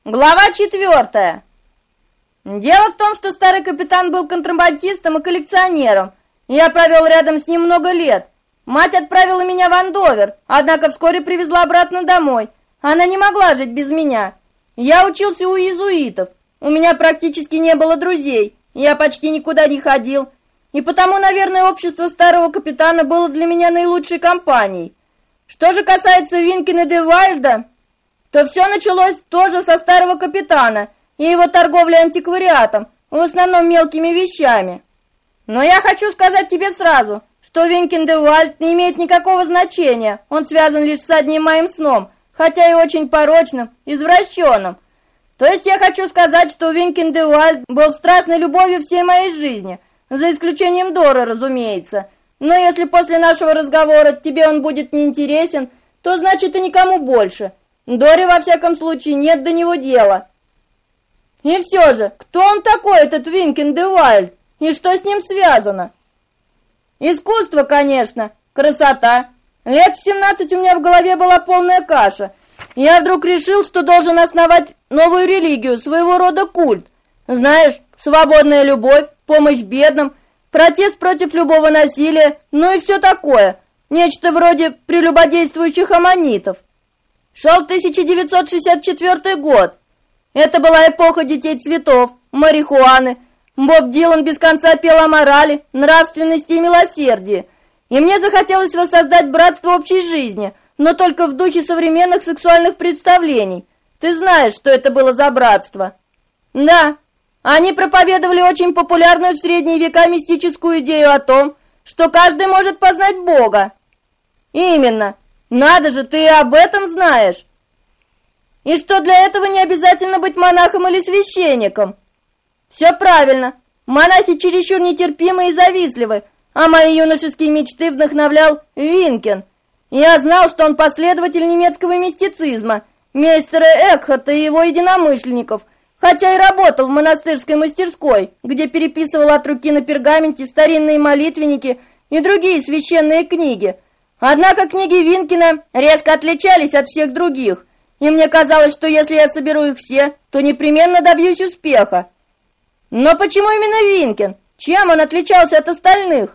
Глава 4. Дело в том, что старый капитан был контрабандистом и коллекционером. Я провел рядом с ним много лет. Мать отправила меня в Андовер, однако вскоре привезла обратно домой. Она не могла жить без меня. Я учился у иезуитов. У меня практически не было друзей. Я почти никуда не ходил. И потому, наверное, общество старого капитана было для меня наилучшей компанией. Что же касается Винкина де Вайльда, то все началось тоже со старого капитана и его торговли антиквариатом, в основном мелкими вещами. Но я хочу сказать тебе сразу, что Винкин де Вайльд не имеет никакого значения, он связан лишь с одним моим сном, хотя и очень порочным, извращенным. То есть я хочу сказать, что Винкин де Вайльд был страстной любовью всей моей жизни, за исключением Доры, разумеется. Но если после нашего разговора тебе он будет неинтересен, то значит и никому больше. Доре, во всяком случае, нет до него дела. И все же, кто он такой, этот Винкин де Вайльд, и что с ним связано? Искусство, конечно, красота. Лет в 17 у меня в голове была полная каша. Я вдруг решил, что должен основать новую религию, своего рода культ. Знаешь, свободная любовь, помощь бедным, протест против любого насилия, ну и все такое. Нечто вроде прелюбодействующих аммонитов. Шел 1964 год. Это была эпоха детей цветов, марихуаны. Боб Дилан без конца пел о морали, нравственности и милосердии. И мне захотелось воссоздать братство общей жизни, но только в духе современных сексуальных представлений. Ты знаешь, что это было за братство? Да, они проповедовали очень популярную в средние века мистическую идею о том, что каждый может познать Бога. Именно. Надо же, ты и об этом знаешь. И что для этого не обязательно быть монахом или священником. Все правильно. Монахи чересчур нетерпимы и завистливы, а мои юношеские мечты вдохновлял Винкин. Я знал, что он последователь немецкого мистицизма, мейстера Экхарта и его единомышленников, хотя и работал в монастырской мастерской, где переписывал от руки на пергаменте старинные молитвенники и другие священные книги. Однако книги Винкина резко отличались от всех других, и мне казалось, что если я соберу их все, то непременно добьюсь успеха. Но почему именно Винкин? Чем он отличался от остальных?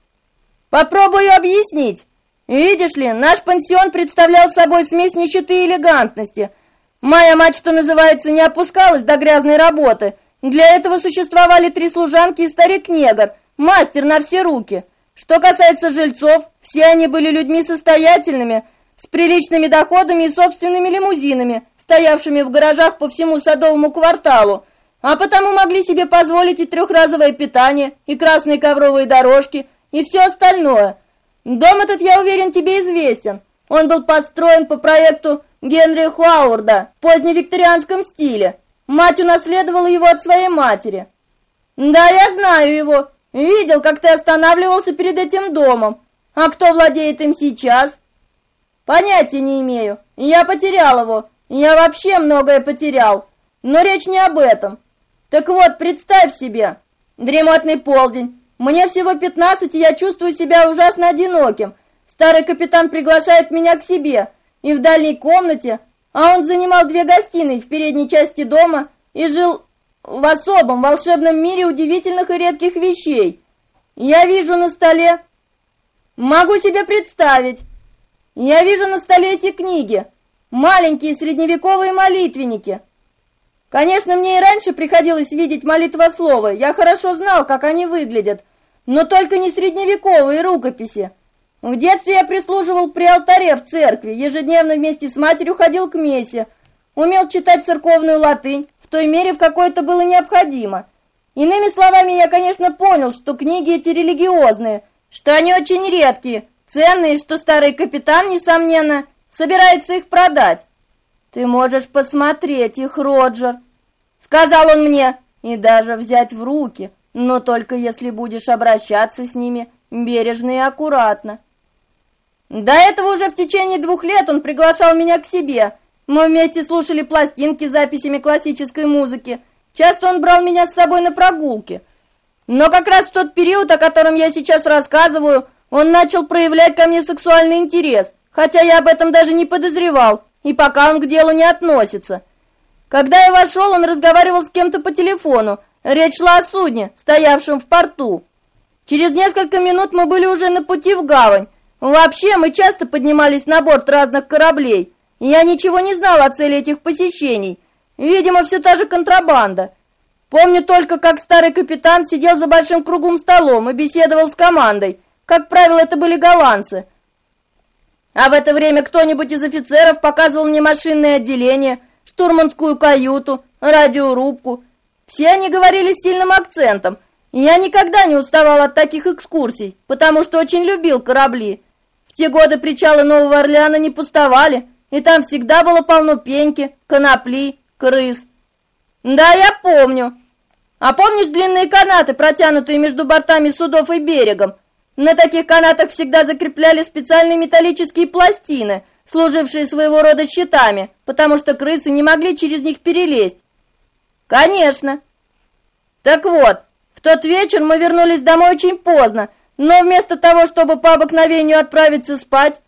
Попробую объяснить. Видишь ли, наш пансион представлял собой смесь нищеты и элегантности. Моя мать, что называется, не опускалась до грязной работы. Для этого существовали 3 служанки и старик-негр, мастер на все руки. Что касается жильцов, все они были людьми состоятельными, с приличными доходами и собственными лимузинами, стоявшими в гаражах по всему Садовому кварталу, а потому могли себе позволить и 3-разовое питание, и красные ковровые дорожки, и все остальное. Дом этот, я уверен, тебе известен. Он был построен по проекту Генри Хауарда в поздневикторианском стиле. Мать унаследовала его от своей матери. Да, я знаю его. Видел, как ты останавливался перед этим домом. А кто владеет им сейчас? Понятия не имею. Я потерял его. Я вообще многое потерял. Но речь не об этом. Так вот, представь себе. Дремотный полдень. Мне всего 15, и я чувствую себя ужасно одиноким. Старый капитан приглашает меня к себе. И в дальней комнате, а он занимал 2 гостиные в передней части дома и жил в особом волшебном мире удивительных и редких вещей. Я вижу на столе... Могу себе представить. Я вижу на столе эти книги. Маленькие средневековые молитвенники. Конечно, мне и раньше приходилось видеть молитвословы. Я хорошо знал, как они выглядят. Но только не средневековые рукописи. В детстве я прислуживал при алтаре в церкви. Ежедневно вместе с матерью ходил к мессе. Умел читать церковную латынь в той мере, в какой это было необходимо. Иными словами, я, конечно, понял, что книги эти религиозные, что они очень редкие, ценные, что старый капитан, несомненно, собирается их продать. «Ты можешь посмотреть их, Роджер», — сказал он мне, — «и даже взять в руки, но только если будешь обращаться с ними бережно и аккуратно». До этого уже в течение 2 лет он приглашал меня к себе. Мы вместе слушали пластинки с записями классической музыки. Часто он брал меня с собой на прогулки. Но как раз в тот период, о котором я сейчас рассказываю, он начал проявлять ко мне сексуальный интерес, хотя я об этом даже не подозревал, и пока он к делу не относится. Когда я вошел, он разговаривал с кем-то по телефону. Речь шла о судне, стоявшем в порту. Через несколько минут мы были уже на пути в гавань. Вообще, мы часто поднимались на борт разных кораблей. Я ничего не знал о цели этих посещений. Видимо, все та же контрабанда. Помню только, как старый капитан сидел за большим круглым столом и беседовал с командой. Как правило, это были голландцы. А в это время кто-нибудь из офицеров показывал мне машинное отделение, штурманскую каюту, радиорубку. Все они говорили с сильным акцентом. Я никогда не уставал от таких экскурсий, потому что очень любил корабли. В те годы причалы Нового Орлеана не пустовали, и там всегда было полно пеньки, конопли, крыс. Да, я помню. А помнишь длинные канаты, протянутые между бортами судов и берегом? На таких канатах всегда закрепляли специальные металлические пластины, служившие своего рода щитами, потому что крысы не могли через них перелезть. Конечно. Так вот, в тот вечер мы вернулись домой очень поздно, но вместо того, чтобы по обыкновению отправиться спать,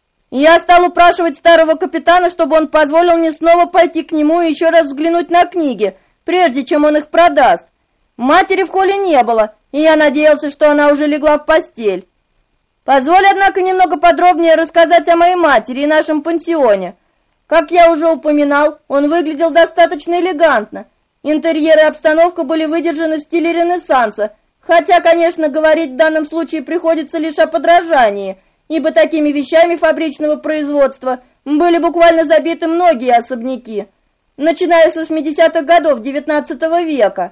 я стал упрашивать старого капитана, чтобы он позволил мне снова пойти к нему и еще раз взглянуть на книги, прежде чем он их продаст. Матери в холле не было, и я надеялся, что она уже легла в постель. Позволь, однако, немного подробнее рассказать о моей матери и нашем пансионе. Как я уже упоминал, он выглядел достаточно элегантно. Интерьер и обстановка были выдержаны в стиле Ренессанса, хотя, конечно, говорить в данном случае приходится лишь о подражании, ибо такими вещами фабричного производства были буквально забиты многие особняки, начиная с 80-х годов XIX века.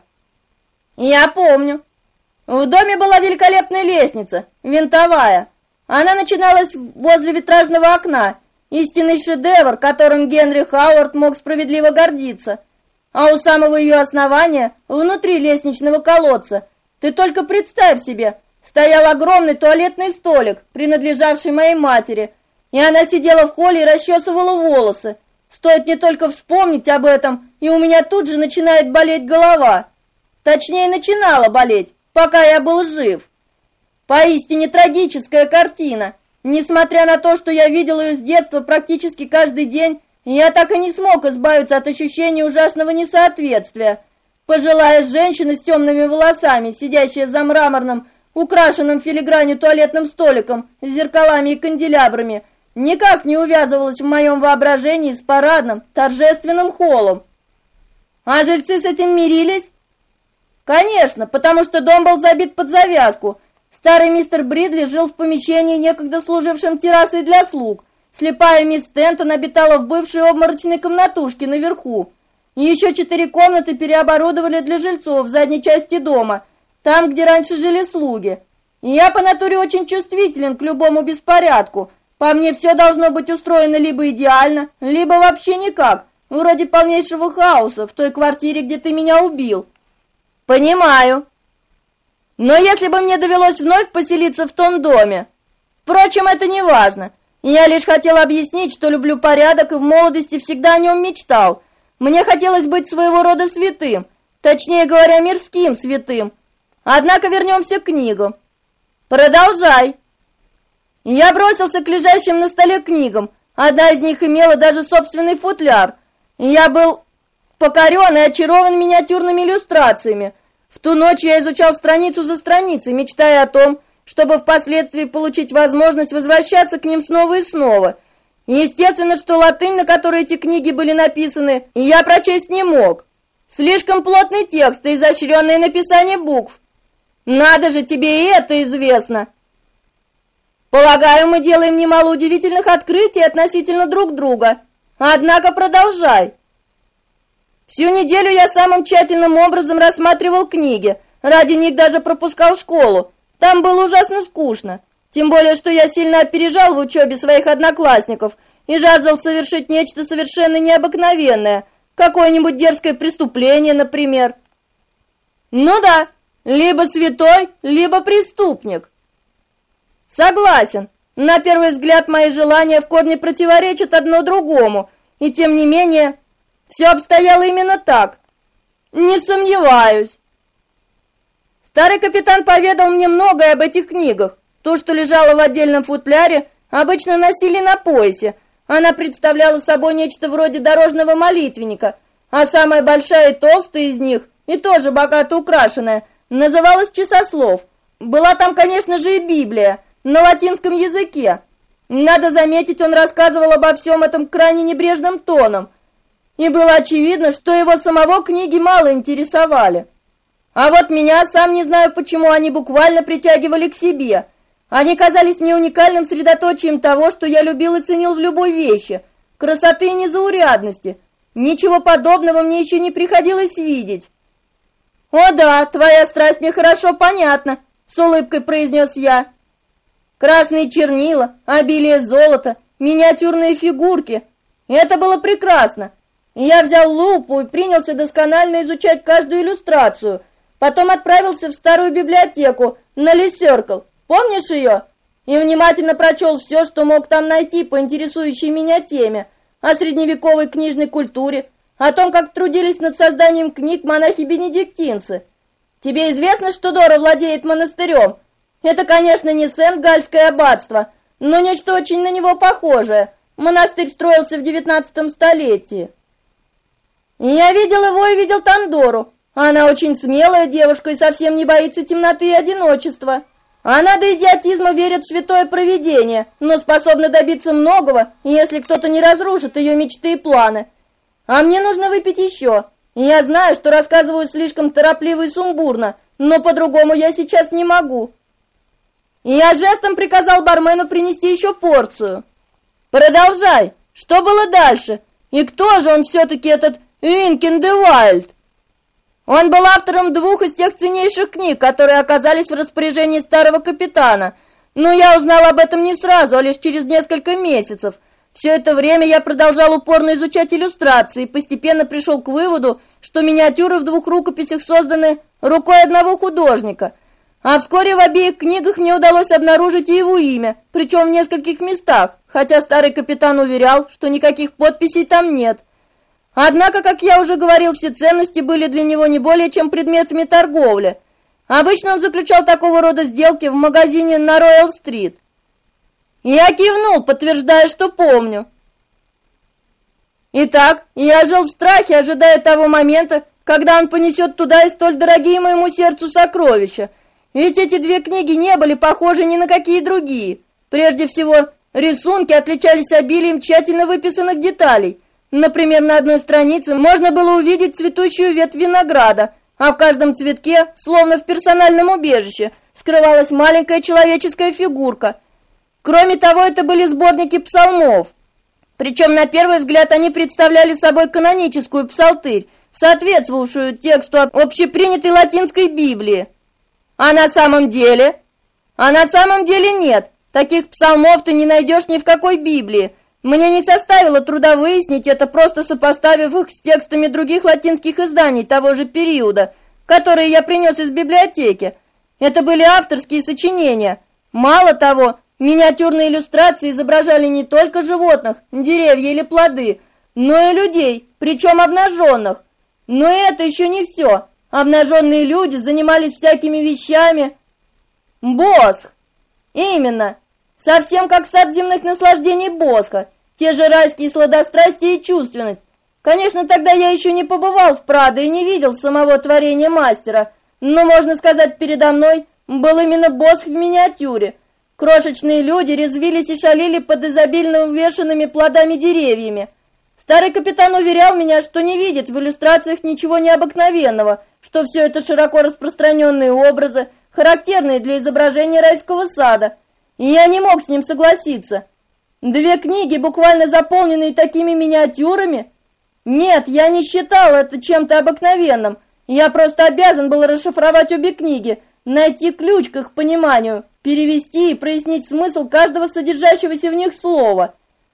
Я помню. В доме была великолепная лестница, винтовая. Она начиналась возле витражного окна, истинный шедевр, которым Генри Хауард мог справедливо гордиться. А у самого ее основания, внутри лестничного колодца, ты только представь себе, стоял огромный туалетный столик, принадлежавший моей матери, и она сидела в холле и расчесывала волосы. Стоит мне только вспомнить об этом, и у меня тут же начинает болеть голова. Точнее, начинала болеть, пока я был жив. Поистине трагическая картина. Несмотря на то, что я видел ее с детства практически каждый день, я так и не смог избавиться от ощущения ужасного несоответствия. Пожилая женщина с темными волосами, сидящая за мраморным, украшенным филигранью туалетным столиком с зеркалами и канделябрами, никак не увязывалась в моем воображении с парадным, торжественным холлом. А жильцы с этим мирились? Конечно, потому что дом был забит под завязку. Старый мистер Бридли жил в помещении, некогда служившем террасой для слуг. Слепая мисс Стентон обитала в бывшей обморочной комнатушке наверху. Еще 4 комнаты переоборудовали для жильцов в задней части дома, там, где раньше жили слуги. И я по натуре очень чувствителен к любому беспорядку. По мне все должно быть устроено либо идеально, либо вообще никак, вроде полнейшего хаоса в той квартире, где ты меня убил. Понимаю. Но если бы мне довелось вновь поселиться в том доме... Впрочем, это не важно. Я лишь хотел объяснить, что люблю порядок и в молодости всегда о нем мечтал. Мне хотелось быть своего рода святым, точнее говоря, мирским святым. Однако вернемся к книгам. Продолжай. Я бросился к лежащим на столе книгам. Одна из них имела даже собственный футляр. Я был покорен и очарован миниатюрными иллюстрациями. В ту ночь я изучал страницу за страницей, мечтая о том, чтобы впоследствии получить возможность возвращаться к ним снова и снова. Естественно, что латынь, на которой эти книги были написаны, я прочесть не мог. Слишком плотный текст и изощренное написание букв. Надо же, тебе и это известно. Полагаю, мы делаем немало удивительных открытий относительно друг друга. Однако продолжай. Всю неделю я самым тщательным образом рассматривал книги, ради них даже пропускал школу. Там было ужасно скучно, тем более, что я сильно опережал в учебе своих одноклассников и жаждал совершить нечто совершенно необыкновенное, какое-нибудь дерзкое преступление, например. Ну да, либо святой, либо преступник. Согласен, на первый взгляд мои желания в корне противоречат одно другому, и тем не менее... Все обстояло именно так. Не сомневаюсь. Старый капитан поведал мне многое об этих книгах. То, что лежало в отдельном футляре, обычно носили на поясе. Она представляла собой нечто вроде дорожного молитвенника. а самая большая и толстая из них, и тоже богато украшенная, называлась «Часослов». Была там, конечно же, и Библия, на латинском языке. Надо заметить, он рассказывал обо всем этом крайне небрежным тоном, и было очевидно, что его самого книги мало интересовали. А вот меня, сам не знаю почему, они буквально притягивали к себе. Они казались мне уникальным средоточием того, что я любил и ценил в любой вещи, красоты и незаурядности. Ничего подобного мне еще не приходилось видеть. «О да, твоя страсть мне хорошо понятна», — с улыбкой произнес я. Красные чернила, обилие золота, миниатюрные фигурки. Это было прекрасно. Я взял лупу и принялся досконально изучать каждую иллюстрацию. Потом отправился в старую библиотеку на Лисеркл. Помнишь ее? И внимательно прочел все, что мог там найти по интересующей меня теме. О средневековой книжной культуре, о том, как трудились над созданием книг монахи-бенедиктинцы. Тебе известно, что Дора владеет монастырем? Это, конечно, не Сент-Гальское аббатство, но нечто очень на него похожее. Монастырь строился в 19 столетии. Я видел его и видел там Дору. Она очень смелая девушка и совсем не боится темноты и одиночества. Она до идиотизма верит в святое провидение, но способна добиться многого, если кто-то не разрушит ее мечты и планы. А мне нужно выпить еще. Я знаю, что рассказываю слишком торопливо и сумбурно, но по-другому я сейчас не могу. Я жестом приказал бармену принести еще порцию. Продолжай. Что было дальше? И кто же он все-таки, этот Уинкен де Вайлд? Он был автором 2 из тех ценнейших книг, которые оказались в распоряжении старого капитана. Но я узнал об этом не сразу, а лишь через несколько месяцев. Все это время я продолжал упорно изучать иллюстрации и постепенно пришел к выводу, что миниатюры в 2 рукописях созданы рукой одного художника. А вскоре в обеих книгах мне удалось обнаружить и его имя, причем в нескольких местах, хотя старый капитан уверял, что никаких подписей там нет. Однако, как я уже говорил, все ценности были для него не более чем предметами торговли. Обычно он заключал такого рода сделки в магазине на Роял-стрит. Я кивнул, подтверждая, что помню. Итак, я жил в страхе, ожидая того момента, когда он понесет туда и столь дорогие моему сердцу сокровища. Ведь эти 2 книги не были похожи ни на какие другие. Прежде всего, рисунки отличались обилием тщательно выписанных деталей. Например, на одной странице можно было увидеть цветущую ветвь винограда, а в каждом цветке, словно в персональном убежище, скрывалась маленькая человеческая фигурка. Кроме того, это были сборники псалмов. Причем на первый взгляд они представляли собой каноническую псалтырь, соответствовавшую тексту общепринятой латинской Библии. А на самом деле? А на самом деле нет. Таких псалмов ты не найдешь ни в какой Библии. Мне не составило труда выяснить это, просто сопоставив их с текстами других латинских изданий того же периода, которые я принес из библиотеки. Это были авторские сочинения. Мало того, миниатюрные иллюстрации изображали не только животных, деревья или плоды, но и людей, причем обнаженных. Но это еще не все. Обнаженные люди занимались всякими вещами. Босх! Именно! Совсем как сад земных наслаждений Босха. Те же райские сладострастия и чувственность. Конечно, тогда я еще не побывал в Прадо и не видел самого творения мастера, но, можно сказать, передо мной был именно Босх в миниатюре. Крошечные люди резвились и шалили под изобильно увешанными плодами деревьями. Старый капитан уверял меня, что не видит в иллюстрациях ничего необыкновенного, что все это широко распространенные образы, характерные для изображения райского сада. И я не мог с ним согласиться. 2 книги, буквально заполненные такими миниатюрами? Нет, я не считал это чем-то обыкновенным. Я просто обязан был расшифровать обе книги, найти ключ к их пониманию, перевести и прояснить смысл каждого содержащегося в них слова.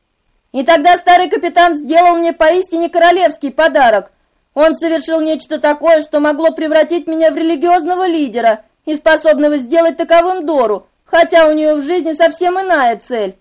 И тогда старый капитан сделал мне поистине королевский подарок. Он совершил нечто такое, что могло превратить меня в религиозного лидера и способного сделать таковым Дору, хотя у нее в жизни совсем иная цель.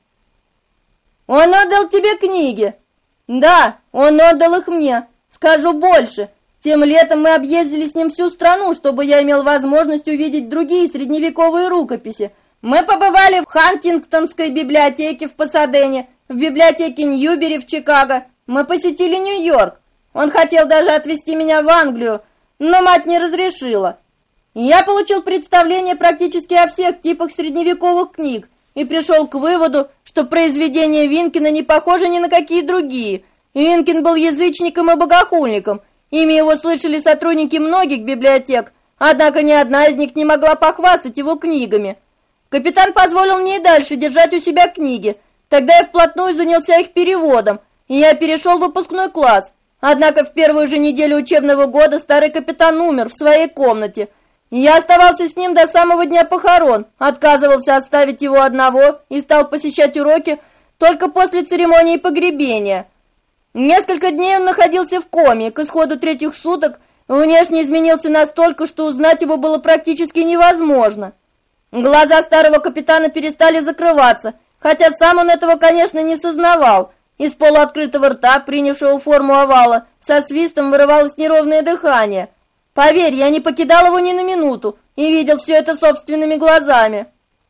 Он отдал тебе книги? Да, он отдал их мне. Скажу больше. Тем летом мы объездили с ним всю страну, чтобы я имел возможность увидеть другие средневековые рукописи. Мы побывали в Хантингтонской библиотеке в Пасадене, в библиотеке Ньюбери в Чикаго. Мы посетили Нью-Йорк. Он хотел даже отвезти меня в Англию, но мать не разрешила. Я получил представление практически о всех типах средневековых книг и пришел к выводу, что произведения Винкина не похожи ни на какие другие. Винкин был язычником и богохульником. Имя его слышали сотрудники многих библиотек, однако ни одна из них не могла похвастать его книгами. Капитан позволил мне и дальше держать у себя книги. Тогда я вплотную занялся их переводом, и я перешел в выпускной класс. Однако в первую же неделю учебного года старый капитан умер в своей комнате. Я оставался с ним до самого дня похорон, отказывался оставить его одного и стал посещать уроки только после церемонии погребения. Несколько дней он находился в коме, к исходу 3 суток внешне изменился настолько, что узнать его было практически невозможно. Глаза старого капитана перестали закрываться, хотя сам он этого, конечно, не сознавал. Из полуоткрытого рта, принявшего форму овала, со свистом вырывалось неровное дыхание. Поверь, я не покидал его ни на минуту и видел все это собственными глазами.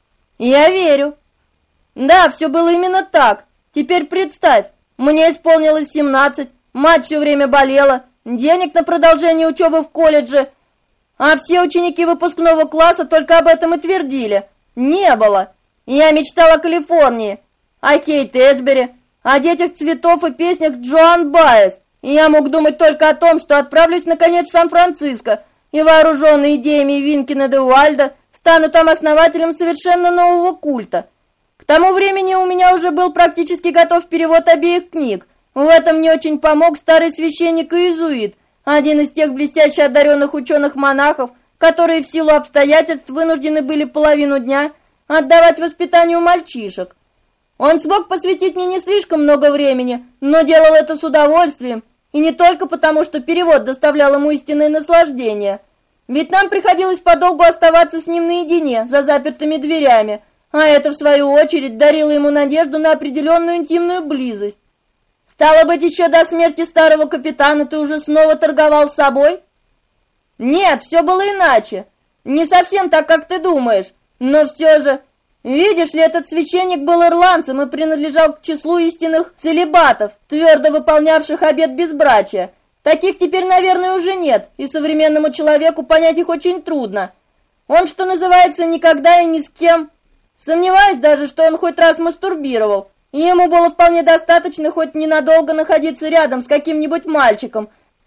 Я верю. Да, все было именно так. Теперь представь, мне исполнилось 17, мать все время болела, денег на продолжение учебы в колледже, а все ученики выпускного класса только об этом и твердили. Не было. Я мечтал о Калифорнии, о Кейт Эшбери, о детях цветов и песнях Джоан Баэс. И я мог думать только о том, что отправлюсь наконец в Сан-Франциско, и вооруженный идеями Винкина де Уайльда стану там основателем совершенно нового культа. К тому времени у меня уже был практически готов перевод обеих книг. В этом мне очень помог старый священник и иезуит, один из тех блестяще одаренных ученых-монахов, которые в силу обстоятельств вынуждены были половину дня отдавать воспитанию мальчишек. Он смог посвятить мне не слишком много времени, но делал это с удовольствием, и не только потому, что перевод доставлял ему истинное наслаждение. Ведь нам приходилось подолгу оставаться с ним наедине, за запертыми дверями, а это, в свою очередь, дарило ему надежду на определенную интимную близость. Стало быть, еще до смерти старого капитана ты уже снова торговал с собой? Нет, все было иначе. Не совсем так, как ты думаешь, но все же... Видишь ли, этот священник был ирландцем и принадлежал к числу истинных целибатов, твердо выполнявших обет безбрачия. Таких теперь, наверное, уже нет, и современному человеку понять их очень трудно. Он, что называется, никогда и ни с кем. Сомневаюсь даже, что он хоть раз мастурбировал, и ему было вполне достаточно хоть ненадолго находиться рядом с каким-нибудь мальчиком.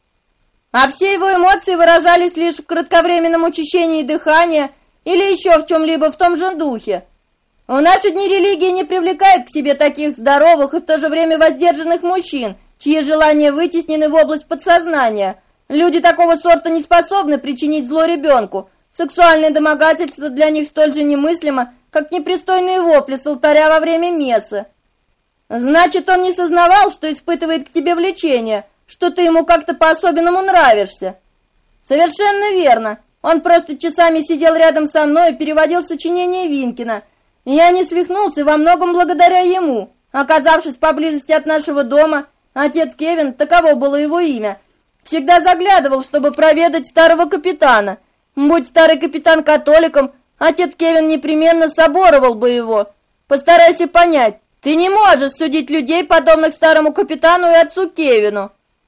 А все его эмоции выражались лишь в кратковременном учащении дыхания или еще в чем-либо в том же духе. В наши дни религия не привлекает к себе таких здоровых и в то же время воздержанных мужчин, чьи желания вытеснены в область подсознания. Люди такого сорта не способны причинить зло ребенку. Сексуальное домогательство для них столь же немыслимо, как непристойные вопли с алтаря во время мессы. Значит, он не сознавал, что испытывает к тебе влечение, что ты ему как-то по-особенному нравишься. Совершенно верно. Он просто часами сидел рядом со мной и переводил сочинение Винкина. Я не свихнулся во многом благодаря ему. Оказавшись поблизости от нашего дома, отец Кевин, таково было его имя, всегда заглядывал, чтобы проведать старого капитана. Будь старый капитан католиком, отец Кевин непременно соборовал бы его. Постарайся понять, ты не можешь судить людей, подобных старому капитану и отцу Кевину.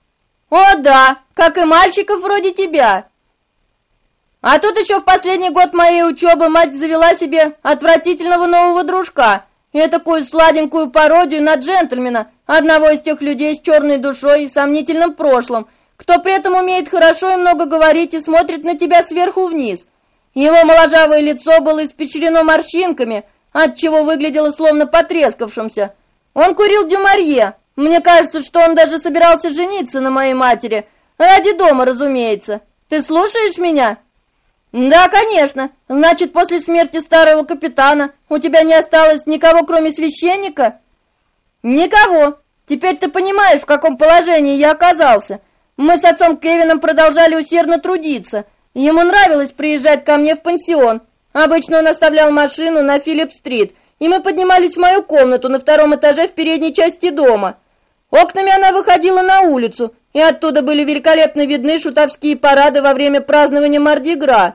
О да, как и мальчиков вроде тебя. А тут еще в последний год моей учебы мать завела себе отвратительного нового дружка, этакую сладенькую пародию на джентльмена, одного из тех людей с черной душой и сомнительным прошлым, кто при этом умеет хорошо и много говорить и смотрит на тебя сверху вниз. Его моложавое лицо было испещрено морщинками, отчего выглядело словно потрескавшимся. Он курил дюмарье. Мне кажется, что он даже собирался жениться на моей матери. Ради дома, разумеется. Ты слушаешь меня? Да, конечно. Значит, после смерти старого капитана у тебя не осталось никого, кроме священника? Никого. Теперь ты понимаешь, в каком положении я оказался. Мы с отцом Кевином продолжали усердно трудиться. Ему нравилось приезжать ко мне в пансион. Обычно он оставлял машину на Филипп-стрит, и мы поднимались в мою комнату на 2-м этаже в передней части дома. Окнами она выходила на улицу, и оттуда были великолепно видны шутовские парады во время празднования Марди-Гра.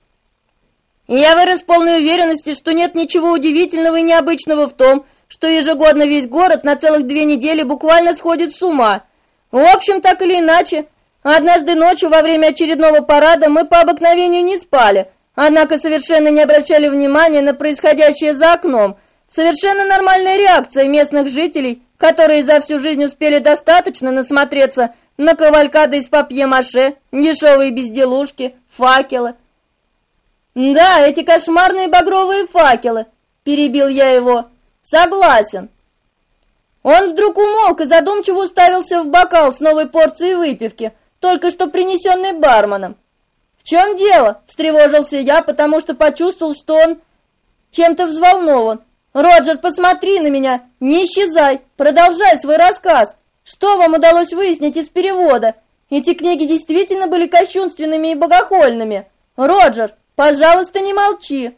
И я вырос в полной уверенности, что нет ничего удивительного и необычного в том, что ежегодно весь город на целых 2 недели буквально сходит с ума. В общем, так или иначе, однажды ночью во время очередного парада мы по обыкновению не спали, однако совершенно не обращали внимания на происходящее за окном. Совершенно нормальная реакция местных жителей, которые за всю жизнь успели достаточно насмотреться на кавалькады из папье-маше, дешевые безделушки, факелы. «Да, эти кошмарные багровые факелы», — перебил я его. «Согласен». Он вдруг умолк и задумчиво уставился в бокал с новой порцией выпивки, только что принесенной барменом. «В чем дело?» — встревожился я, потому что почувствовал, что он чем-то взволнован. «Роджер, посмотри на меня! Не исчезай! Продолжай свой рассказ! Что вам удалось выяснить из перевода? Эти книги действительно были кощунственными и богохульными! Роджер, пожалуйста, не молчи!»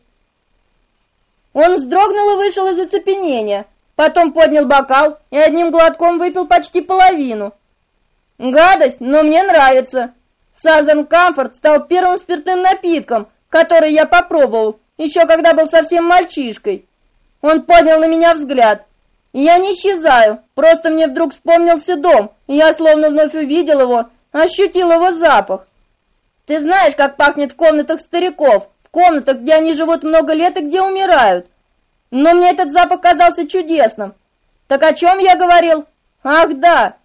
Он вздрогнул и вышел из оцепенения. Потом поднял бокал и одним глотком выпил почти половину. «Гадость, но мне нравится!» Southern Comfort стал первым спиртным напитком, который я попробовал, еще когда был совсем мальчишкой. Он поднял на меня взгляд. «Я не исчезаю, просто мне вдруг вспомнился дом, и я словно вновь увидел его, ощутил его запах. Ты знаешь, как пахнет в комнатах стариков, в комнатах, где они живут много лет и где умирают. Но мне этот запах казался чудесным. Так о чем я говорил? Ах, да!»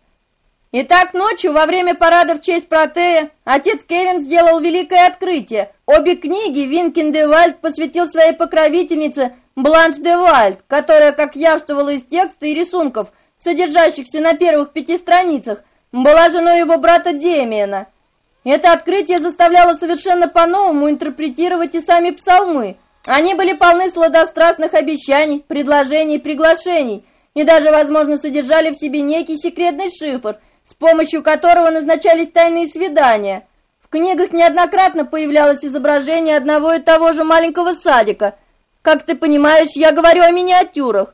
Итак, ночью, во время парада в честь Протея, отец Кевин сделал великое открытие. Обе книги Винкин де Вальд посвятил своей покровительнице Бланш де Вальд, которая, как явствовала из текста и рисунков, содержащихся на первых 5 страницах, была женой его брата Демиана. Это открытие заставляло совершенно по-новому интерпретировать и сами псалмы. Они были полны сладострастных обещаний, предложений и приглашений, и даже, возможно, содержали в себе некий секретный шифр, с помощью которого назначались тайные свидания. В книгах неоднократно появлялось изображение одного и того же маленького садика. Как ты понимаешь, я говорю о миниатюрах.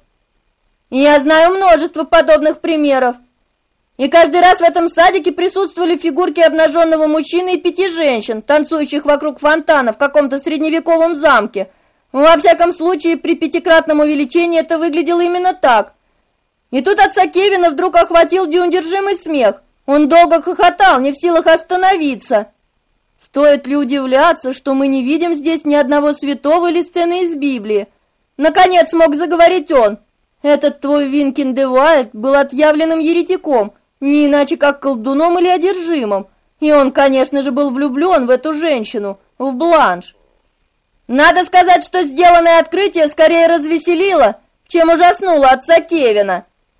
И я знаю множество подобных примеров. И каждый раз в этом садике присутствовали фигурки обнаженного мужчины и 5 женщин, танцующих вокруг фонтана в каком-то средневековом замке. Во всяком случае, при 5-кратном увеличении это выглядело именно так. И тут отца Кевина вдруг охватил неудержимый смех. Он долго хохотал, не в силах остановиться. «Стоит ли удивляться, что мы не видим здесь ни одного святого или сцены из Библии?» Наконец смог заговорить он. «Этот твой Винкин де Вальд был отъявленным еретиком, не иначе как колдуном или одержимым. И он, конечно же, был влюблен в эту женщину, в Бланш. Надо сказать, что сделанное открытие скорее развеселило, чем ужаснуло отца Кевина.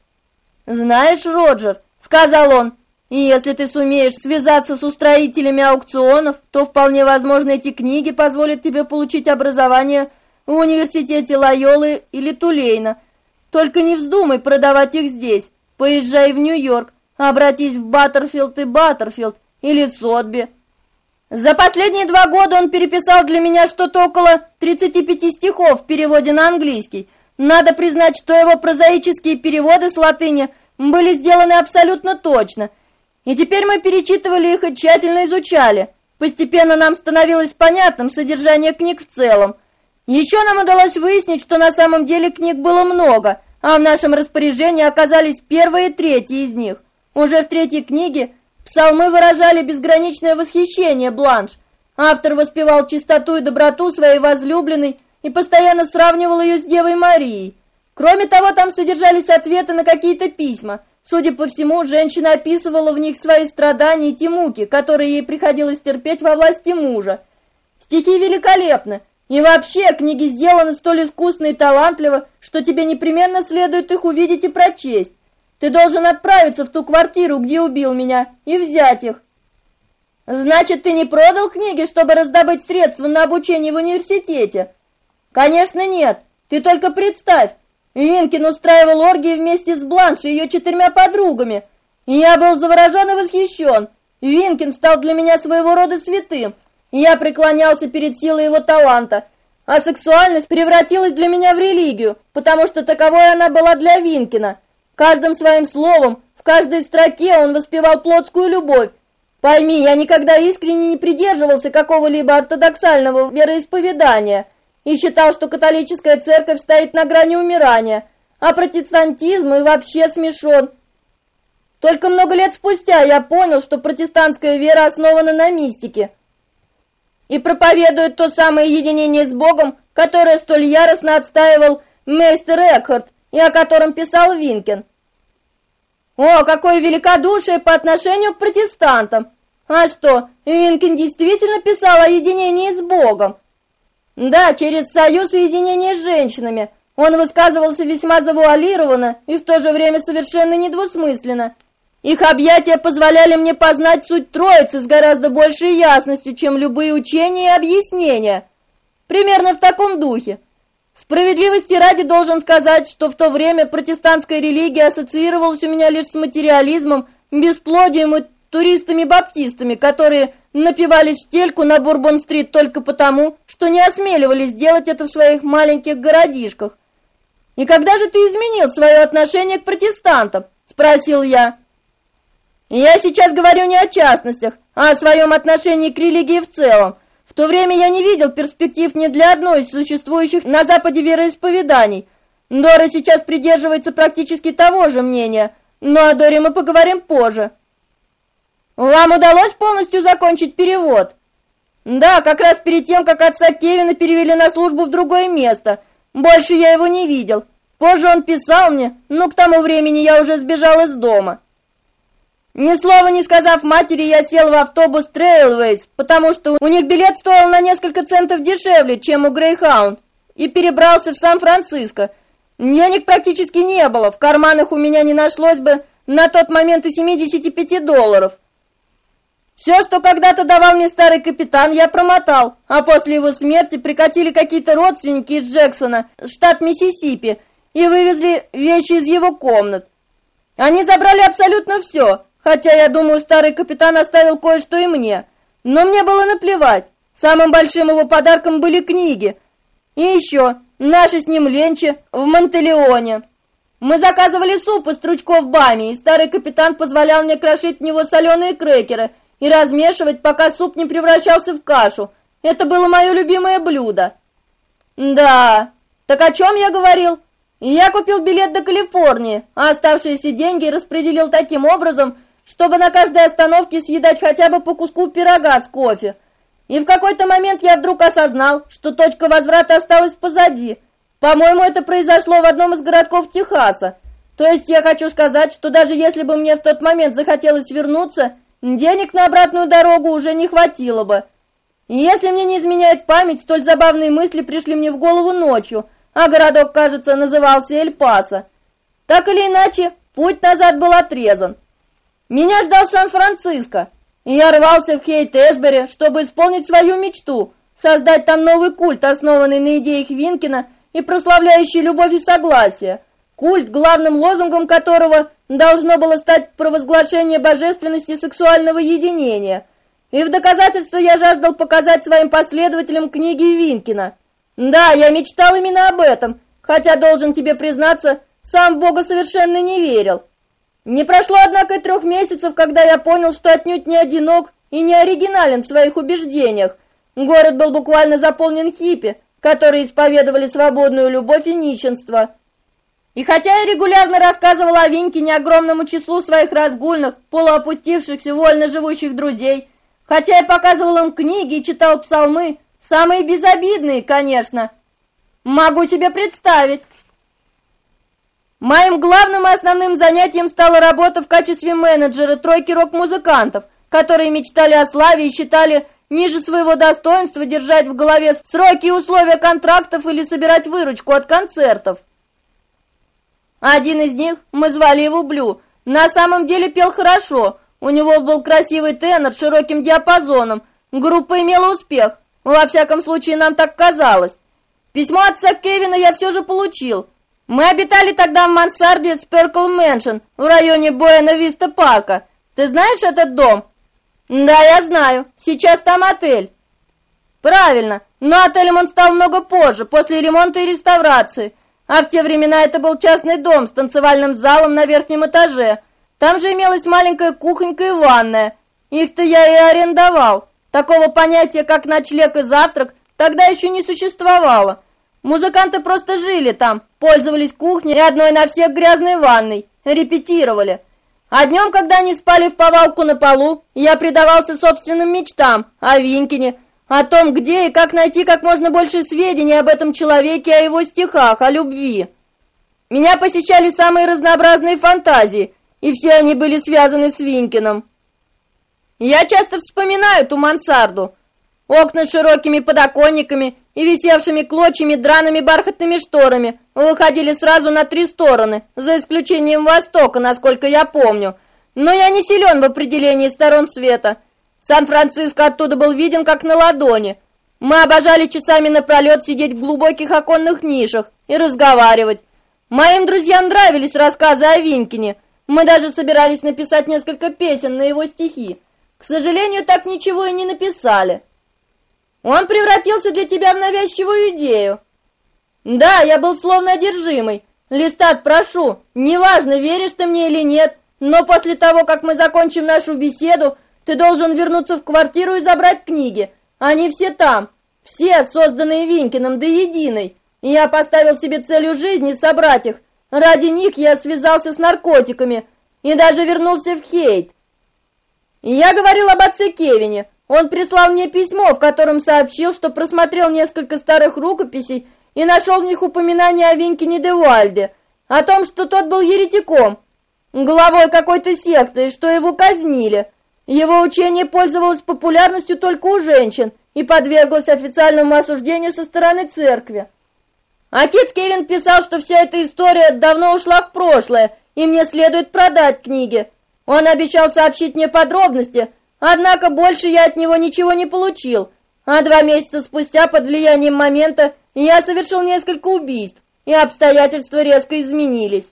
«Знаешь, Роджер, — сказал он, — и если ты сумеешь связаться с устроителями аукционов, то вполне возможно эти книги позволят тебе получить образование в университете Лойолы или Тулейна. Только не вздумай продавать их здесь. Поезжай в Нью-Йорк, обратись в Баттерфилд и Баттерфилд или Сотби». За последние 2 года он переписал для меня что-то около 35 стихов в переводе на английский. Надо признать, что его прозаические переводы с латыни были сделаны абсолютно точно. И теперь мы перечитывали их и тщательно изучали. Постепенно нам становилось понятным содержание книг в целом. Еще нам удалось выяснить, что на самом деле книг было много, а в нашем распоряжении оказались 1-я и 3-я из них. Уже в 3-й книге псалмы выражали безграничное восхищение Бланш. Автор воспевал чистоту и доброту своей возлюбленной и постоянно сравнивал ее с Девой Марией. Кроме того, там содержались ответы на какие-то письма. Судя по всему, женщина описывала в них свои страдания и те муки, которые ей приходилось терпеть во власти мужа. Стихи великолепны, и вообще книги сделаны столь искусно и талантливо, что тебе непременно следует их увидеть и прочесть. Ты должен отправиться в ту квартиру, где убил меня, и взять их. Значит, ты не продал книги, чтобы раздобыть средства на обучение в университете? Конечно, нет. Ты только представь. Винкин устраивал оргии вместе с Бланш и ее 4 подругами. И я был заворожен и восхищен. Винкин стал для меня своего рода святым. И я преклонялся перед силой его таланта. А сексуальность превратилась для меня в религию, потому что таковой она была для Винкина. Каждым своим словом, в каждой строке он воспевал плотскую любовь. Пойми, я никогда искренне не придерживался какого-либо ортодоксального вероисповедания и считал, что католическая церковь стоит на грани умирания, а протестантизм и вообще смешон. Только много лет спустя я понял, что протестантская вера основана на мистике и проповедует то самое единение с Богом, которое столь яростно отстаивал мейстер Экхарт и о котором писал Винкен. О, какое великодушие по отношению к протестантам! А что, Винкен действительно писал о единении с Богом? Да, через союз и единение с женщинами. Он высказывался весьма завуалированно и в то же время совершенно недвусмысленно. Их объятия позволяли мне познать суть Троицы с гораздо большей ясностью, чем любые учения и объяснения. Примерно в таком духе. Справедливости ради должен сказать, что в то время протестантская религия ассоциировалась у меня лишь с материализмом, бесплодием и туристами-баптистами, которые напивались в стельку на Бурбон-стрит только потому, что не осмеливались делать это в своих маленьких городишках. «И когда же ты изменил свое отношение к протестантам?» – спросил я. «Я сейчас говорю не о частностях, а о своем отношении к религии в целом. В то время я не видел перспектив ни для одной из существующих на Западе вероисповеданий. Дора сейчас придерживается практически того же мнения, но о Доре мы поговорим позже». «Вам удалось полностью закончить перевод?» «Да, как раз перед тем, как отца Кевина перевели на службу в другое место. Больше я его не видел. Позже он писал мне, но к тому времени я уже сбежал из дома». Ни слова не сказав матери, я сел в автобус Trailways, потому что у них билет стоил на несколько центов дешевле, чем у Greyhound, и перебрался в Сан-Франциско. Денег практически не было, в карманах у меня не нашлось бы на тот момент и $75. Все, что когда-то давал мне старый капитан, я промотал, а после его смерти прикатили какие-то родственники из Джексона, штат Миссисипи, и вывезли вещи из его комнат. Они забрали абсолютно все, хотя, я думаю, старый капитан оставил кое-что и мне. Но мне было наплевать, самым большим его подарком были книги. И еще наши с ним ленчи в Монтелеоне. Мы заказывали суп из стручков бами, и старый капитан позволял мне крошить в него соленые крекеры и размешивать, пока суп не превращался в кашу. Это было мое любимое блюдо. Да, так о чем я говорил? Я купил билет до Калифорнии, а оставшиеся деньги распределил таким образом, чтобы на каждой остановке съедать хотя бы по куску пирога с кофе. И в какой-то момент я вдруг осознал, что точка возврата осталась позади. По-моему, это произошло в одном из городков Техаса. То есть я хочу сказать, что даже если бы мне в тот момент захотелось вернуться, денег на обратную дорогу уже не хватило бы. И если мне не изменяет память, столь забавные мысли пришли мне в голову ночью, а городок, кажется, назывался Эль-Пасо. Так или иначе, путь назад был отрезан. Меня ждал Сан-Франциско, и я рвался в Хейт-Эшбери, чтобы исполнить свою мечту, создать там новый культ, основанный на идеях Винкена и прославляющий любовь и согласие. Культ, главным лозунгом которого должно было стать провозглашение божественности сексуального единения. И в доказательство я жаждал показать своим последователям книги Винкена. Да, я мечтал именно об этом, хотя, должен тебе признаться, сам в Бога совершенно не верил. Не прошло, однако, и 3 месяцев, когда я понял, что отнюдь не одинок и не оригинален в своих убеждениях. Город был буквально заполнен хиппи, которые исповедовали свободную любовь и нищенство. И хотя я регулярно рассказывал о Винкене огромному числу своих разгульных, полуопустившихся, вольно живущих друзей, хотя я показывал им книги и читал псалмы, самые безобидные, конечно, могу себе представить. Моим главным и основным занятием стала работа в качестве менеджера тройки рок-музыкантов, которые мечтали о славе и считали ниже своего достоинства держать в голове сроки и условия контрактов или собирать выручку от концертов. Один из них, мы звали его Блю, на самом деле пел хорошо, у него был красивый тенор с широким диапазоном, группа имела успех, во всяком случае нам так казалось. Письмо отца Кевина я все же получил. Мы обитали тогда в мансарде Сперкл Мэншн в районе Буэна-Виста парка. Ты знаешь этот дом? Да, я знаю. Сейчас там отель. Правильно, но отелем он стал много позже, после ремонта и реставрации. А в те времена это был частный дом с танцевальным залом на верхнем этаже. Там же имелась маленькая кухонька и ванная. Их-то я и арендовал. Такого понятия, как ночлег и завтрак, тогда еще не существовало. Музыканты просто жили там, пользовались кухней и одной на всех грязной ванной, репетировали. А днем, когда они спали в повалку на полу, я предавался собственным мечтам о Винкине, о том, где и как найти как можно больше сведений об этом человеке, о его стихах, о любви. Меня посещали самые разнообразные фантазии, и все они были связаны с Винкиным. Я часто вспоминаю ту мансарду, окна с широкими подоконниками и висевшими клочьями драными бархатными шторами выходили сразу на 3 стороны, за исключением востока, насколько я помню. Но я не силен в определении сторон света. Сан-Франциско оттуда был виден как на ладони. Мы обожали часами напролет сидеть в глубоких оконных нишах и разговаривать. Моим друзьям нравились рассказы о Винкине. Мы даже собирались написать несколько песен на его стихи. К сожалению, так ничего и не написали. Он превратился для тебя в навязчивую идею. Да, я был словно одержимый. Листат, прошу, неважно, веришь ты мне или нет, но после того, как мы закончим нашу беседу, ты должен вернуться в квартиру и забрать книги. Они все там, все созданные Винкиным до единой. И я поставил себе целью жизни собрать их. Ради них я связался с наркотиками и даже вернулся в Хейт. И я говорил об отце Кевине. Он прислал мне письмо, в котором сообщил, что просмотрел несколько старых рукописей и нашел в них упоминание о Винкине де Уайльде, о том, что тот был еретиком, главой какой-то секты, и что его казнили. Его учение пользовалось популярностью только у женщин и подверглось официальному осуждению со стороны церкви. Отец Кевин писал, что вся эта история давно ушла в прошлое, и мне следует продать книги. Он обещал сообщить мне подробности, однако больше я от него ничего не получил, а 2 месяца спустя под влиянием момента я совершил несколько убийств, и обстоятельства резко изменились.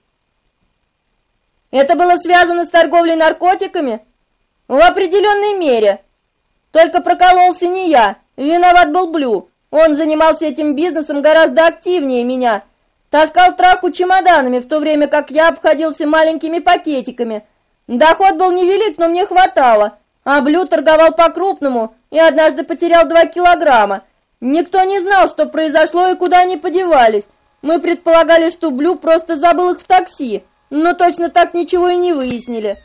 Это было связано с торговлей наркотиками? В определенной мере. Только прокололся не я, виноват был Блю. Он занимался этим бизнесом гораздо активнее меня. Таскал травку чемоданами, в то время как я обходился маленькими пакетиками. Доход был невелик, но мне хватало. А Блю торговал по-крупному и однажды потерял 2 килограмма. Никто не знал, что произошло и куда они подевались. Мы предполагали, что Блю просто забыл их в такси, но точно так ничего и не выяснили.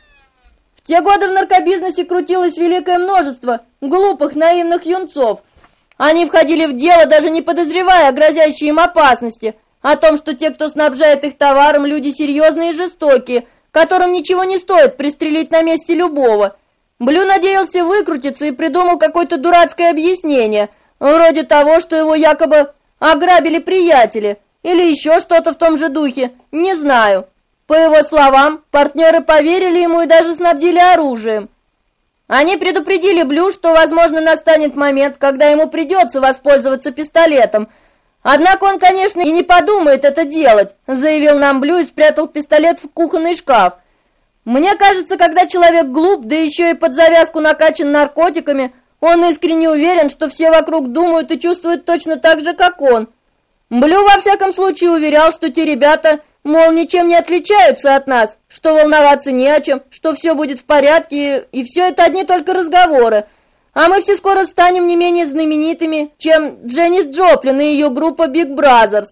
В те годы в наркобизнесе крутилось великое множество глупых, наивных юнцов. Они входили в дело, даже не подозревая о грозящей им опасности, о том, что те, кто снабжает их товаром, люди серьезные и жестокие, которым ничего не стоит пристрелить на месте любого. Блю надеялся выкрутиться и придумал какое-то дурацкое объяснение, вроде того, что его якобы ограбили приятели, или еще что-то в том же духе, не знаю. По его словам, партнеры поверили ему и даже снабдили оружием. Они предупредили Блю, что, возможно, настанет момент, когда ему придется воспользоваться пистолетом. Однако он, конечно, и не подумает это делать, заявил нам Блю и спрятал пистолет в кухонный шкаф. Мне кажется, когда человек глуп, да еще и под завязку накачан наркотиками, он искренне уверен, что все вокруг думают и чувствуют точно так же, как он. Блю во всяком случае уверял, что те ребята, мол, ничем не отличаются от нас, что волноваться не о чем, что все будет в порядке, и все это одни только разговоры. А мы все скоро станем не менее знаменитыми, чем Дженнис Джоплин и ее группа Big Brothers.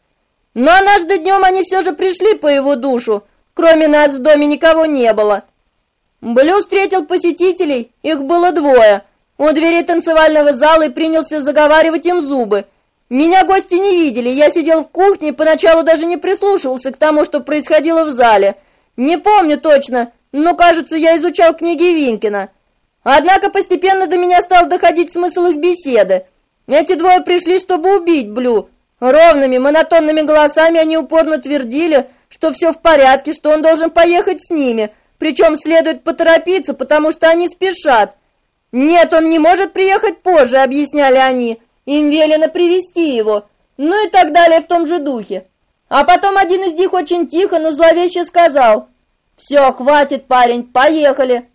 Но однажды днем они все же пришли по его душу, кроме нас в доме никого не было. Блю встретил посетителей, их было 2, у двери танцевального зала и принялся заговаривать им зубы. Меня гости не видели, я сидел в кухне и поначалу даже не прислушивался к тому, что происходило в зале. Не помню точно, но, кажется, я изучал книги Винкина. Однако постепенно до меня стал доходить смысл их беседы. Эти 2 пришли, чтобы убить Блю. Ровными, монотонными голосами они упорно твердили, что все в порядке, что он должен поехать с ними, причем следует поторопиться, потому что они спешат. «Нет, он не может приехать позже», — объясняли они. Им велено привести его, ну и так далее в том же духе. А потом один из них очень тихо, но зловеще сказал: «Все, хватит, парень, поехали».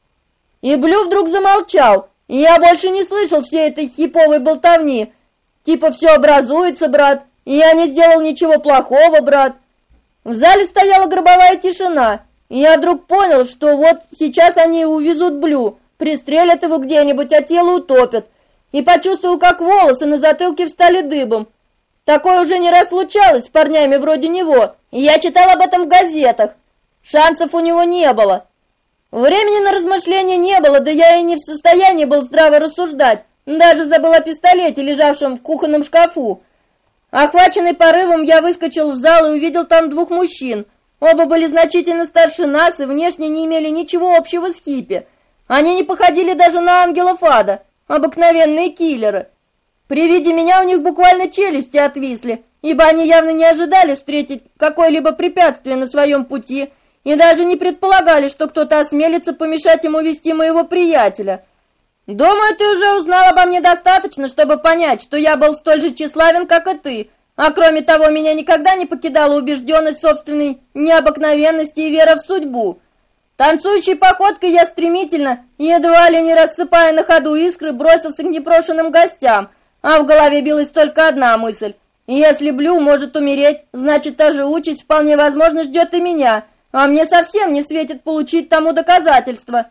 И Блю вдруг замолчал, и я больше не слышал всей этой хиповой болтовни. Типа «все образуется, брат», и я не сделал ничего плохого, брат. В зале стояла гробовая тишина, и я вдруг понял, что вот сейчас они увезут Блю, пристрелят его где-нибудь, а тело утопят. И почувствовал, как волосы на затылке встали дыбом. Такое уже не раз случалось с парнями вроде него, и я читал об этом в газетах. Шансов у него не было. Времени на размышления не было, да я и не в состоянии был здраво рассуждать. Даже забыл о пистолете, лежавшем в кухонном шкафу. Охваченный порывом, я выскочил в зал и увидел там двух мужчин. Оба были значительно старше нас и внешне не имели ничего общего с хиппи. Они не походили даже на ангелов ада, обыкновенные киллеры. При виде меня у них буквально челюсти отвисли, ибо они явно не ожидали встретить какое-либо препятствие на своем пути и даже не предполагали, что кто-то осмелится помешать ему вести моего приятеля. Думаю, ты уже узнал обо мне достаточно, чтобы понять, что я был столь же тщеславен, как и ты. А кроме того, меня никогда не покидала убежденность собственной необыкновенности и вера в судьбу. Танцующей походкой я стремительно, едва ли не рассыпая на ходу искры, бросился к непрошенным гостям, а в голове билась только одна мысль. Если Блю может умереть, значит, та же участь вполне возможно ждет и меня, а мне совсем не светит получить тому доказательства.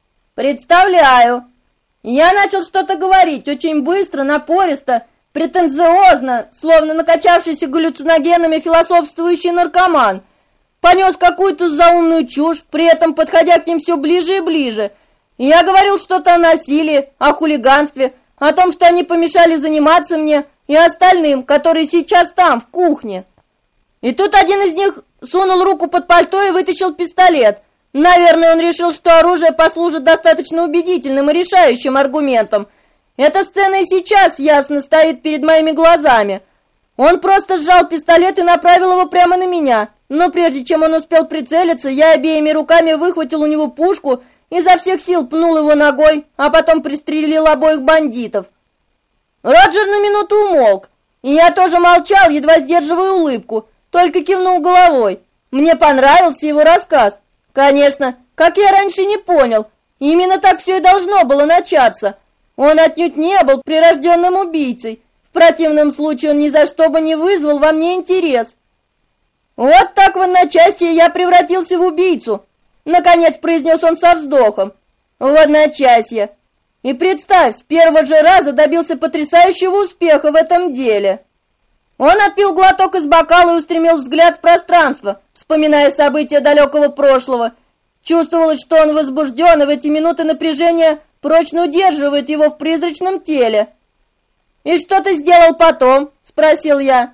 Представляю. Я начал что-то говорить, очень быстро, напористо, претенциозно, словно накачавшийся галлюциногенами философствующий наркоман. Понес какую-то заумную чушь, при этом подходя к ним все ближе и ближе. Я говорил что-то о насилии, о хулиганстве, о том, что они помешали заниматься мне и остальным, которые сейчас там, в кухне. И тут один из них сунул руку под пальто и вытащил пистолет. Наверное, он решил, что оружие послужит достаточно убедительным и решающим аргументом. Эта сцена и сейчас ясно стоит перед моими глазами. Он просто сжал пистолет и направил его прямо на меня. Но прежде чем он успел прицелиться, я обеими руками выхватил у него пушку, изо всех сил пнул его ногой, а потом пристрелил обоих бандитов. Роджер на минуту умолк, и я тоже молчал, едва сдерживая улыбку, только кивнул головой. Мне понравился его рассказ. Конечно, как я раньше не понял, именно так все и должно было начаться. Он отнюдь не был прирожденным убийцей. В противном случае он ни за что бы не вызвал во мне интерес. Вот так в одночасье я превратился в убийцу. Наконец произнес он со вздохом. В одночасье. И представь, с первого же раза добился потрясающего успеха в этом деле. Он отпил глоток из бокала и устремил взгляд в пространство, вспоминая события далекого прошлого. Чувствовалось, что он возбужден, и в эти минуты напряжения прочно удерживает его в призрачном теле. «И что ты сделал потом?» – спросил я.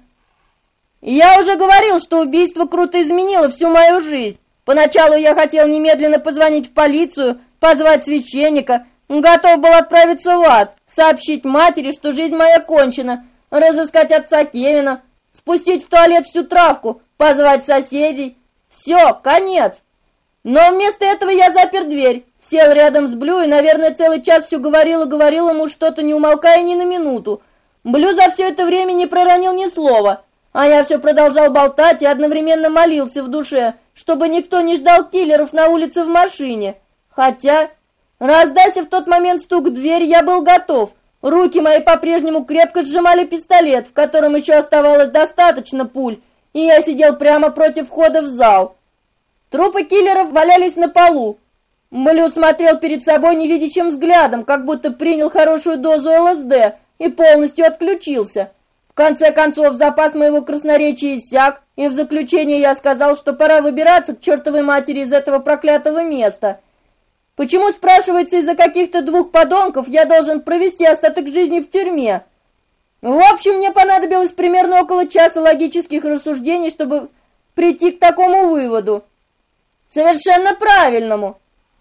«Я уже говорил, что убийство круто изменило всю мою жизнь. Поначалу я хотел немедленно позвонить в полицию, позвать священника, готов был отправиться в ад, сообщить матери, что жизнь моя кончена, разыскать отца Кевина, спустить в туалет всю травку, позвать соседей. Все, конец. Но вместо этого я запер дверь, сел рядом с Блю и, наверное, целый час все говорил и говорил ему что-то, не умолкая ни на минуту. Блю за все это время не проронил ни слова, а я все продолжал болтать и одновременно молился в душе, чтобы никто не ждал киллеров на улице в машине. Хотя, раздался в тот момент стук в дверь, я был готов. Руки мои по-прежнему крепко сжимали пистолет, в котором еще оставалось достаточно пуль, и я сидел прямо против входа в зал. Трупы киллеров валялись на полу. Блю смотрел перед собой невидящим взглядом, как будто принял хорошую дозу ЛСД и полностью отключился. В конце концов, запас моего красноречия иссяк, и в заключение я сказал, что пора выбираться к чертовой матери из этого проклятого места. Почему, спрашивается, из-за каких-то двух подонков я должен провести остаток жизни в тюрьме? В общем, мне понадобилось примерно около часа логических рассуждений, чтобы прийти к такому выводу. Совершенно правильному.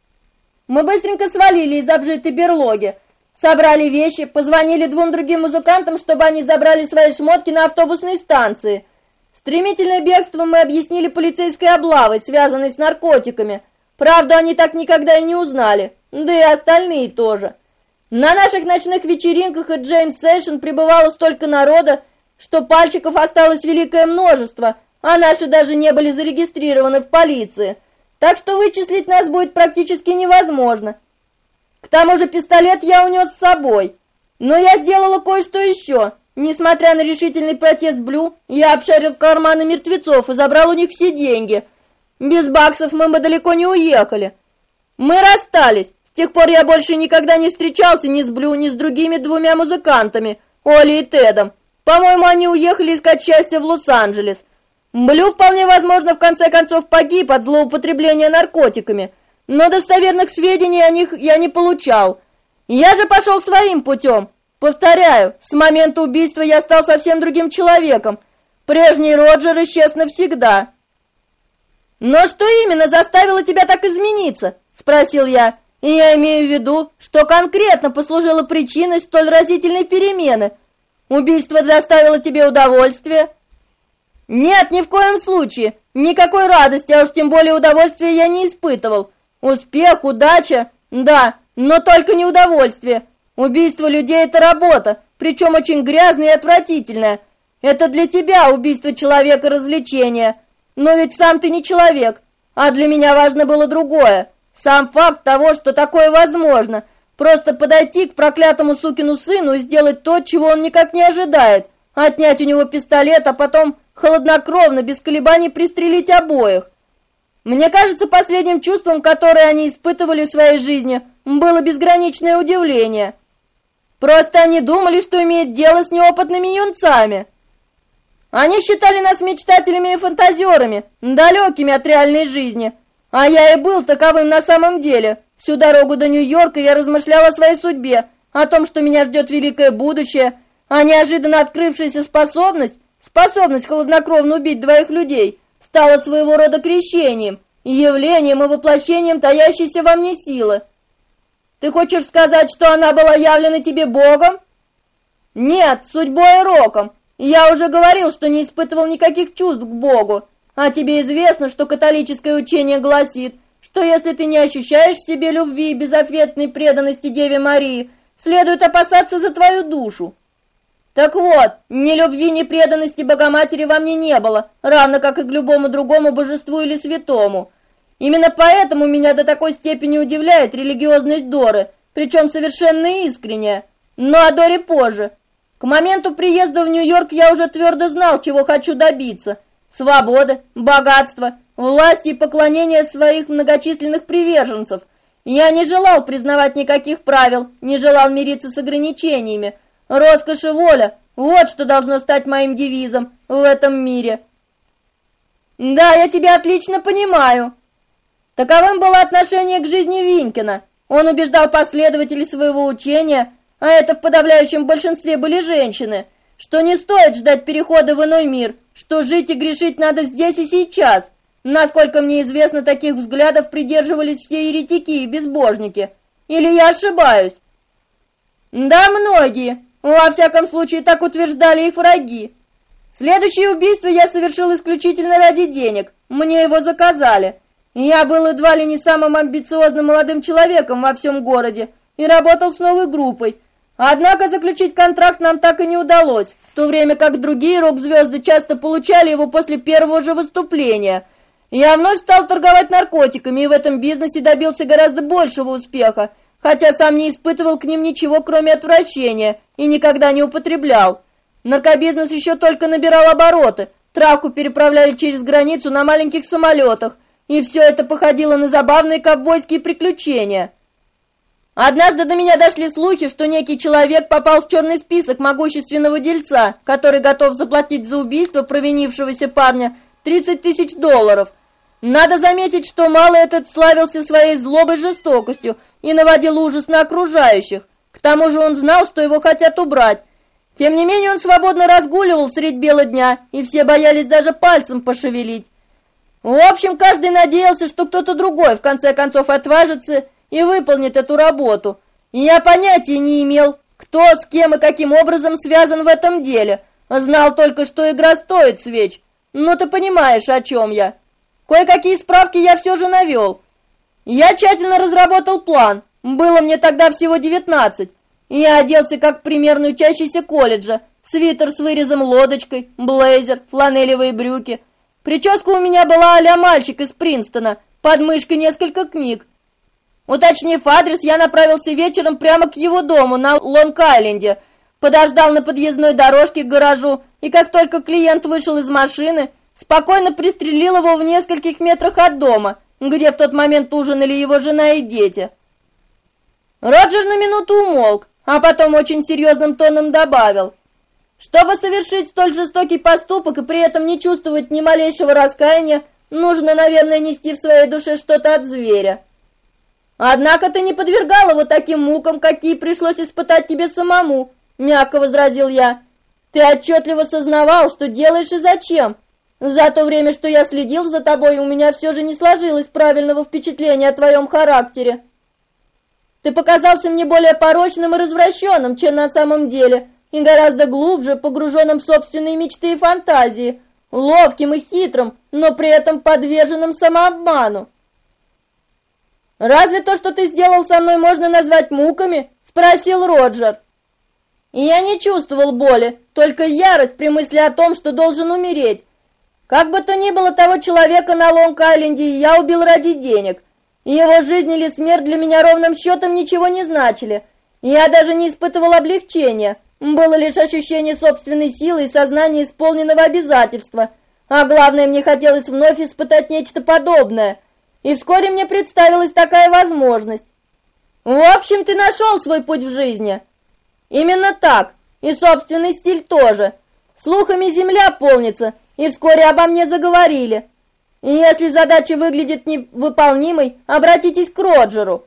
Мы быстренько свалили из обжитой берлоги, собрали вещи, позвонили двум другим музыкантам, чтобы они забрали свои шмотки на автобусной станции. Стремительное бегство мы объяснили полицейской облавой, связанной с наркотиками. Правда, они так никогда и не узнали, да и остальные тоже. На наших ночных вечеринках и джейм-сэшн прибывало столько народа, что пальчиков осталось великое множество, а наши даже не были зарегистрированы в полиции. Так что вычислить нас будет практически невозможно. К тому же пистолет я унес с собой. Но я сделала кое-что еще. Несмотря на решительный протест Блю, я обшарил карманы мертвецов и забрал у них все деньги. Без баксов мы бы далеко не уехали. Мы расстались. С тех пор я больше никогда не встречался ни с Блю, ни с другими двумя музыкантами, Олли и Тедом. По-моему, они уехали искать счастье в Лос-Анджелес. Блю вполне возможно в конце концов погиб от злоупотребления наркотиками, но достоверных сведений о них я не получал. Я же пошел своим путем. Повторяю, с момента убийства я стал совсем другим человеком. Прежний Роджер исчез навсегда. «Но что именно заставило тебя так измениться?» – спросил я. «И я имею в виду, что конкретно послужило причиной столь разительной перемены. Убийство доставило тебе удовольствие?» «Нет, ни в коем случае. Никакой радости, а уж тем более удовольствия я не испытывал. Успех, удача, да, но только не удовольствие. Убийство людей – это работа, причем очень грязная и отвратительная. Это для тебя убийство человека развлечение. Но ведь сам ты не человек, а для меня важно было другое. Сам факт того, что такое возможно. Просто подойти к проклятому сукину сыну и сделать то, чего он никак не ожидает. Отнять у него пистолет, а потом хладнокровно, без колебаний пристрелить обоих. Мне кажется, последним чувством, которое они испытывали в своей жизни, было безграничное удивление. Просто они думали, что имеют дело с неопытными юнцами. Они считали нас мечтателями и фантазерами, далекими от реальной жизни. А я и был таковым на самом деле. Всю дорогу до Нью-Йорка я размышлял о своей судьбе, о том, что меня ждет великое будущее, а неожиданно открывшаяся способность хладнокровно убить двоих людей, стала своего рода крещением, явлением и воплощением таящейся во мне силы. Ты хочешь сказать, что она была явлена тебе Богом? Нет, судьбой и роком. Я уже говорил, что не испытывал никаких чувств к Богу. А тебе известно, что католическое учение гласит, что если ты не ощущаешь в себе любви и безответной преданности Деве Марии, следует опасаться за твою душу. Так вот, ни любви, ни преданности Богоматери во мне не было, равно как и к любому другому божеству или святому. Именно поэтому меня до такой степени удивляет религиозность Доры, причем совершенно искренняя. Но о Доре позже. К моменту приезда в Нью-Йорк я уже твердо знал, чего хочу добиться. Свободы, богатства, власти и поклонения своих многочисленных приверженцев. Я не желал признавать никаких правил, не желал мириться с ограничениями. Роскошь и воля – вот что должно стать моим девизом в этом мире. Да, я тебя отлично понимаю. Таковым было отношение к жизни Винкина. Он убеждал последователей своего учения, а это в подавляющем большинстве были женщины, что не стоит ждать перехода в иной мир, что жить и грешить надо здесь и сейчас. Насколько мне известно, таких взглядов придерживались все еретики и безбожники. Или я ошибаюсь? Да, многие. Во всяком случае, так утверждали их враги. Следующее убийство я совершил исключительно ради денег. Мне его заказали. Я был едва ли не самым амбициозным молодым человеком во всем городе и работал с новой группой. Однако заключить контракт нам так и не удалось, в то время как другие рок-звезды часто получали его после первого же выступления. Я вновь стал торговать наркотиками и в этом бизнесе добился гораздо большего успеха, хотя сам не испытывал к ним ничего, кроме отвращения, и никогда не употреблял. Наркобизнес еще только набирал обороты, травку переправляли через границу на маленьких самолетах, и все это походило на забавные ковбойские приключения. Однажды до меня дошли слухи, что некий человек попал в черный список могущественного дельца, который готов заплатить за убийство провинившегося парня $30 000. Надо заметить, что малый этот славился своей злобой и жестокостью и наводил ужас на окружающих. К тому же он знал, что его хотят убрать. Тем не менее он свободно разгуливал средь бела дня, и все боялись даже пальцем пошевелить. В общем, каждый надеялся, что кто-то другой в конце концов отважится и выполнит эту работу. И я понятия не имел, кто, с кем и каким образом связан в этом деле. Знал только, что игра стоит свеч. Ну ты понимаешь, о чем я. Кое-какие справки я все же навел. Я тщательно разработал план. Было мне тогда всего 19. И я оделся как примерный учащийся колледжа. Свитер с вырезом лодочкой, блейзер, фланелевые брюки. Прическа у меня была а-ля мальчик из Принстона, под мышкой несколько книг. Уточнив адрес, я направился вечером прямо к его дому на Лонг-Айленде, подождал на подъездной дорожке к гаражу, и как только клиент вышел из машины, спокойно пристрелил его в нескольких метрах от дома, где в тот момент ужинали его жена и дети. Роджер на минуту умолк, а потом очень серьезным тоном добавил: Чтобы совершить столь жестокий поступок и при этом не чувствовать ни малейшего раскаяния, нужно, наверное, нести в своей душе что-то от зверя. Однако ты не подвергал его таким мукам, какие пришлось испытать тебе самому, мягко возразил я. Ты отчетливо сознавал, что делаешь и зачем. За то время, что я следил за тобой, у меня все же не сложилось правильного впечатления о твоем характере. Ты показался мне более порочным и развращенным, чем на самом деле, и гораздо глубже погруженным в собственные мечты и фантазии, ловким и хитрым, но при этом подверженным самообману. «Разве то, что ты сделал со мной, можно назвать муками?» – спросил Роджер. И я не чувствовал боли, только ярость при мысли о том, что должен умереть. Как бы то ни было, того человека на Лонг-Айленде я убил ради денег. И его жизнь или смерть для меня ровным счетом ничего не значили. Я даже не испытывал облегчения. Было лишь ощущение собственной силы и сознание исполненного обязательства. А главное, мне хотелось вновь испытать нечто подобное. И вскоре мне представилась такая возможность. В общем, ты нашел свой путь в жизни. Именно так. И собственный стиль тоже. Слухами земля полнится, и вскоре обо мне заговорили. И если задача выглядит невыполнимой, обратитесь к Роджеру.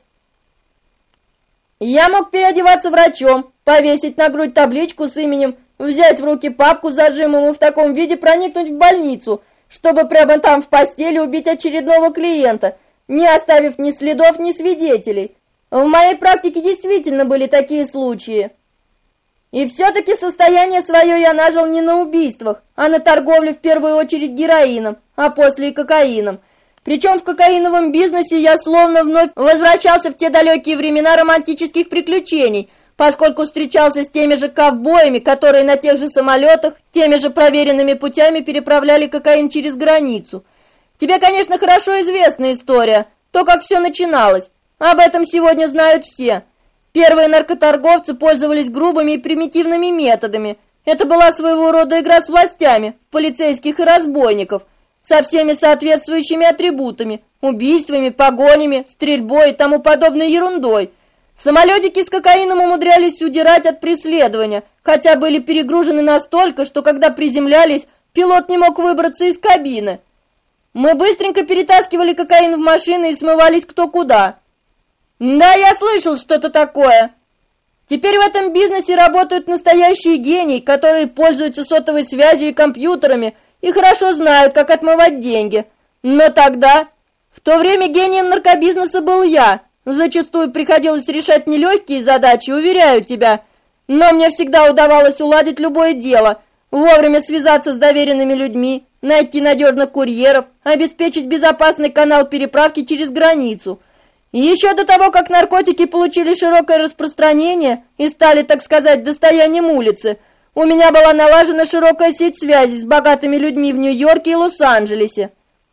Я мог переодеваться врачом, повесить на грудь табличку с именем, взять в руки папку с зажимом и в таком виде проникнуть в больницу, чтобы прямо там в постели убить очередного клиента, не оставив ни следов, ни свидетелей. В моей практике действительно были такие случаи. И все-таки состояние свое я нажил не на убийствах, а на торговле в первую очередь героином, а после и кокаином. Причем в кокаиновом бизнесе я словно вновь возвращался в те далекие времена романтических приключений, поскольку встречался с теми же ковбоями, которые на тех же самолетах, теми же проверенными путями переправляли кокаин через границу. Тебе, конечно, хорошо известна история, то, как все начиналось. Об этом сегодня знают все. Первые наркоторговцы пользовались грубыми и примитивными методами. Это была своего рода игра с властями, полицейских и разбойников, со всеми соответствующими атрибутами, убийствами, погонями, стрельбой и тому подобной ерундой. Самолетики с кокаином умудрялись удирать от преследования, хотя были перегружены настолько, что когда приземлялись, пилот не мог выбраться из кабины. Мы быстренько перетаскивали кокаин в машины и смывались кто куда. Да, я слышал что-то такое. Теперь в этом бизнесе работают настоящие гении, которые пользуются сотовой связью и компьютерами и хорошо знают, как отмывать деньги. Но тогда, в то время гением наркобизнеса был я. Зачастую приходилось решать нелегкие задачи, уверяю тебя. Но мне всегда удавалось уладить любое дело, вовремя связаться с доверенными людьми, найти надежных курьеров, обеспечить безопасный канал переправки через границу. И еще до того, как наркотики получили широкое распространение и стали, так сказать, достоянием улицы, у меня была налажена широкая сеть связей с богатыми людьми в Нью-Йорке и Лос-Анджелесе.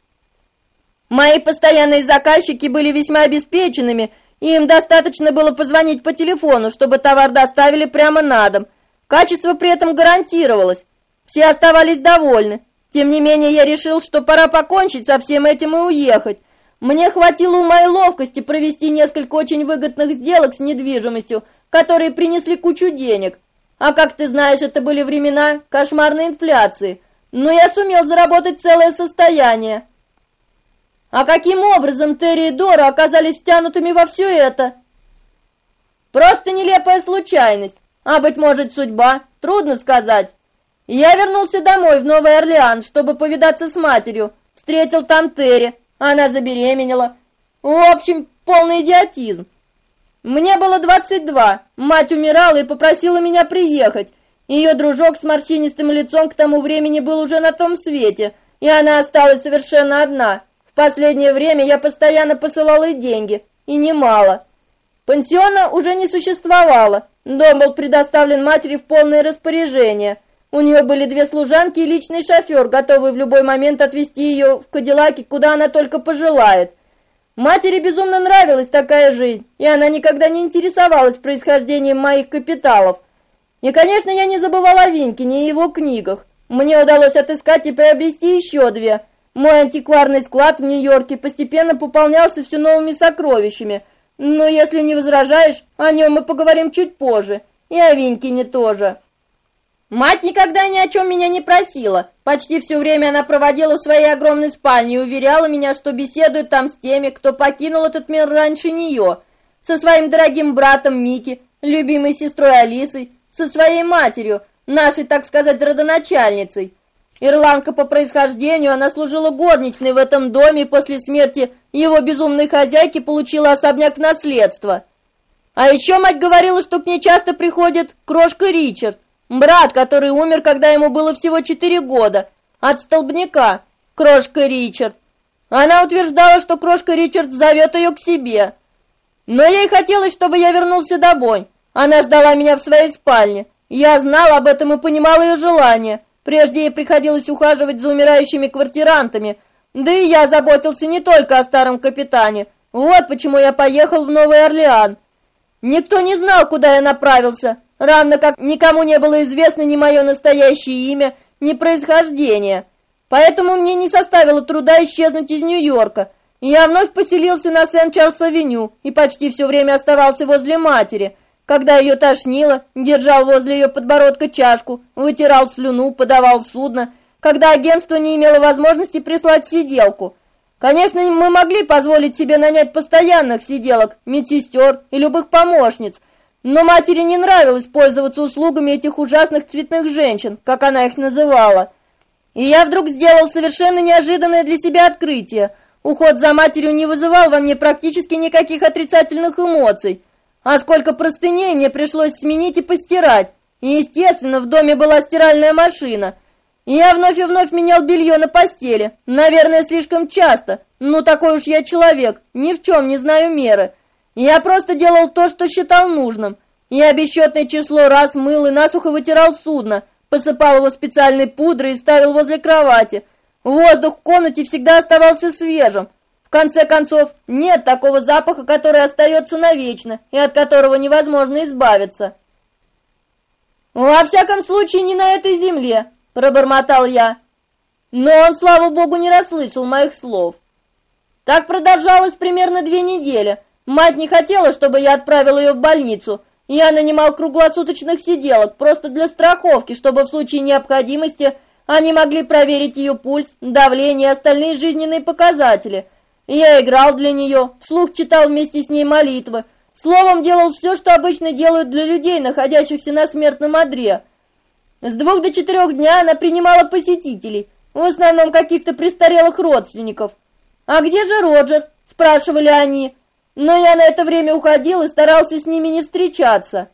Мои постоянные заказчики были весьма обеспеченными, и им достаточно было позвонить по телефону, чтобы товар доставили прямо на дом. Качество при этом гарантировалось. Все оставались довольны. Тем не менее, я решил, что пора покончить со всем этим и уехать. Мне хватило ума и ловкости провести несколько очень выгодных сделок с недвижимостью, которые принесли кучу денег. А как ты знаешь, это были времена кошмарной инфляции. Но я сумел заработать целое состояние. А каким образом Терри и Дора оказались втянутыми во все это? Просто нелепая случайность. А, быть может, судьба? Трудно сказать. Я вернулся домой в Новый Орлеан, чтобы повидаться с матерью. Встретил там Терри. Она забеременела. В общем, полный идиотизм. Мне было 22. Мать умирала и попросила меня приехать. Ее дружок с морщинистым лицом к тому времени был уже на том свете, и она осталась совершенно одна. В последнее время я постоянно посылал ей деньги, и немало. Пансиона уже не существовало. Дом был предоставлен матери в полное распоряжение. У нее были 2 служанки и личный шофер, готовый в любой момент отвезти ее в Кадиллаке, куда она только пожелает. Матери безумно нравилась такая жизнь, и она никогда не интересовалась происхождением моих капиталов. И, конечно, я не забывал о Винкине и его книгах. Мне удалось отыскать и приобрести еще 2. Мой антикварный склад в Нью-Йорке постепенно пополнялся все новыми сокровищами. Но если не возражаешь, о нем мы поговорим чуть позже. И о Винкине тоже. Мать никогда ни о чем меня не просила. Почти все время она проводила в своей огромной спальне и уверяла меня, что беседует там с теми, кто покинул этот мир раньше нее. Со своим дорогим братом Микки, любимой сестрой Алисой, со своей матерью, нашей, так сказать, родоначальницей. Ирландка по происхождению, она служила горничной в этом доме и после смерти его безумной хозяйки получила особняк наследства. А еще мать говорила, что к ней часто приходит крошка Ричард, брат, который умер, когда ему было всего 4 года, от столбняка, крошка Ричард. Она утверждала, что крошка Ричард зовет ее к себе. Но ей хотелось, чтобы я вернулся домой. Она ждала меня в своей спальне. Я знал об этом и понимал ее желание. Прежде ей приходилось ухаживать за умирающими квартирантами. Да и я заботился не только о старом капитане. Вот почему я поехал в Новый Орлеан. Никто не знал, куда я направился, равно как никому не было известно ни мое настоящее имя, ни происхождение. Поэтому мне не составило труда исчезнуть из Нью-Йорка. Я вновь поселился на Сент-Чарльз-авеню и почти все время оставался возле матери. Когда ее тошнило, держал возле ее подбородка чашку, вытирал слюну, подавал судно, когда агентство не имело возможности прислать сиделку. Конечно, мы могли позволить себе нанять постоянных сиделок, медсестер и любых помощниц, но матери не нравилось пользоваться услугами этих ужасных цветных женщин, как она их называла. И я вдруг сделал совершенно неожиданное для себя открытие. Уход за матерью не вызывал во мне практически никаких отрицательных эмоций. А сколько простыней мне пришлось сменить и постирать. И, естественно, в доме была стиральная машина. И я вновь и вновь менял белье на постели. Наверное, слишком часто. Ну, такой уж я человек, ни в чем не знаю меры. Я просто делал то, что считал нужным. Я бесчетное число раз мыл и насухо вытирал судно, посыпал его специальной пудрой и ставил возле кровати. Воздух в комнате всегда оставался свежим. В конце концов, нет такого запаха, который остается навечно и от которого невозможно избавиться. «Во всяком случае, не на этой земле», — пробормотал я. Но он, слава богу, не расслышал моих слов. Так продолжалось примерно 2 недели. Мать не хотела, чтобы я отправил ее в больницу. Я нанимал круглосуточных сиделок, просто для страховки, чтобы в случае необходимости они могли проверить ее пульс, давление и остальные жизненные показатели. Я играл для нее, вслух читал вместе с ней молитвы. Словом, делал все, что обычно делают для людей, находящихся на смертном одре. С 2 до 4 дня она принимала посетителей, в основном каких-то престарелых родственников. «А где же Роджер?» – спрашивали они. Но я на это время уходил и старался с ними не встречаться.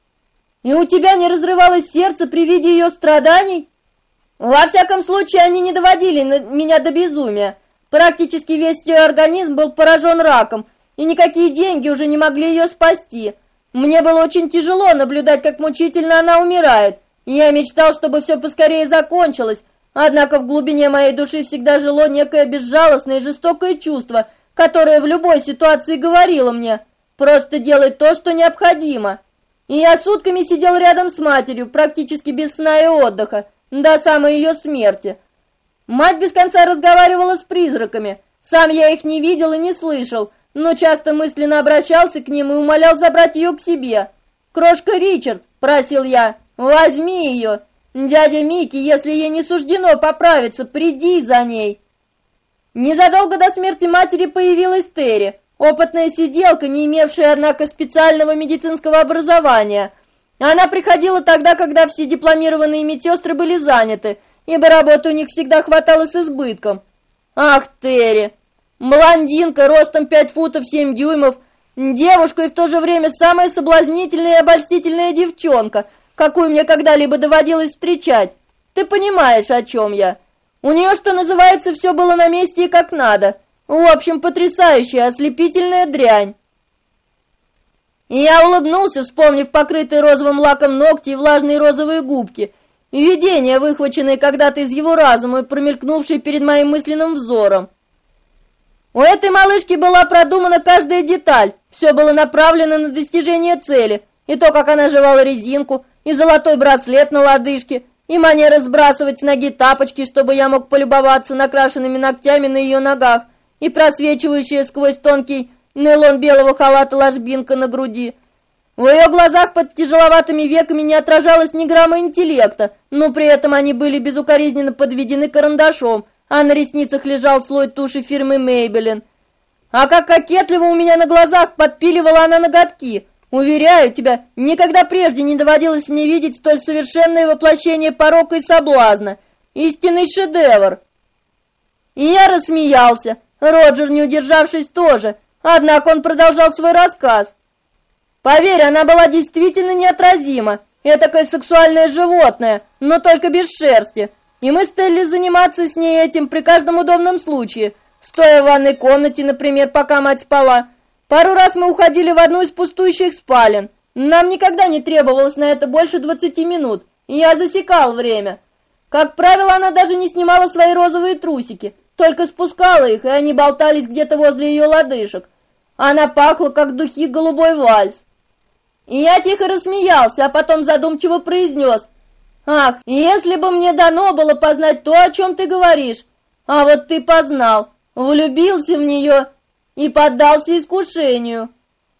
«И у тебя не разрывалось сердце при виде ее страданий?» «Во всяком случае, они не доводили меня до безумия. Практически весь ее организм был поражен раком, и никакие деньги уже не могли ее спасти. Мне было очень тяжело наблюдать, как мучительно она умирает. Я мечтал, чтобы все поскорее закончилось, однако в глубине моей души всегда жило некое безжалостное и жестокое чувство, которое в любой ситуации говорило мне: просто делай то, что необходимо. И я сутками сидел рядом с матерью, практически без сна и отдыха, до самой ее смерти. Мать без конца разговаривала с призраками. Сам я их не видел и не слышал, но часто мысленно обращался к ним и умолял забрать ее к себе. «Крошка Ричард», — просил я, — «возьми ее. Дядя Микки, если ей не суждено поправиться, приди за ней». Незадолго до смерти матери появилась Терри, опытная сиделка, не имевшая, однако, специального медицинского образования. Она приходила тогда, когда все дипломированные медсестры были заняты, ибо работы у них всегда хватало с избытком. Ах, Терри! Блондинка, ростом 5 футов 7 дюймов, девушка и в то же время самая соблазнительная и обольстительная девчонка, какую мне когда-либо доводилось встречать. Ты понимаешь, о чем я. У нее, что называется, все было на месте и как надо. В общем, потрясающая, ослепительная дрянь. И я улыбнулся, вспомнив покрытые розовым лаком ногти и влажные розовые губки. Видение, выхваченное когда-то из его разума и промелькнувшее перед моим мысленным взором. У этой малышки была продумана каждая деталь. Все было направлено на достижение цели. И то, как она жевала резинку, и золотой браслет на лодыжке, и манера сбрасывать с ноги тапочки, чтобы я мог полюбоваться накрашенными ногтями на ее ногах, и просвечивающая сквозь тонкий нейлон белого халата ложбинка на груди. В ее глазах под тяжеловатыми веками не отражалось ни грамма интеллекта, но при этом они были безукоризненно подведены карандашом, а на ресницах лежал слой туши фирмы Maybelline. А как кокетливо у меня на глазах подпиливала она ноготки. Уверяю тебя, никогда прежде не доводилось мне видеть столь совершенное воплощение порока и соблазна. Истинный шедевр. И я рассмеялся. Роджер, не удержавшись, тоже. Однако он продолжал свой рассказ. Поверь, она была действительно неотразима. Этакое сексуальное животное, но только без шерсти. И мы стали заниматься с ней этим при каждом удобном случае. Стоя в ванной комнате, например, пока мать спала. Пару раз мы уходили в одну из пустующих спален. Нам никогда не требовалось на это больше 20 минут. И я засекал время. Как правило, она даже не снимала свои розовые трусики. Только спускала их, и они болтались где-то возле ее лодыжек. Она пахла, как духи, голубой вальс. И я тихо рассмеялся, а потом задумчиво произнес: «Ах, если бы мне дано было познать то, о чем ты говоришь! А вот ты познал, влюбился в нее и поддался искушению.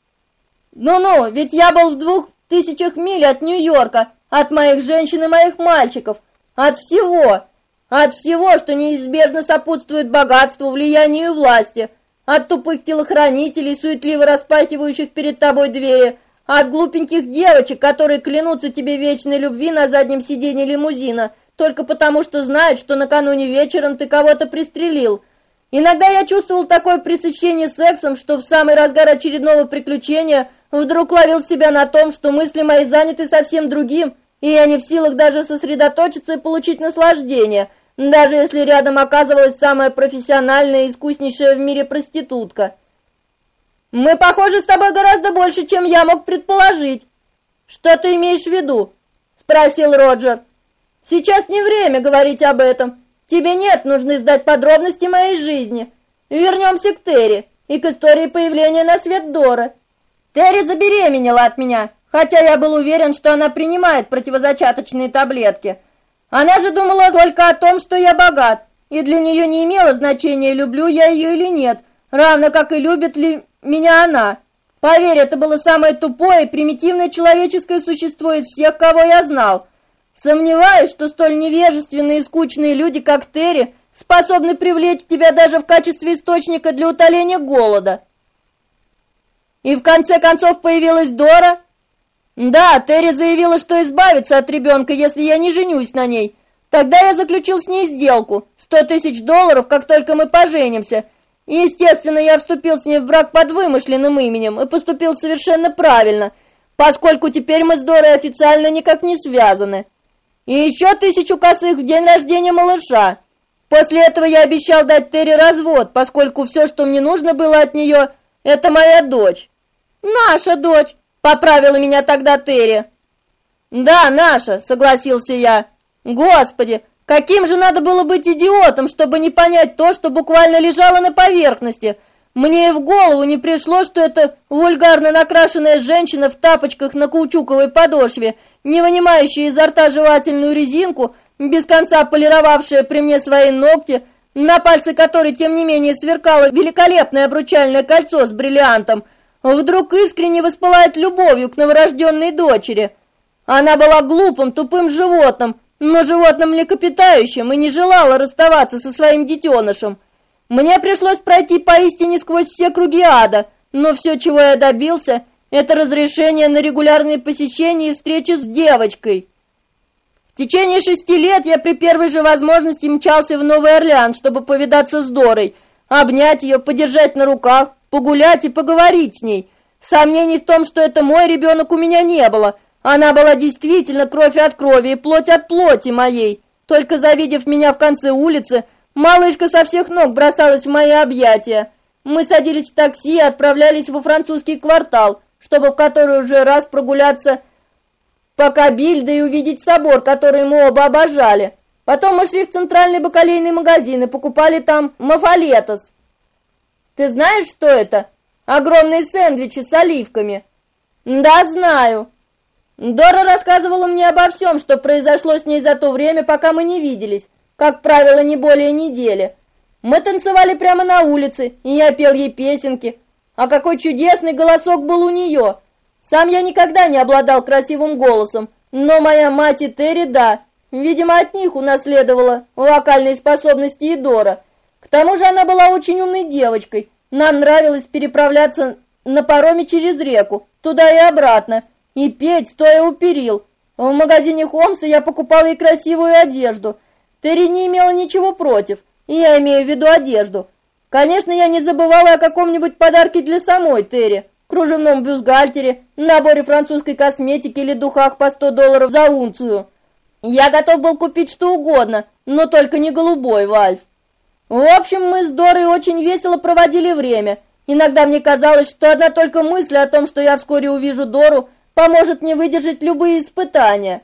Ну-ну, ведь я был в 2000 миль от Нью-Йорка, от моих женщин и моих мальчиков, от всего, что неизбежно сопутствует богатству, влиянию и власти, от тупых телохранителей, суетливо распахивающих перед тобой двери, от глупеньких девочек, которые клянутся тебе вечной любви на заднем сиденье лимузина, только потому что знают, что накануне вечером ты кого-то пристрелил. Иногда я чувствовал такое пресыщение сексом, что в самый разгар очередного приключения вдруг ловил себя на том, что мысли мои заняты совсем другим, и я не в силах даже сосредоточиться и получить наслаждение, даже если рядом оказывалась самая профессиональная и искуснейшая в мире проститутка. Мы похожи с тобой гораздо больше, чем я мог предположить. Что ты имеешь в виду? Спросил Роджер. Сейчас не время говорить об этом. Тебе нет нужды знать подробности моей жизни. Вернемся к Терри и к истории появления на свет Доры. Терри забеременела от меня, хотя я был уверен, что она принимает противозачаточные таблетки. Она же думала только о том, что я богат, и для нее не имело значения, люблю я ее или нет, равно как и любит ли меня она. Поверь, это было самое тупое и примитивное человеческое существо из всех, кого я знал. Сомневаюсь, что столь невежественные и скучные люди, как Терри, способны привлечь тебя даже в качестве источника для утоления голода. И в конце концов появилась Дора? Да, Терри заявила, что избавится от ребенка, если я не женюсь на ней. Тогда я заключил с ней сделку. $100 000, как только мы поженимся. И, естественно, я вступил с ней в брак под вымышленным именем и поступил совершенно правильно, поскольку теперь мы с Дорой официально никак не связаны. И еще 1000 косых в день рождения малыша. После этого я обещал дать Терри развод, поскольку все, что мне нужно было от нее, это моя дочь. Наша дочь, поправила меня тогда Терри. Да, наша, согласился я. Господи, каким же надо было быть идиотом, чтобы не понять то, что буквально лежало на поверхности. Мне и в голову не пришло, что эта вульгарно накрашенная женщина в тапочках на каучуковой подошве, не вынимающая изо рта жевательную резинку, без конца полировавшая при мне свои ногти, на пальце которой, тем не менее, сверкало великолепное обручальное кольцо с бриллиантом, вдруг искренне воспылает любовью к новорожденной дочери. Она была глупым, тупым животным, но животным млекопитающим, и не желала расставаться со своим детенышем. Мне пришлось пройти поистине сквозь все круги ада, но все, чего я добился, это разрешение на регулярные посещения и встречи с девочкой. В течение 6 лет я при первой же возможности мчался в Новый Орлеан, чтобы повидаться с Дорой, обнять ее, подержать на руках, погулять и поговорить с ней. Сомнений в том, что это мой ребенок, у меня не было. Она была действительно кровь от крови и плоть от плоти моей. Только завидев меня в конце улицы, малышка со всех ног бросалась в мои объятия. Мы садились в такси и отправлялись во французский квартал, чтобы в который уже раз прогуляться по Кабильде и увидеть собор, который мы оба обожали. Потом мы шли в центральный бакалейный магазин и покупали там мафалетос. Ты знаешь, что это? Огромные сэндвичи с оливками. Да, знаю. Дора рассказывала мне обо всем, что произошло с ней за то время, пока мы не виделись, как правило, не более недели. Мы танцевали прямо на улице, и я пел ей песенки. А какой чудесный голосок был у нее! Сам я никогда не обладал красивым голосом, но моя мать и Терри, да. Видимо, от них унаследовала вокальные способности и Дора. К тому же она была очень умной девочкой. Нам нравилось переправляться на пароме через реку, туда и обратно, и петь, стоя у перил. В магазине Холмса я покупал ей красивую одежду. Терри не имела ничего против, и я имею в виду одежду. Конечно, я не забывала о каком-нибудь подарке для самой Терри, кружевном бюстгальтере, наборе французской косметики или духах по $100 за унцию. Я готов был купить что угодно, но только не голубой вальс. В общем, мы с Дорой очень весело проводили время. Иногда мне казалось, что одна только мысль о том, что я вскоре увижу Дору, поможет мне выдержать любые испытания.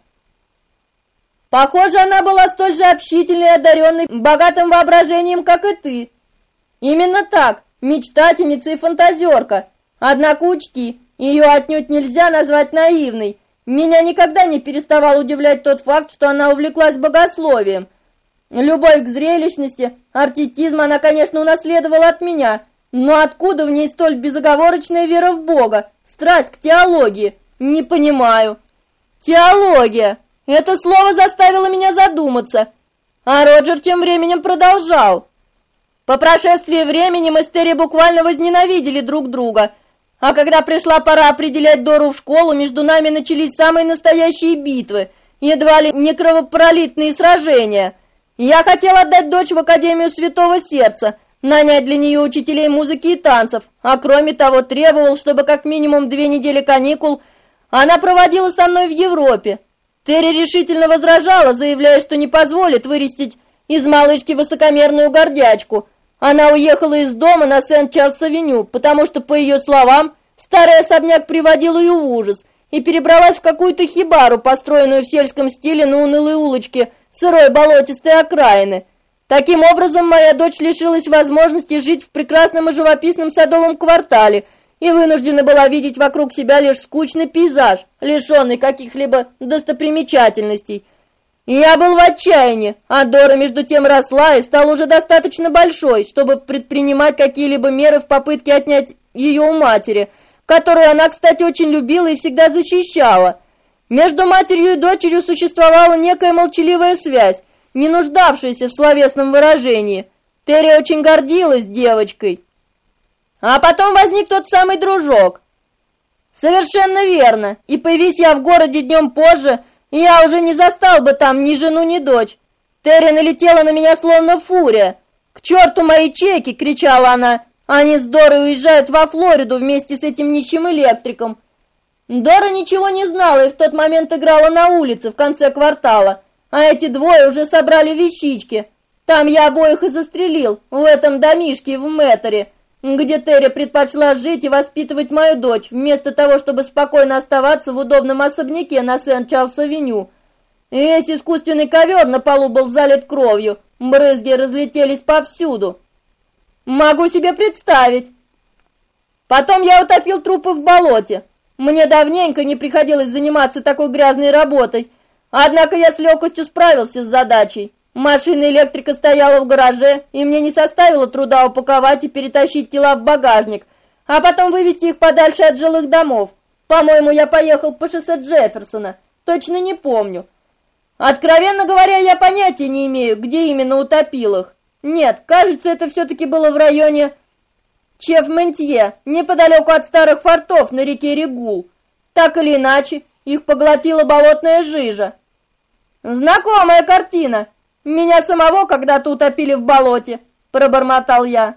Похоже, она была столь же общительной и одаренной, богатым воображением, как и ты. Именно так, мечтательница и фантазерка. Однако учти, ее отнюдь нельзя назвать наивной. Меня никогда не переставал удивлять тот факт, что она увлеклась богословием. Любовь к зрелищности, артистизм она, конечно, унаследовала от меня, но откуда в ней столь безоговорочная вера в Бога, страсть к теологии? Не понимаю. Теология. Это слово заставило меня задуматься. А Роджер тем временем продолжал. По прошествии времени мы с Терри буквально возненавидели друг друга. А когда пришла пора определять Дору в школу, между нами начались самые настоящие битвы, едва ли не кровопролитные сражения. Я хотел отдать дочь в Академию Святого Сердца, нанять для нее учителей музыки и танцев, а кроме того требовал, чтобы как минимум 2 недели каникул она проводила со мной в Европе. Терри решительно возражала, заявляя, что не позволит вырастить из малышки высокомерную гордячку. Она уехала из дома на Сент-Чарльз-авеню, потому что, по ее словам, старый особняк приводил ее в ужас, и перебралась в какую-то хибару, построенную в сельском стиле на унылой улочке сырой болотистой окраины. Таким образом, моя дочь лишилась возможности жить в прекрасном и живописном садовом квартале и вынуждена была видеть вокруг себя лишь скучный пейзаж, лишенный каких-либо достопримечательностей. Я был в отчаянии, а Дора между тем росла и стала уже достаточно большой, чтобы предпринимать какие-либо меры в попытке отнять ее у матери, которую она, кстати, очень любила и всегда защищала. Между матерью и дочерью существовала некая молчаливая связь, не нуждавшаяся в словесном выражении. Терри очень гордилась девочкой. А потом возник тот самый дружок. Совершенно верно, и появись я в городе днем позже, я уже не застал бы там ни жену, ни дочь. Терри налетела на меня словно фурия. «К черту мои чеки!» — кричала она. «Они с Дорой уезжают во Флориду вместе с этим нищим электриком». Дора ничего не знала и в тот момент играла на улице в конце квартала, а эти двое уже собрали вещички. Там я обоих и застрелил, в этом домишке в Мэторе, где Терри предпочла жить и воспитывать мою дочь, вместо того, чтобы спокойно оставаться в удобном особняке на Сент-Чарльз-авеню. Весь искусственный ковер на полу был залит кровью, брызги разлетелись повсюду. Могу себе представить. Потом я утопил трупы в болоте. Мне давненько не приходилось заниматься такой грязной работой, однако я с легкостью справился с задачей. Машина электрика стояла в гараже, и мне не составило труда упаковать и перетащить тела в багажник, а потом вывезти их подальше от жилых домов. По-моему, я поехал по шоссе Джефферсона, точно не помню. Откровенно говоря, я понятия не имею, где именно утопил их. Нет, кажется, это все-таки было в районе Чеф-Ментье, неподалеку от старых фортов на реке Регул. Так или иначе, их поглотила болотная жижа. Знакомая картина. Меня самого когда-то утопили в болоте, пробормотал я.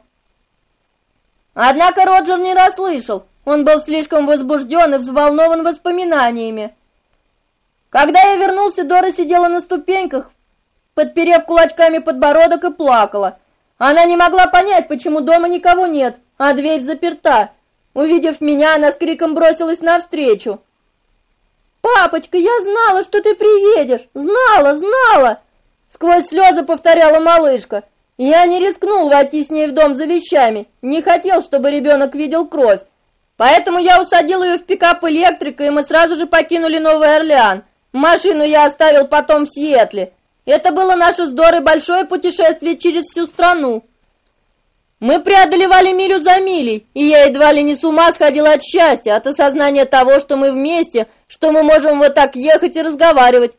Однако Роджер не расслышал. Он был слишком возбужден и взволнован воспоминаниями. Когда я вернулся, Дора сидела на ступеньках, подперев кулачками подбородок, и плакала. Она не могла понять, почему дома никого нет, а дверь заперта. Увидев меня, она с криком бросилась навстречу. «Папочка, я знала, что ты приедешь! Знала!» Сквозь слезы повторяла малышка. Я не рискнул войти с ней в дом за вещами, не хотел, чтобы ребенок видел кровь. Поэтому я усадил ее в пикап электрика, и мы сразу же покинули Новый Орлеан. Машину я оставил потом в Сиэтле. Это было наше с Дорой большое путешествие через всю страну. Мы преодолевали милю за милей, и я едва ли не с ума сходила от счастья, от осознания того, что мы вместе, что мы можем вот так ехать и разговаривать.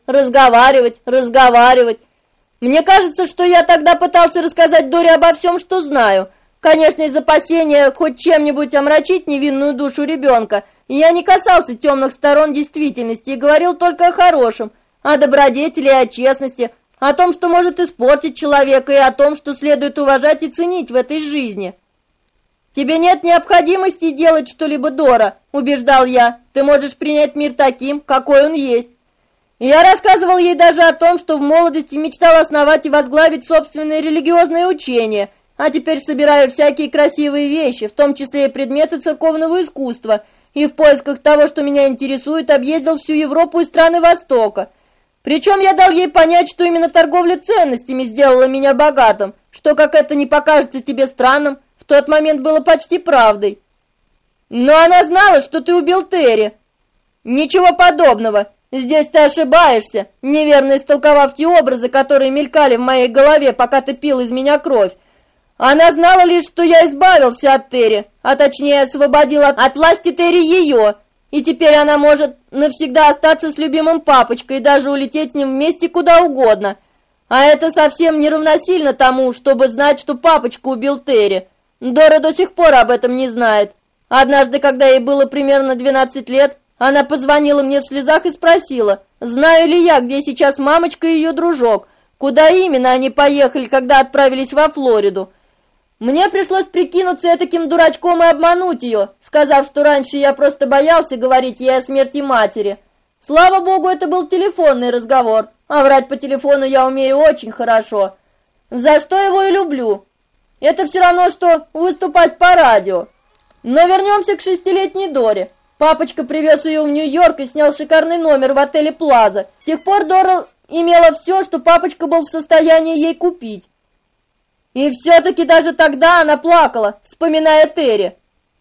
Мне кажется, что я тогда пытался рассказать Доре обо всем, что знаю. Конечно, из опасения хоть чем-нибудь омрачить невинную душу ребенка, я не касался темных сторон действительности и говорил только о хорошем, о добродетели и о честности, о том, что может испортить человека, и о том, что следует уважать и ценить в этой жизни. «Тебе нет необходимости делать что-либо, Дора», — убеждал я. «Ты можешь принять мир таким, какой он есть». И я рассказывал ей даже о том, что в молодости мечтал основать и возглавить собственное религиозное учение, а теперь собираю всякие красивые вещи, в том числе и предметы церковного искусства, и в поисках того, что меня интересует, объездил всю Европу и страны Востока. Причем я дал ей понять, что именно торговля ценностями сделала меня богатым, что, как это не покажется тебе странным, в тот момент было почти правдой. Но она знала, что ты убил Терри. Ничего подобного. Здесь ты ошибаешься, неверно истолковав те образы, которые мелькали в моей голове, пока ты пил из меня кровь. Она знала лишь, что я избавился от Терри, а точнее освободил от власти Терри ее, и теперь она может навсегда остаться с любимым папочкой и даже улететь с ним вместе куда угодно. А это совсем не равносильно тому, чтобы знать, что папочка убил Терри. Дора до сих пор об этом не знает. Однажды, когда ей было примерно 12 лет, она позвонила мне в слезах и спросила, знаю ли я, где сейчас мамочка и ее дружок, куда именно они поехали, когда отправились во Флориду. Мне пришлось прикинуться этаким дурачком и обмануть ее, сказав, что раньше я просто боялся говорить ей о смерти матери. Слава богу, это был телефонный разговор, а врать по телефону я умею очень хорошо. За что его и люблю. Это все равно, что выступать по радио. Но вернемся к 6-летней Доре. Папочка привез ее в Нью-Йорк и снял шикарный номер в отеле «Плаза». С тех пор Дора имела все, что папочка был в состоянии ей купить. И все-таки даже тогда она плакала, вспоминая Терри.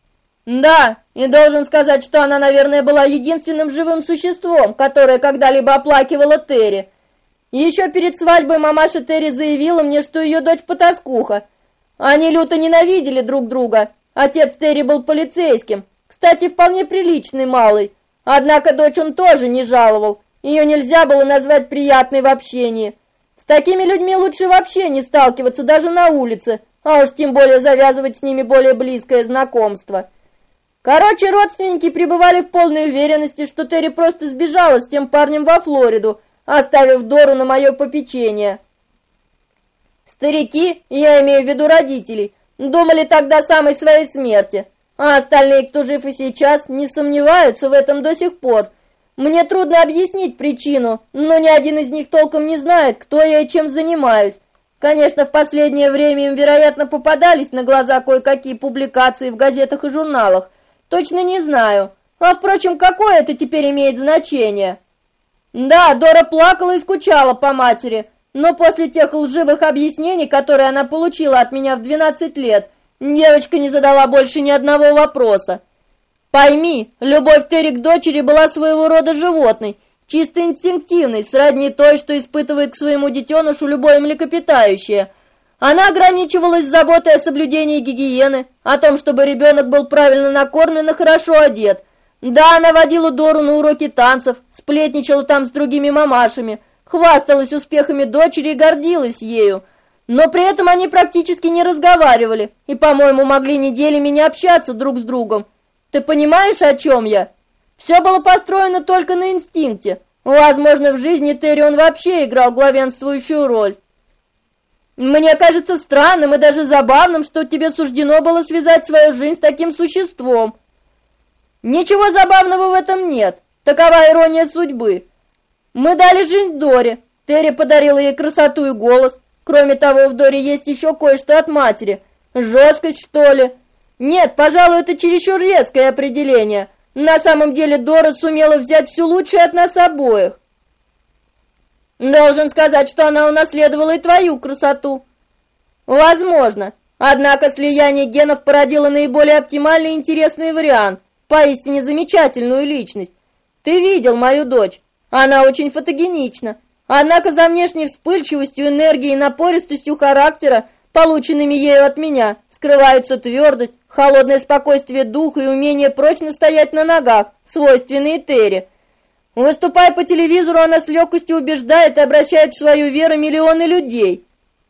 Да, и должен сказать, что она, наверное, была единственным живым существом, которое когда-либо оплакивала Терри. Еще перед свадьбой мамаша Терри заявила мне, что ее дочь потаскуха. Они люто ненавидели друг друга. Отец Терри был полицейским, кстати, вполне приличный малый. Однако дочь он тоже не жаловал. Ее нельзя было назвать приятной в общении. С такими людьми лучше вообще не сталкиваться даже на улице, а уж тем более завязывать с ними более близкое знакомство. Короче, родственники пребывали в полной уверенности, что Терри просто сбежала с тем парнем во Флориду, оставив Дору на мое попечение. Старики, я имею в виду родителей, думали тогда о самой своей смерти, а остальные, кто жив и сейчас, не сомневаются в этом до сих пор. Мне трудно объяснить причину, но ни один из них толком не знает, кто я и чем занимаюсь. Конечно, в последнее время им, вероятно, попадались на глаза кое-какие публикации в газетах и журналах. Точно не знаю. А, впрочем, какое это теперь имеет значение? Да, Дора плакала и скучала по матери, но после тех лживых объяснений, которые она получила от меня в 12 лет, девочка не задала больше ни одного вопроса. Пойми, любовь Терри к дочери была своего рода животной, чисто инстинктивной, сродни той, что испытывает к своему детенышу любое млекопитающее. Она ограничивалась заботой о соблюдении гигиены, о том, чтобы ребенок был правильно накормлен и хорошо одет. Да, она водила Дору на уроки танцев, сплетничала там с другими мамашами, хвасталась успехами дочери и гордилась ею. Но при этом они практически не разговаривали и, по-моему, могли неделями не общаться друг с другом. Ты понимаешь, о чем я? Все было построено только на инстинкте. Возможно, в жизни Терри он вообще играл главенствующую роль. Мне кажется странным и даже забавным, что тебе суждено было связать свою жизнь с таким существом. Ничего забавного в этом нет. Такова ирония судьбы. Мы дали жизнь Доре. Терри подарила ей красоту и голос. Кроме того, в Доре есть еще кое-что от матери. Жесткость, что ли? Нет, пожалуй, это чересчур резкое определение. На самом деле Дора сумела взять все лучшее от нас обоих. Должен сказать, что она унаследовала и твою красоту. Возможно. Однако слияние генов породило наиболее оптимальный и интересный вариант. Поистине замечательную личность. Ты видел мою дочь. Она очень фотогенична. Однако за внешней вспыльчивостью, энергией и напористостью характера полученными ею от меня, скрываются твердость, холодное спокойствие духа и умение прочно стоять на ногах, свойственные Терри. Выступая по телевизору, она с легкостью убеждает и обращает в свою веру миллионы людей.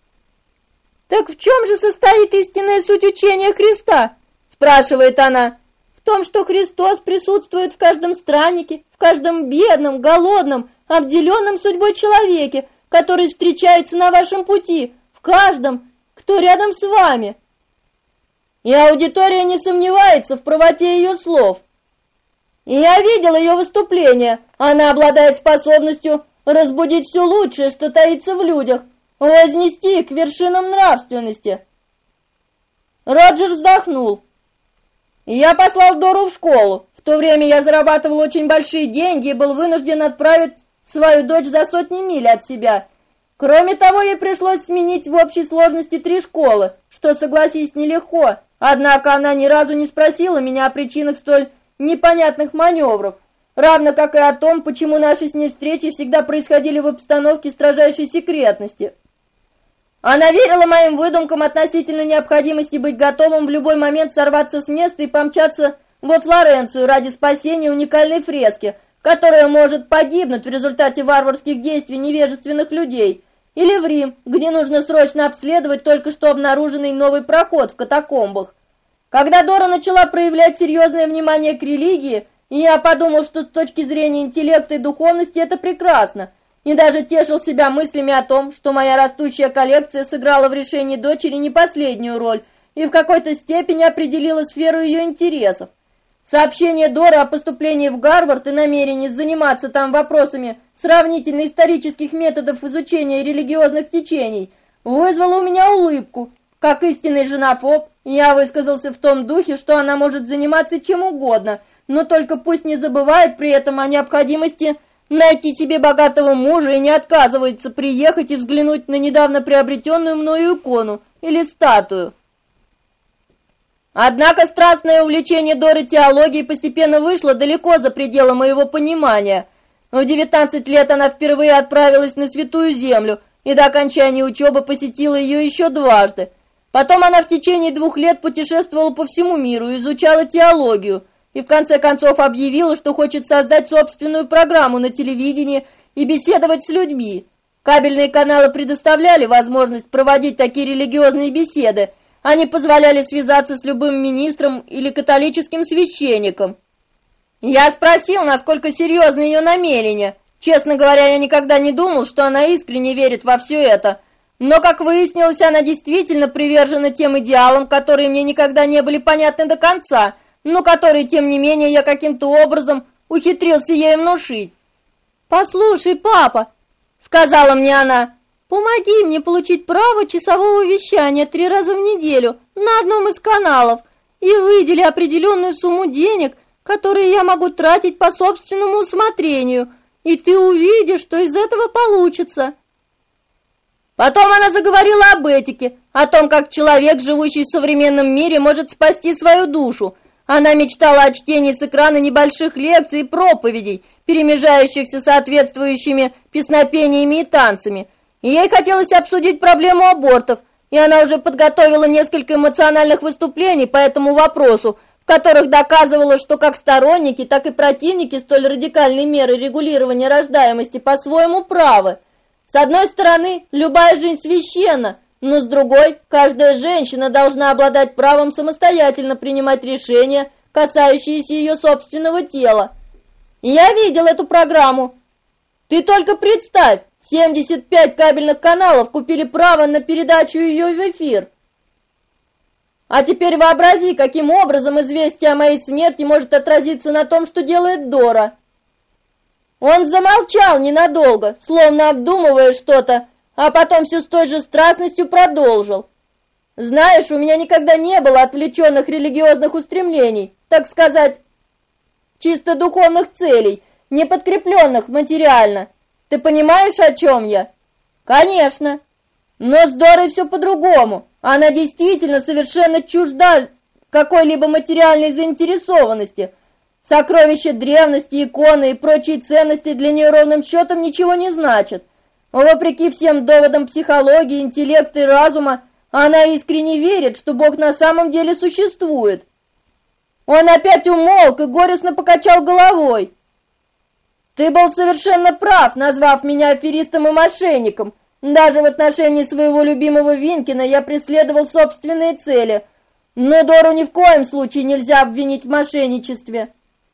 «Так в чем же состоит истинная суть учения Христа?» – спрашивает она. «В том, что Христос присутствует в каждом страннике, в каждом бедном, голодном, обделенном судьбой человеке, который встречается на вашем пути, в каждом, кто рядом с вами». И аудитория не сомневается в правоте ее слов. И я видел ее выступление. Она обладает способностью разбудить все лучшее, что таится в людях, вознести к вершинам нравственности. Роджер вздохнул. Я послал Дору в школу. В то время я зарабатывал очень большие деньги и был вынужден отправить свою дочь за сотни миль от себя. Кроме того, ей пришлось сменить в общей сложности 3 школы, что, согласись, нелегко. Однако она ни разу не спросила меня о причинах столь непонятных маневров, равно как и о том, почему наши с ней встречи всегда происходили в обстановке строжайшей секретности. Она верила моим выдумкам относительно необходимости быть готовым в любой момент сорваться с места и помчаться во Флоренцию ради спасения уникальной фрески, которая может погибнуть в результате варварских действий невежественных людей, или в Рим, где нужно срочно обследовать только что обнаруженный новый проход в катакомбах. Когда Дора начала проявлять серьезное внимание к религии, я подумал, что с точки зрения интеллекта и духовности это прекрасно, и даже тешил себя мыслями о том, что моя растущая коллекция сыграла в решении дочери не последнюю роль и в какой-то степени определила сферу ее интересов. Сообщение Доры о поступлении в Гарвард и намерении заниматься там вопросами сравнительно-исторических методов изучения религиозных течений вызвало у меня улыбку. Как истинный женофоб, я высказался в том духе, что она может заниматься чем угодно, но только пусть не забывает при этом о необходимости найти себе богатого мужа и не отказывается приехать и взглянуть на недавно приобретенную мною икону или статую. Однако страстное увлечение Доры теологией постепенно вышло далеко за пределы моего понимания. В 19 лет она впервые отправилась на Святую Землю и до окончания учебы посетила ее еще дважды. Потом она в течение 2 лет путешествовала по всему миру, изучала теологию и в конце концов объявила, что хочет создать собственную программу на телевидении и беседовать с людьми. Кабельные каналы предоставляли возможность проводить такие религиозные беседы. Они позволяли связаться с любым министром или католическим священником. Я спросил, насколько серьезны ее намерения. Честно говоря, я никогда не думал, что она искренне верит во все это. Но, как выяснилось, она действительно привержена тем идеалам, которые мне никогда не были понятны до конца, но которые, тем не менее, я каким-то образом ухитрился ей внушить. «Послушай, папа», — сказала мне она, — «помоги мне получить право часового вещания 3 раза в неделю на одном из каналов и выдели определенную сумму денег, которые я могу тратить по собственному усмотрению, и ты увидишь, что из этого получится». Потом она заговорила об этике, о том, как человек, живущий в современном мире, может спасти свою душу. Она мечтала о чтении с экрана небольших лекций и проповедей, перемежающихся соответствующими песнопениями и танцами. И ей хотелось обсудить проблему абортов, и она уже подготовила несколько эмоциональных выступлений по этому вопросу, в которых доказывала, что как сторонники, так и противники столь радикальной меры регулирования рождаемости по-своему правы. С одной стороны, любая жизнь священна, но с другой, каждая женщина должна обладать правом самостоятельно принимать решения, касающиеся ее собственного тела. И я видел эту программу. Ты только представь, 75 кабельных каналов купили право на передачу ее в эфир. А теперь вообрази, каким образом известие о моей смерти может отразиться на том, что делает Дора. Он замолчал ненадолго, словно обдумывая что-то, а потом все с той же страстностью продолжил. Знаешь, у меня никогда не было отвлеченных религиозных устремлений, так сказать, чисто духовных целей, не подкрепленных материально. Ты понимаешь, о чем я? Конечно. Но с Дорой все по-другому. Она действительно совершенно чужда какой-либо материальной заинтересованности. Сокровища древности, иконы и прочие ценности для нее ровным счетом ничего не значат. Вопреки всем доводам психологии, интеллекта и разума, Она искренне верит, что Бог на самом деле существует. Он опять умолк и горестно покачал головой. Ты был совершенно прав, назвав меня аферистом и мошенником. Даже в отношении своего любимого Винкина я преследовал собственные цели. Но Дору ни в коем случае нельзя обвинить в мошенничестве.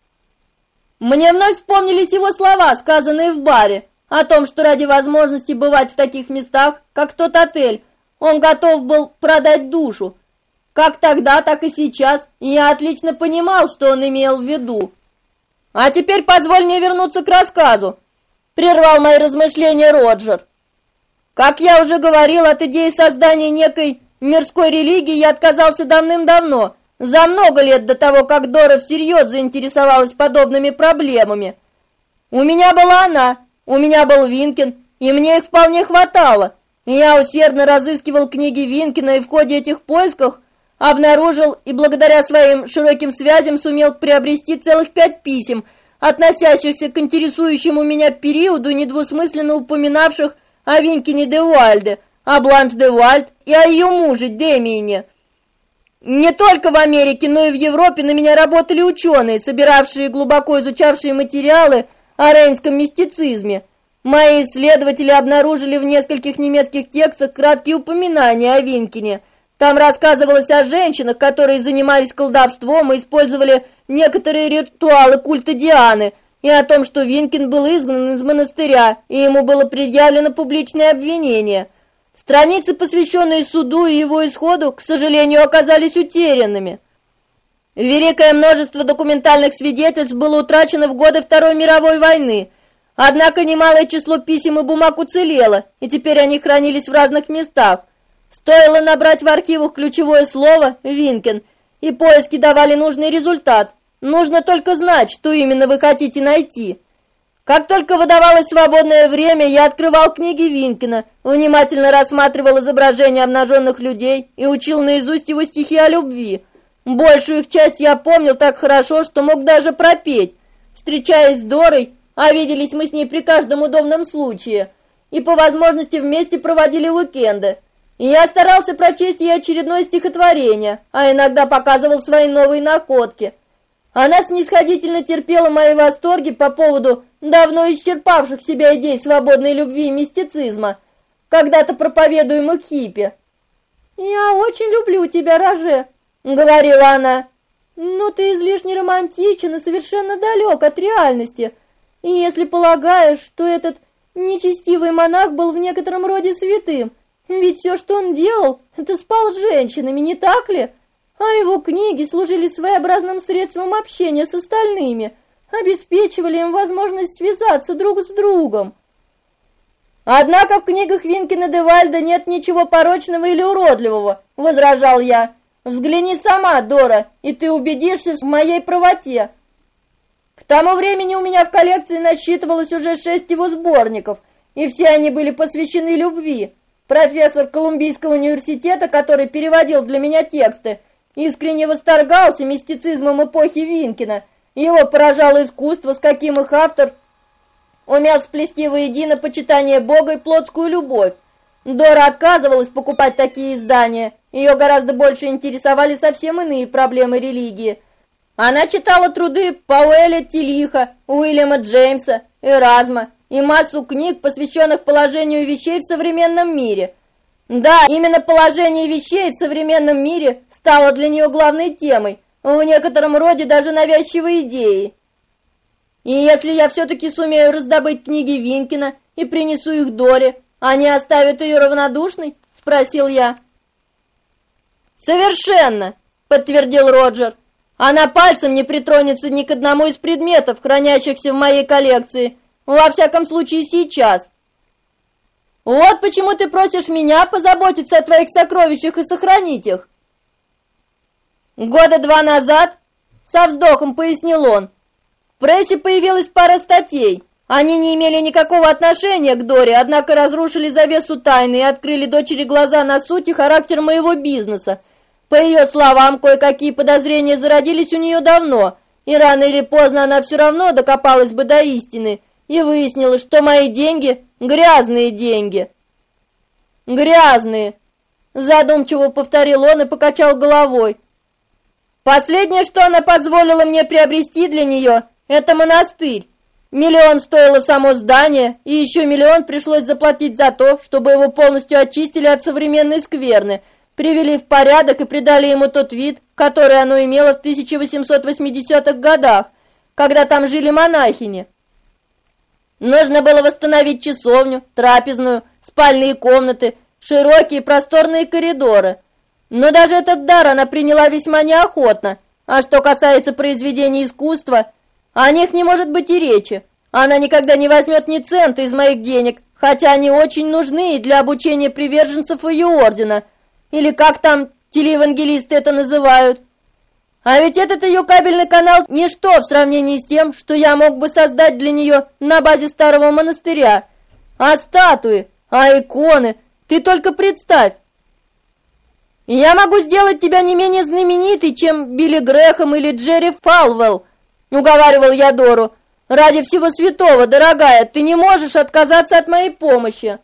Мне вновь вспомнились его слова, сказанные в баре, о том, что ради возможности бывать в таких местах, как тот отель, он готов был продать душу. Как тогда, так и сейчас, и я отлично понимал, что он имел в виду. А теперь позволь мне вернуться к рассказу, прервал мои размышления Роджер. Как я уже говорил, от идеи создания некой мирской религии я отказался давным-давно, за много лет до того, как Дора всерьез заинтересовалась подобными проблемами. У меня была она, у меня был Винкин, и мне их вполне хватало. Я усердно разыскивал книги Винкина и в ходе этих поисков обнаружил и благодаря своим широким связям сумел приобрести целых 5 писем, относящихся к интересующему меня периоду, недвусмысленно упоминавших о Винкине де Вальде, о Бланш де Вальд и о ее муже Демиене. Не только в Америке, но и в Европе на меня работали ученые, собиравшие и глубоко изучавшие материалы о рейнском мистицизме. Мои исследователи обнаружили в нескольких немецких текстах краткие упоминания о Винкине. Там рассказывалось о женщинах, которые занимались колдовством и использовали некоторые ритуалы культа Дианы, и о том, что Винкин был изгнан из монастыря, и ему было предъявлено публичное обвинение. Страницы, посвященные суду и его исходу, к сожалению, оказались утерянными. Великое множество документальных свидетельств было утрачено в годы Второй мировой войны, однако немалое число писем и бумаг уцелело, и теперь они хранились в разных местах. Стоило набрать в архивах ключевое слово «Винкин», и поиски давали нужный результат. Нужно только знать, что именно вы хотите найти. Как только выдавалось свободное время, я открывал книги Винкина, внимательно рассматривал изображения обнаженных людей и учил наизусть его стихи о любви. Большую их часть я помнил так хорошо, что мог даже пропеть. Встречаясь с Дорой, а виделись мы с ней при каждом удобном случае, и по возможности вместе проводили уикенды. И я старался прочесть ей очередное стихотворение, а иногда показывал свои новые находки. Она снисходительно терпела мои восторги по поводу давно исчерпавших себя идей свободной любви и мистицизма, когда-то проповедуемых хиппи. «Я очень люблю тебя, Роже», — говорила она, — «но ты излишне романтичен и совершенно далек от реальности. И если полагаешь, что этот нечестивый монах был в некотором роде святым, ведь все, что он делал, это спал с женщинами, не так ли? А его книги служили своеобразным средством общения с остальными, обеспечивали им возможность связаться друг с другом». «Однако в книгах Винкина де Вальда нет ничего порочного или уродливого», — возражал я. «Взгляни сама, Дора, и ты убедишься в моей правоте». К тому времени у меня в коллекции насчитывалось уже 6 его сборников, и все они были посвящены любви. Профессор Колумбийского университета, который переводил для меня тексты, искренне восторгался мистицизмом эпохи Винкина. Его поражало искусство, с каким их автор умел сплести воедино почитание Бога и плотскую любовь. Дора отказывалась покупать такие издания, ее гораздо больше интересовали совсем иные проблемы религии. Она читала труды Пауэля Тилиха, Уильяма Джеймса, Эразма и массу книг, посвященных положению вещей в современном мире. Да, именно положение вещей в современном мире стало для нее главной темой, в некотором роде даже навязчивой идеей. И если я все-таки сумею раздобыть книги Винкина и принесу их Доре, они оставят ее равнодушной? — спросил я. «Совершенно!» — подтвердил Роджер. «Она пальцем не притронется ни к одному из предметов, хранящихся в моей коллекции, во всяком случае сейчас. Вот почему ты просишь меня позаботиться о твоих сокровищах и сохранить их». «Года 2 назад, — со вздохом пояснил он, — в прессе появилась пара статей. Они не имели никакого отношения к Доре, однако разрушили завесу тайны и открыли дочери глаза на суть и характер моего бизнеса. По ее словам, кое-какие подозрения зародились у нее давно, и рано или поздно она все равно докопалась бы до истины и выяснила, что мои деньги — грязные деньги». «Грязные», Задумчиво повторил он и покачал головой. Последнее, что она позволила мне приобрести для нее, это монастырь. 1 миллион стоило само здание, и еще 1 миллион пришлось заплатить за то, чтобы его полностью очистили от современной скверны, привели в порядок и придали ему тот вид, который оно имело в 1880-х годах, когда там жили монахини. Нужно было восстановить часовню, трапезную, спальные комнаты, широкие просторные коридоры. Но даже этот дар она приняла весьма неохотно. А что касается произведений искусства, о них не может быть и речи. Она никогда не возьмет ни цента из моих денег, хотя они очень нужны и для обучения приверженцев ее ордена. Или как там телеевангелисты это называют. А ведь этот ее кабельный канал – ничто в сравнении с тем, что я мог бы создать для нее на базе старого монастыря. А статуи, а иконы, ты только представь. Я могу сделать тебя не менее знаменитой, чем Билли Грэхэм или Джерри Фалвелл, уговаривал я Дору. Ради всего святого, дорогая, ты не можешь отказаться от моей помощи.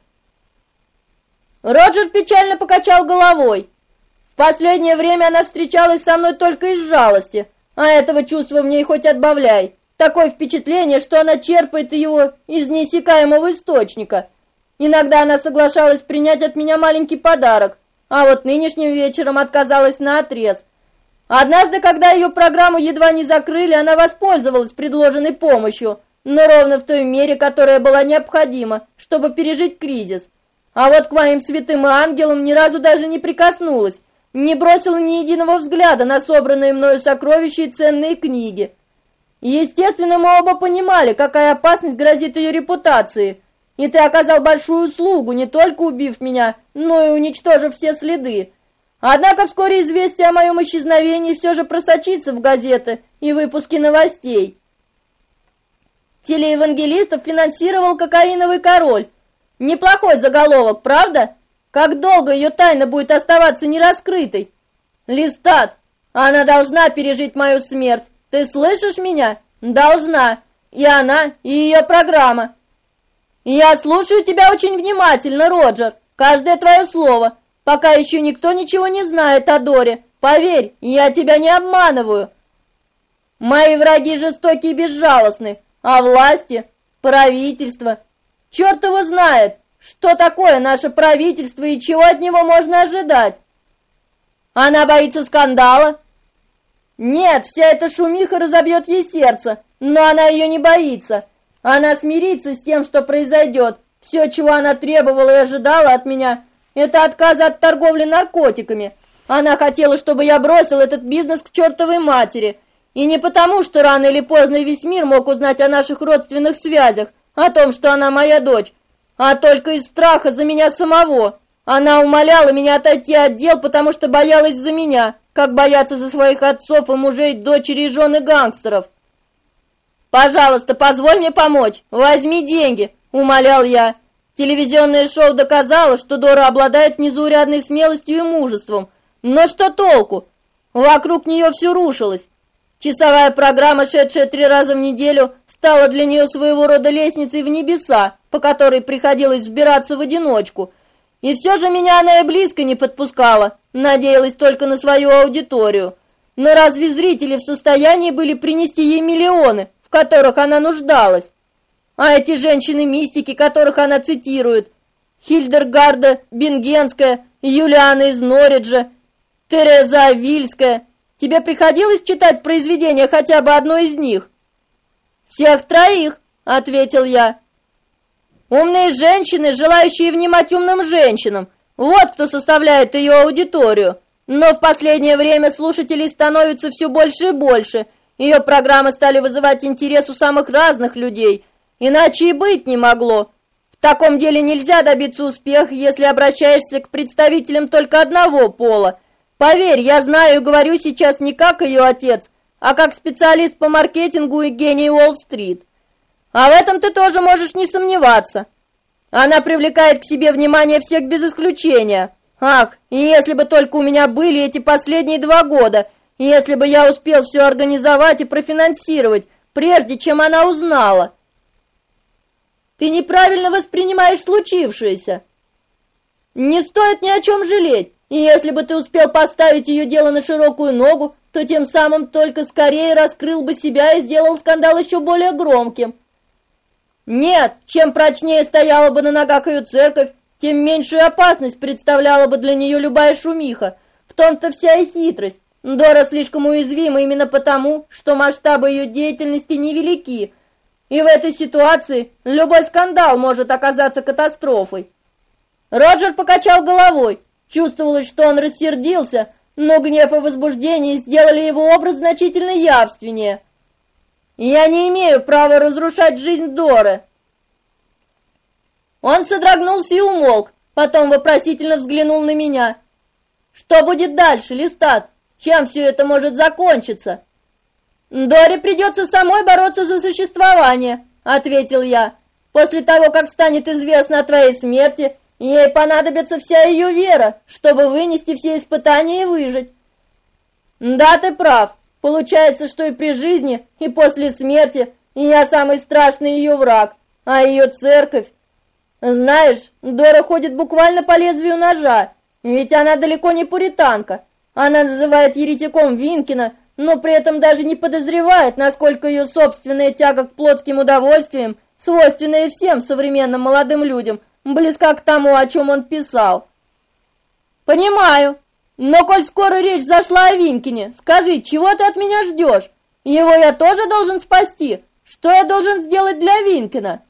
Роджер печально покачал головой. В последнее время она встречалась со мной только из жалости, а этого чувства в ней хоть отбавляй. Такое впечатление, что она черпает его из неиссякаемого источника. Иногда она соглашалась принять от меня маленький подарок, а вот нынешним вечером отказалась наотрез. Однажды, когда ее программу едва не закрыли, она воспользовалась предложенной помощью, но ровно в той мере, которая была необходима, чтобы пережить кризис. А вот к моим святым ангелам ни разу даже не прикоснулась, не бросила ни единого взгляда на собранные мною сокровища и ценные книги. Естественно, мы оба понимали, какая опасность грозит ее репутации, и ты оказал большую услугу, не только убив меня, но и уничтожив все следы. Однако вскоре известие о моем исчезновении все же просочится в газеты и выпуски новостей. Телеевангелистов финансировал кокаиновый король. Неплохой заголовок, правда? Как долго ее тайна будет оставаться нераскрытой? Листат, она должна пережить мою смерть. Ты слышишь меня? Должна. И она, и ее программа. Я слушаю тебя очень внимательно, Роджер. Каждое твое слово. Пока еще никто ничего не знает о Доре. Поверь, я тебя не обманываю. Мои враги жестоки и безжалостны. А власти, правительство, черт его знает, что такое наше правительство и чего от него можно ожидать. Она боится скандала? Нет, вся эта шумиха разобьет ей сердце, но она ее не боится. Она смирится с тем, что произойдет. Все, чего она требовала и ожидала от меня, это отказ от торговли наркотиками. Она хотела, чтобы я бросил этот бизнес к чертовой матери. И не потому, что рано или поздно весь мир мог узнать о наших родственных связях, о том, что она моя дочь, а только из страха за меня самого. Она умоляла меня отойти от дел, потому что боялась за меня, как боятся за своих отцов и мужей, дочери и жены гангстеров. «Пожалуйста, позволь мне помочь, возьми деньги», — умолял я. Телевизионное шоу доказало, что Дора обладает незаурядной смелостью и мужеством. Но что толку? Вокруг нее все рушилось. Часовая программа, шедшая 3 раза в неделю, стала для нее своего рода лестницей в небеса, по которой приходилось взбираться в одиночку. И все же меня она и близко не подпускала, надеялась только на свою аудиторию. Но разве зрители в состоянии были принести ей миллионы, в которых она нуждалась? А эти женщины-мистики, которых она цитирует, Хильдергарда Бенгенская, Юлиана из Норриджа, Тереза Авильская, тебе приходилось читать произведения хотя бы одной из них? «Всех 3», — ответил я. Умные женщины, желающие внимать умным женщинам, вот кто составляет ее аудиторию. Но в последнее время слушателей становится все больше и больше. Ее программы стали вызывать интерес у самых разных людей. Иначе и быть не могло. В таком деле нельзя добиться успеха, если обращаешься к представителям только одного пола. Поверь, я знаю и говорю сейчас не как ее отец, а как специалист по маркетингу и гений Уолл-стрит. А в этом ты тоже можешь не сомневаться. Она привлекает к себе внимание всех без исключения. Ах, и если бы только у меня были эти последние 2 года, если бы я успел все организовать и профинансировать, прежде чем она узнала. Ты неправильно воспринимаешь случившееся. Не стоит ни о чем жалеть. И если бы ты успел поставить ее дело на широкую ногу, то тем самым только скорее раскрыл бы себя и сделал скандал еще более громким. Нет, чем прочнее стояла бы на ногах ее церковь, тем меньшую опасность представляла бы для нее любая шумиха. В том-то вся и хитрость. Дора слишком уязвима именно потому, что масштабы ее деятельности невелики, и в этой ситуации любой скандал может оказаться катастрофой. Роджер покачал головой. Чувствовалось, что он рассердился, но гнев и возбуждение сделали его образ значительно явственнее. «Я не имею права разрушать жизнь Доры». Он содрогнулся и умолк, потом вопросительно взглянул на меня. «Что будет дальше, Листат? Чем все это может закончиться?» «Доре придется самой бороться за существование», — ответил я. «После того, как станет известно о твоей смерти, ей понадобится вся ее вера, чтобы вынести все испытания и выжить». «Да, ты прав. Получается, что и при жизни, и после смерти я самый страшный ее враг, а ее церковь... Знаешь, Дора ходит буквально по лезвию ножа, ведь она далеко не пуританка. Она называет еретиком Винкина, но при этом даже не подозревает, насколько ее собственная тяга к плотским удовольствиям, свойственная всем современным молодым людям, близка к тому, о чем он писал. «Понимаю. Но коль скоро речь зашла о Винкине, скажи, чего ты от меня ждешь? Его я тоже должен спасти. Что я должен сделать для Винкина?»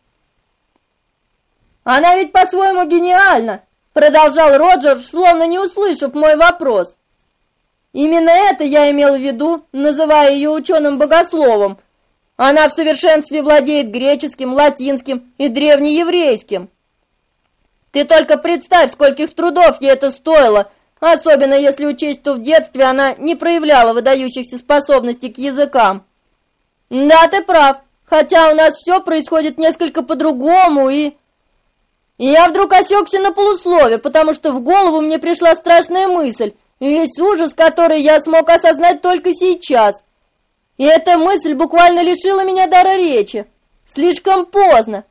«Она ведь по-своему гениальна», — продолжал Роджер, словно не услышав мой вопрос. «Именно это я имел в виду, называя ее ученым-богословом. Она в совершенстве владеет греческим, латинским и древнееврейским. Ты только представь, скольких трудов ей это стоило, особенно если учесть, что в детстве она не проявляла выдающихся способностей к языкам. Да, ты прав, хотя у нас все происходит несколько по-другому, и я вдруг осекся на полуслове, потому что в голову мне пришла страшная мысль, весь ужас, который я смог осознать только сейчас. И эта мысль буквально лишила меня дара речи. Слишком поздно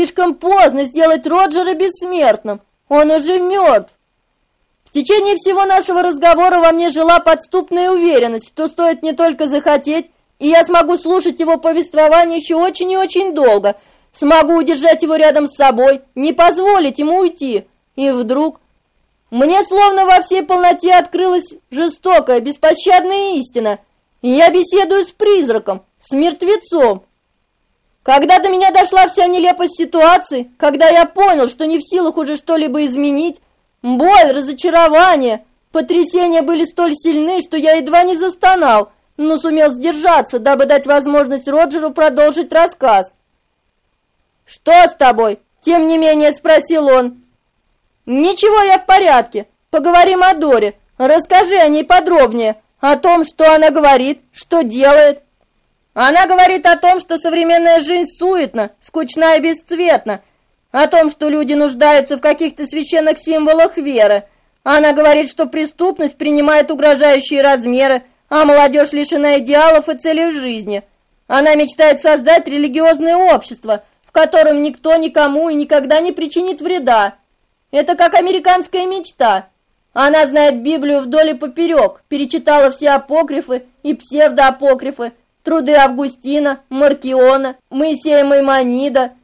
сделать Роджера бессмертным, он уже мертв. В течение всего нашего разговора во мне жила подступная уверенность, что стоит не только захотеть, и я смогу слушать его повествование еще очень и очень долго, смогу удержать его рядом с собой, не позволить ему уйти. И вдруг мне словно во всей полноте открылась жестокая, беспощадная истина, и я беседую с призраком, с мертвецом. Когда до меня дошла вся нелепость ситуации, когда я понял, что не в силах уже что-либо изменить, боль, разочарование, потрясения были столь сильны, что я едва не застонал, но сумел сдержаться, дабы дать возможность Роджеру продолжить рассказ. «Что с тобой?» – тем не менее спросил он. «Ничего, я в порядке. Поговорим о Доре. Расскажи о ней подробнее, о том, что она говорит, что делает». «Она говорит о том, что современная жизнь суетна, скучна и бесцветна, о том, что люди нуждаются в каких-то священных символах веры. Она говорит, что преступность принимает угрожающие размеры, а молодежь лишена идеалов и целей в жизни. Она мечтает создать религиозное общество, в котором никто никому и никогда не причинит вреда. Это как американская мечта. Она знает Библию вдоль и поперек, перечитала все апокрифы и псевдоапокрифы, труды Августина, Маркиона, Моисея Маймонида.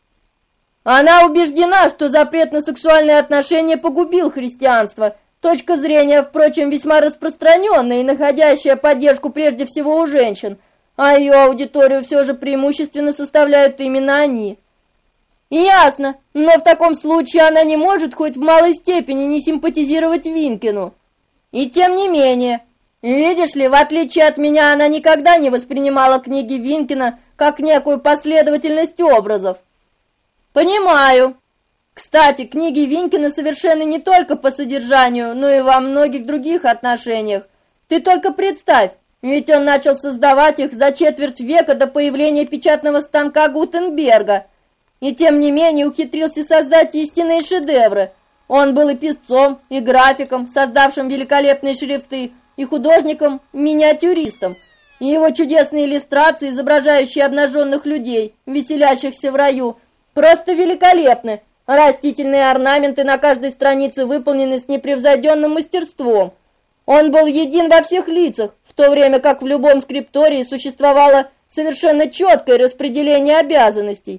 Она убеждена, что запрет на сексуальные отношения погубил христианство. Точка зрения, впрочем, весьма распространенная и находящая поддержку прежде всего у женщин, а ее аудиторию все же преимущественно составляют именно они. Ясно, но в таком случае она не может хоть в малой степени не симпатизировать Винкину. И тем не менее, видишь ли, в отличие от меня, она никогда не воспринимала книги Винкина как некую последовательность образов. Понимаю. Кстати, книги Винкина совершенны не только по содержанию, но и во многих других отношениях. Ты только представь, ведь он начал создавать их за четверть века до появления печатного станка Гутенберга. И тем не менее ухитрился создать истинные шедевры. Он был и писцом, и графиком, создавшим великолепные шрифты, и художником-миниатюристом. И его чудесные иллюстрации, изображающие обнаженных людей, веселящихся в раю, просто великолепны. Растительные орнаменты на каждой странице выполнены с непревзойденным мастерством. Он был един во всех лицах, в то время как в любом скриптории существовало совершенно четкое распределение обязанностей.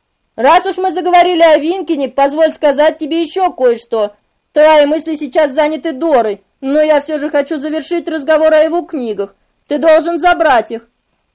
Раз уж мы заговорили о Винкине, позволь сказать тебе еще кое-что. Твои мысли сейчас заняты Дорой, но я все же хочу завершить разговор о его книгах. Ты должен забрать их.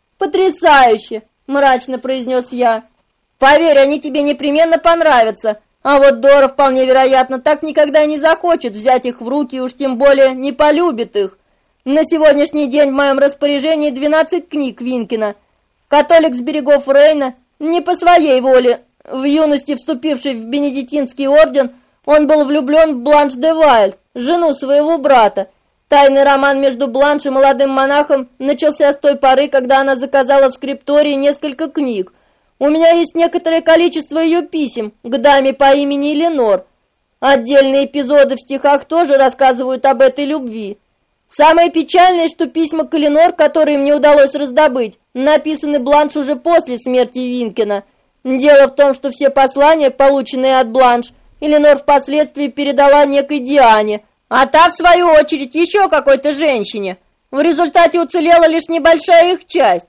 Потрясающе, мрачно произнес я. Поверь, они тебе непременно понравятся. А вот Дора, вполне вероятно, так никогда и не захочет взять их в руки, уж тем более не полюбит их. На сегодняшний день в моем распоряжении 12 книг Винкина. Католик с берегов Рейна, не по своей воле, в юности вступивший в бенедиктинский орден, он был влюблен в Бланш де Вайль, жену своего брата. Тайный роман между Бланш и молодым монахом начался с той поры, когда она заказала в скриптории несколько книг. У меня есть некоторое количество ее писем к даме по имени Эленор. Отдельные эпизоды в стихах тоже рассказывают об этой любви. Самое печальное, что письма к Эленор, которые мне удалось раздобыть, написаны Бланш уже после смерти Винкина. Дело в том, что все послания, полученные от Бланш, Эленор впоследствии передала некой Диане, а та, в свою очередь, еще какой-то женщине. В результате уцелела лишь небольшая их часть.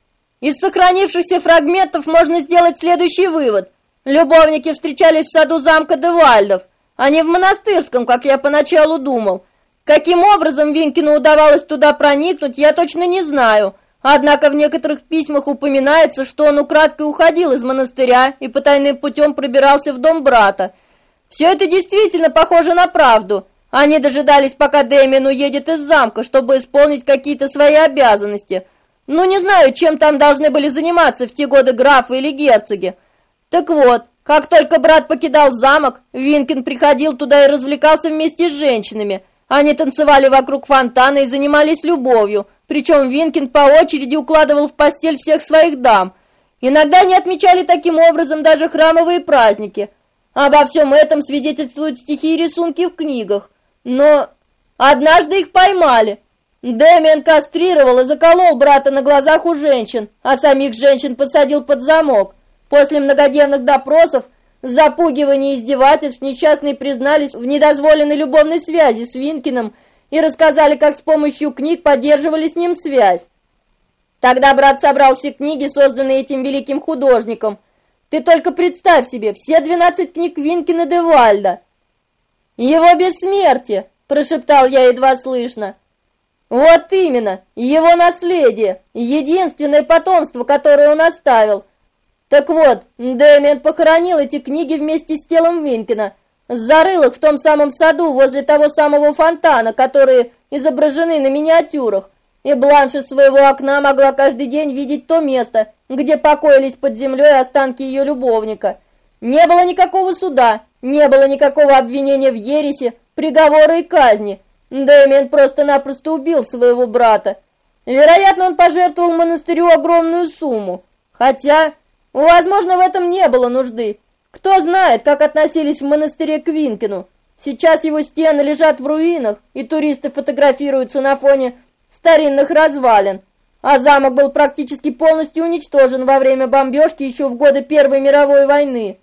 Из сохранившихся фрагментов можно сделать следующий вывод. Любовники встречались в саду замка де Вальдов, а не в монастырском, как я поначалу думал. Каким образом Винкину удавалось туда проникнуть, я точно не знаю. Однако в некоторых письмах упоминается, что он украдкой уходил из монастыря и потайным путем пробирался в дом брата. Все это действительно похоже на правду. Они дожидались, пока Дэмиен уедет из замка, чтобы исполнить какие-то свои обязанности. Ну, не знаю, чем там должны были заниматься в те годы графы или герцоги. Так вот, как только брат покидал замок, Винкин приходил туда и развлекался вместе с женщинами. Они танцевали вокруг фонтана и занимались любовью, причем Винкин по очереди укладывал в постель всех своих дам. Иногда они отмечали таким образом даже храмовые праздники. Обо всем этом свидетельствуют стихи и рисунки в книгах. Но однажды их поймали. Дэмиен кастрировал и заколол брата на глазах у женщин, а самих женщин посадил под замок. После многодневных допросов, запугиваний и издевательств несчастные признались в недозволенной любовной связи с Винкиным и рассказали, как с помощью книг поддерживали с ним связь. Тогда брат собрал все книги, созданные этим великим художником. Ты только представь себе, все 12 книг Винкина де Вальда. «Его бессмертие!» – прошептал я едва слышно. «Вот именно, его наследие, единственное потомство, которое он оставил. Так вот, Дэмиен похоронил эти книги вместе с телом Винкина, зарыл их в том самом саду возле того самого фонтана, которые изображены на миниатюрах, и Бланш из своего окна могла каждый день видеть то место, где покоились под землей останки ее любовника. Не было никакого суда, не было никакого обвинения в ереси, приговора и казни. Дэмиен просто-напросто убил своего брата. Вероятно, он пожертвовал монастырю огромную сумму. Хотя, возможно, в этом не было нужды. Кто знает, как относились в монастыре к Винкину. Сейчас его стены лежат в руинах, и туристы фотографируются на фоне старинных развалин. А замок был практически полностью уничтожен во время бомбежки еще в годы Первой мировой войны.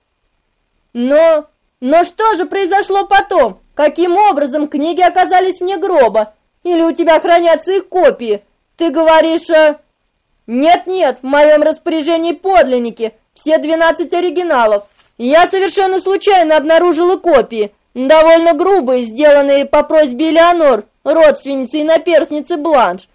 Но что же произошло потом? Каким образом книги оказались вне гроба? Или у тебя хранятся их копии? Ты говоришь, Нет, в моем распоряжении подлинники, все 12 оригиналов. Я совершенно случайно обнаружила копии, довольно грубые, сделанные по просьбе Элеонор, родственницы и наперсницы Бланш.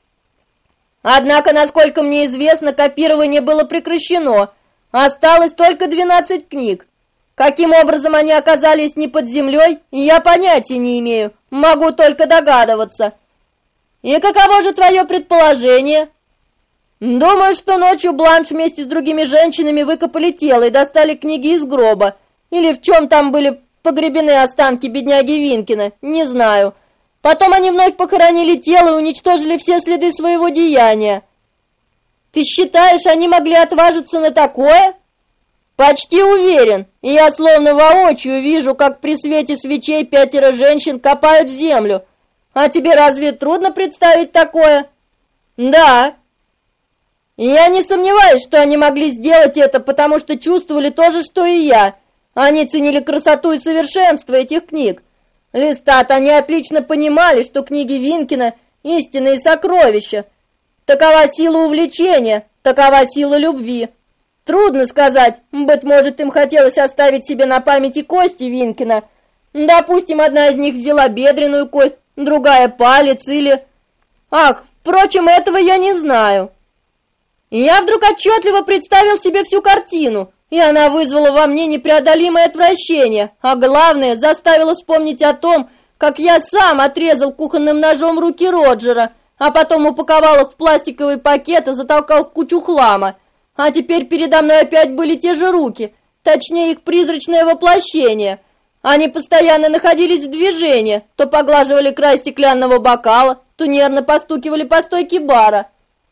Однако, насколько мне известно, копирование было прекращено. Осталось только 12 книг. Каким образом они оказались не под землей, я понятия не имею, могу только догадываться. И каково же твое предположение? Думаю, что ночью Бланш вместе с другими женщинами выкопали тело и достали книги из гроба. Или в чем там были погребены останки бедняги Винкина, не знаю. Потом они вновь похоронили тело и уничтожили все следы своего деяния. Ты считаешь, они могли отважиться на такое? Почти уверен, и я словно воочию вижу, как при свете свечей 5 женщин копают землю. А тебе разве трудно представить такое? Да. И я не сомневаюсь, что они могли сделать это, потому что чувствовали то же, что и я. Они ценили красоту и совершенство этих книг. Листат, они отлично понимали, что книги Винкина – истинные сокровища. Такова сила увлечения, такова сила любви. Трудно сказать, быть может, им хотелось оставить себе на памяти кости Винкина. Допустим, одна из них взяла бедренную кость, другая палец или... Ах, впрочем, этого я не знаю. И я вдруг отчетливо представил себе всю картину, и она вызвала во мне непреодолимое отвращение, а главное, заставила вспомнить о том, как я сам отрезал кухонным ножом руки Роджера, а потом упаковал их в пластиковый пакет и затолкал в кучу хлама. А теперь передо мной опять были те же руки, точнее их призрачное воплощение. Они постоянно находились в движении, то поглаживали край стеклянного бокала, то нервно постукивали по стойке бара.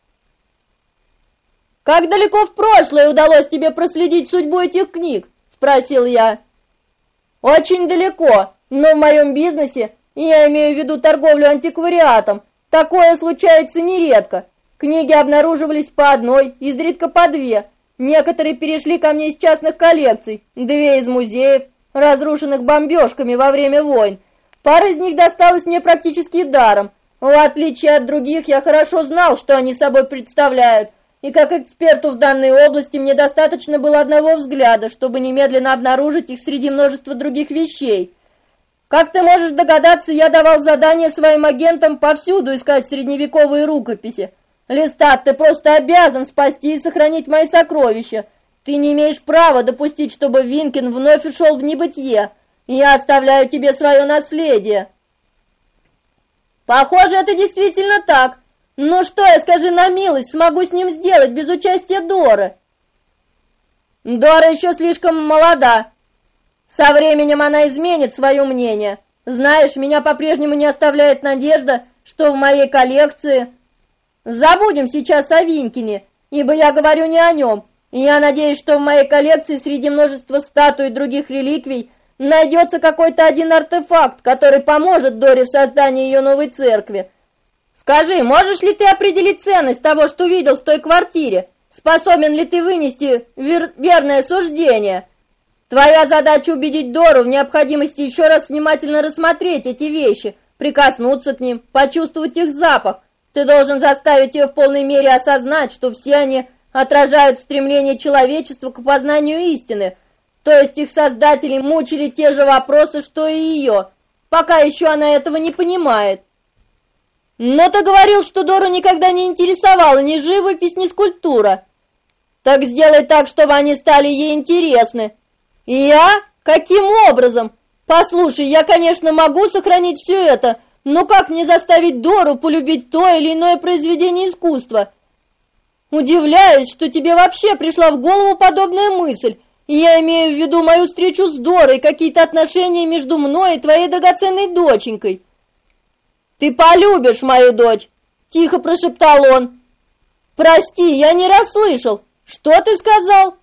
«Как далеко в прошлое удалось тебе проследить судьбу этих книг?» – спросил я. «Очень далеко, но в моем бизнесе, я имею в виду торговлю антиквариатом, такое случается нередко. Книги обнаруживались по одной, изредка по две. Некоторые перешли ко мне из частных коллекций, две из музеев, разрушенных бомбежками во время войн. Пара из них досталась мне практически даром. В отличие от других, я хорошо знал, что они собой представляют, и как эксперту в данной области мне достаточно было одного взгляда, чтобы немедленно обнаружить их среди множества других вещей. Как ты можешь догадаться, я давал задание своим агентам повсюду искать средневековые рукописи. Листат, ты просто обязан спасти и сохранить мои сокровища. Ты не имеешь права допустить, чтобы Винкин вновь ушел в небытие. Я оставляю тебе свое наследие». «Похоже, это действительно так. Ну что я, скажи на милость, смогу с ним сделать без участия Доры?» «Дора еще слишком молода. Со временем она изменит свое мнение. Знаешь, меня по-прежнему не оставляет надежда, что в моей коллекции... Забудем сейчас о Винкине, ибо я говорю не о нем. И я надеюсь, что в моей коллекции среди множества статуй и других реликвий найдется какой-то один артефакт, который поможет Доре в создании ее новой церкви. Скажи, можешь ли ты определить ценность того, что видел в той квартире? Способен ли ты вынести верное суждение? Твоя задача убедить Дору в необходимости еще раз внимательно рассмотреть эти вещи, прикоснуться к ним, почувствовать их запах. Ты должен заставить ее в полной мере осознать, что все они отражают стремление человечества к познанию истины, то есть их создатели мучили те же вопросы, что и ее, пока еще она этого не понимает. Но ты говорил, что Дору никогда не интересовала ни живопись, ни скульптура. Так сделай так, чтобы они стали ей интересны. И я? Каким образом? Послушай, я, конечно, могу сохранить все это, но как мне заставить Дору полюбить то или иное произведение искусства? Удивляюсь, что тебе вообще пришла в голову подобная мысль. И я имею в виду мою встречу с Дорой, какие-то отношения между мной и твоей драгоценной доченькой. «Ты полюбишь мою дочь!» – тихо прошептал он. «Прости, я не расслышал. Что ты сказал?»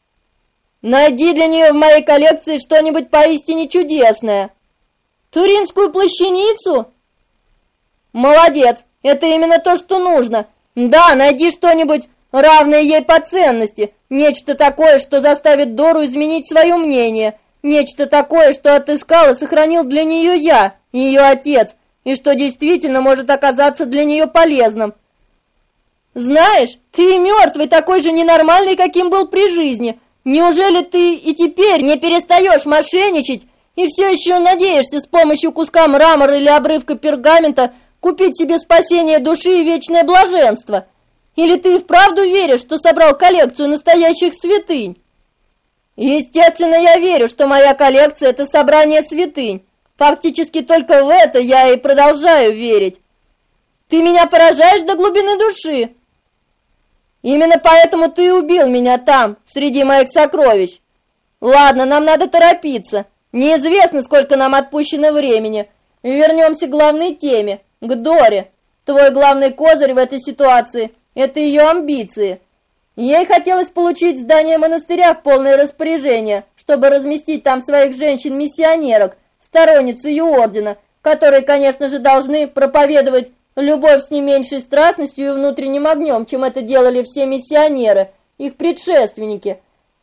«Найди для нее в моей коллекции что-нибудь поистине чудесное». «Туринскую плащаницу?» «Молодец! Это именно то, что нужно. Да, найди что-нибудь, равное ей по ценности, нечто такое, что заставит Дору изменить свое мнение, нечто такое, что отыскал и сохранил для нее я, ее отец, и что действительно может оказаться для нее полезным. Знаешь, ты мертвый, такой же ненормальный, каким был при жизни. Неужели ты и теперь не перестаешь мошенничать и все еще надеешься с помощью куска мрамора или обрывка пергамента купить себе спасение души и вечное блаженство? Или ты и вправду веришь, что собрал коллекцию настоящих святынь?» «Естественно, я верю, что моя коллекция – это собрание святынь. Фактически только в это я и продолжаю верить. Ты меня поражаешь до глубины души. Именно поэтому ты и убил меня там, среди моих сокровищ. Ладно, нам надо торопиться. Неизвестно, сколько нам отпущено времени. Вернемся к главной теме, к Доре. Твой главный козырь в этой ситуации – это ее амбиции. Ей хотелось получить здание монастыря в полное распоряжение, чтобы разместить там своих женщин-миссионерок, сторонниц ее ордена, которые, конечно же, должны проповедовать любовь с не меньшей страстностью и внутренним огнем, чем это делали все миссионеры, их предшественники.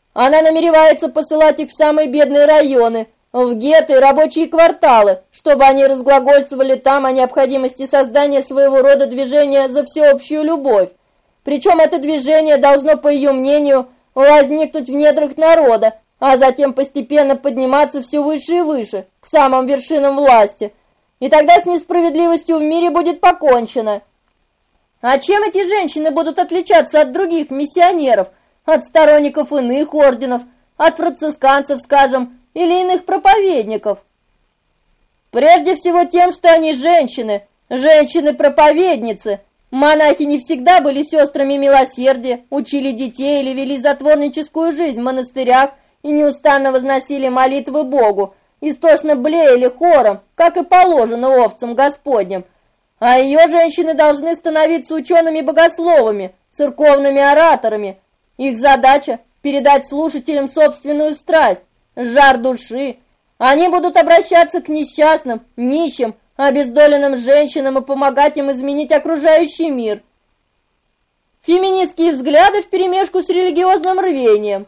Она намеревается посылать их в самые бедные районы, в гетто и рабочие кварталы, чтобы они разглагольствовали там о необходимости создания своего рода движения за всеобщую любовь. Причем это движение должно, по ее мнению, возникнуть в недрах народа, а затем постепенно подниматься все выше и выше, к самым вершинам власти. И тогда с несправедливостью в мире будет покончено. А чем эти женщины будут отличаться от других миссионеров, от сторонников иных орденов, от францисканцев, скажем, или иных проповедников? Прежде всего тем, что они женщины, женщины-проповедницы. Монахи не всегда были сестрами милосердия, учили детей или вели затворническую жизнь в монастырях и неустанно возносили молитвы Богу, истошно блеяли хором, как и положено овцам Господним. А ее женщины должны становиться учеными-богословами, церковными ораторами. Их задача – передать слушателям собственную страсть, жар души. Они будут обращаться к несчастным, нищим, обездоленным женщинам и помогать им изменить окружающий мир. Феминистские взгляды вперемешку с религиозным рвением.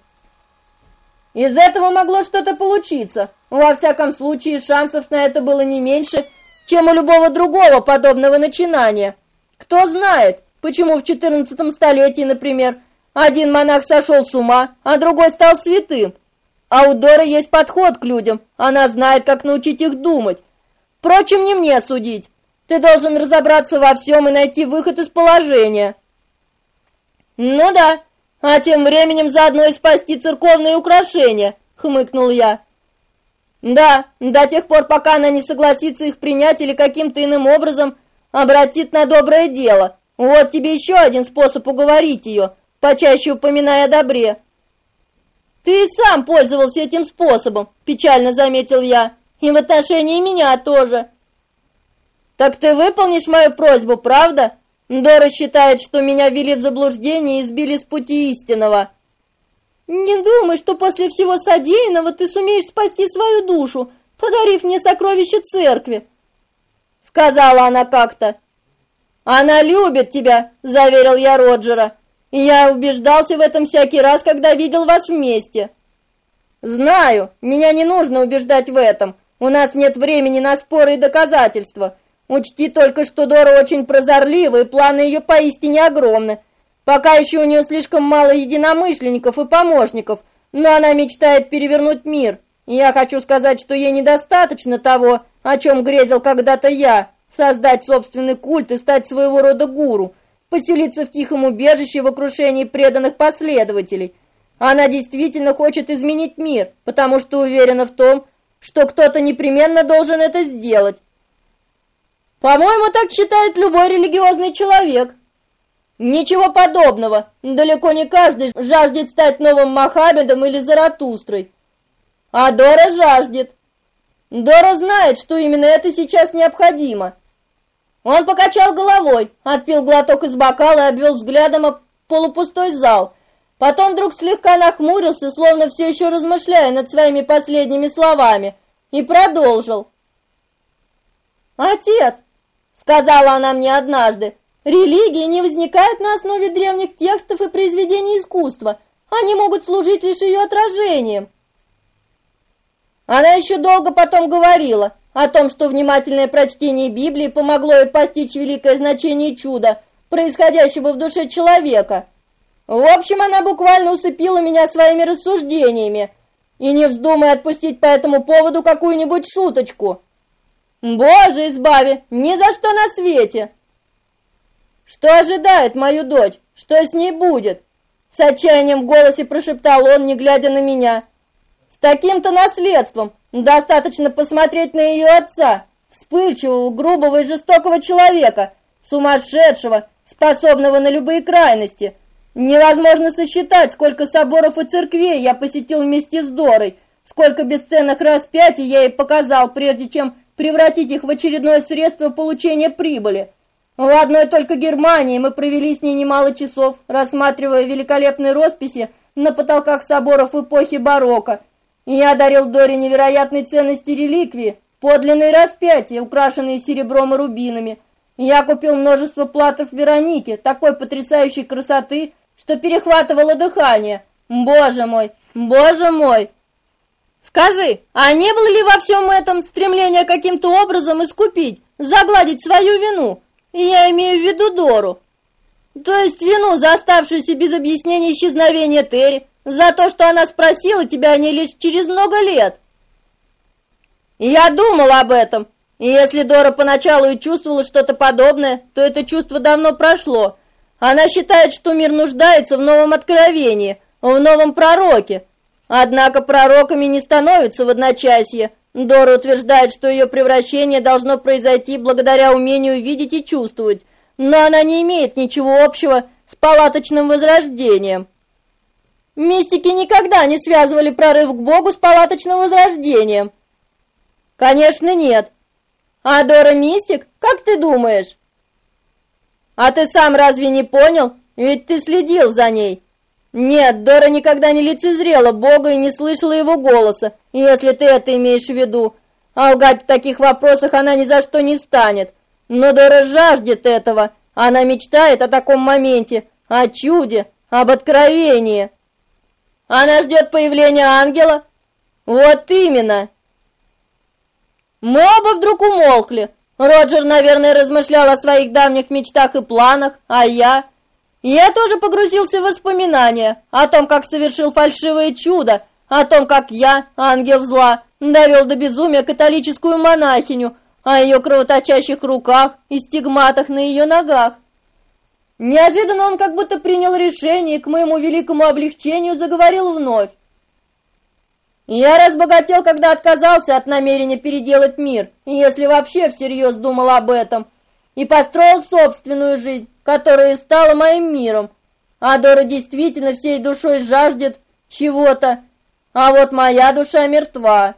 Из этого могло что-то получиться. Во всяком случае, шансов на это было не меньше, чем у любого другого подобного начинания. Кто знает, почему в 14 столетии, например, один монах сошел с ума, а другой стал святым. А у Доры есть подход к людям, она знает, как научить их думать. Впрочем, не мне судить. Ты должен разобраться во всем и найти выход из положения. Ну да, а тем временем заодно и спасти церковные украшения, хмыкнул я. Да, до тех пор, пока она не согласится их принять или каким-то иным образом обратит на доброе дело. Вот тебе еще один способ уговорить ее, почаще упоминая о добре. Ты и сам пользовался этим способом, печально заметил я. И в отношении меня тоже. Так ты выполнишь мою просьбу, правда? Дора считает, что меня ввели в заблуждение и сбили с пути истинного. Не думай, что после всего содеянного ты сумеешь спасти свою душу, подарив мне сокровища церкви, сказала она как-то. Она любит тебя, заверил я Роджера. И я убеждался в этом всякий раз, когда видел вас вместе. Знаю, меня не нужно убеждать в этом. У нас нет времени на споры и доказательства. Учти только, что Дора очень прозорлива, и планы ее поистине огромны. Пока еще у нее слишком мало единомышленников и помощников, но она мечтает перевернуть мир. И я хочу сказать, что ей недостаточно того, о чем грезил когда-то я, создать собственный культ и стать своего рода гуру, поселиться в тихом убежище в окружении преданных последователей. Она действительно хочет изменить мир, потому что уверена в том, что кто-то непременно должен это сделать. По-моему, так считает любой религиозный человек. Ничего подобного. Далеко не каждый жаждет стать новым Мохаммедом или Заратустрой. А Дора жаждет. Дора знает, что именно это сейчас необходимо. Он покачал головой, отпил глоток из бокала и обвел взглядом полупустой зал. Потом вдруг слегка нахмурился, словно все еще размышляя над своими последними словами, и продолжил. «Отец», — сказала она мне однажды, — «религии не возникают на основе древних текстов и произведений искусства. Они могут служить лишь ее отражением». Она еще долго потом говорила о том, что внимательное прочтение Библии помогло ей постичь великое значение чуда, происходящего в душе человека. В общем, она буквально усыпила меня своими рассуждениями, и не вздумай отпустить по этому поводу какую-нибудь шуточку. Боже, избави, ни за что на свете! Что ожидает мою дочь? Что с ней будет? С отчаянием в голосе прошептал он, не глядя на меня. С таким-то наследством достаточно посмотреть на ее отца, вспыльчивого, грубого и жестокого человека, сумасшедшего, способного на любые крайности. Невозможно сосчитать, сколько соборов и церквей я посетил вместе с Дорой, сколько бесценных распятий я ей показал, прежде чем превратить их в очередное средство получения прибыли. В одной только Германии мы провели с ней немало часов, рассматривая великолепные росписи на потолках соборов эпохи барокко. И я дарил Доре невероятной ценности реликвии, подлинные распятия, украшенные серебром и рубинами. Я купил множество платьев Вероники, такой потрясающей красоты, что перехватывало дыхание. Боже мой, Боже мой! Скажи, а не было ли во всем этом стремление каким-то образом искупить, загладить свою вину? И я имею в виду Дору. То есть вину за оставшуюся без объяснения исчезновение Терри, за то, что она спросила тебя о ней лишь через много лет. Я думал об этом, и если Дора поначалу и чувствовала что-то подобное, то это чувство давно прошло. Она считает, что мир нуждается в новом откровении, в новом пророке. Однако пророками не становятся в одночасье. Дора утверждает, что ее превращение должно произойти благодаря умению видеть и чувствовать, но она не имеет ничего общего с палаточным возрождением. Мистики никогда не связывали прорыв к Богу с палаточным возрождением. Конечно, нет. А Дора мистик, как ты думаешь? А ты сам разве не понял? Ведь ты следил за ней. Нет, Дора никогда не лицезрела Бога и не слышала его голоса, если ты это имеешь в виду. А лгать в таких вопросах она ни за что не станет. Но Дора жаждет этого. Она мечтает о таком моменте, о чуде, об откровении. Она ждет появления ангела? Вот именно. Мы оба вдруг умолкли. Роджер, наверное, размышлял о своих давних мечтах и планах, а я тоже погрузился в воспоминания о том, как совершил фальшивое чудо, о том, как я, ангел зла, довел до безумия католическую монахиню, о ее кровоточащих руках и стигматах на ее ногах. Неожиданно он как будто принял решение и к моему великому облегчению заговорил вновь. Я разбогател, когда отказался от намерения переделать мир, если вообще всерьез думал об этом, и построил собственную жизнь, которая стала моим миром. А Дора действительно всей душой жаждет чего-то, а вот моя душа мертва.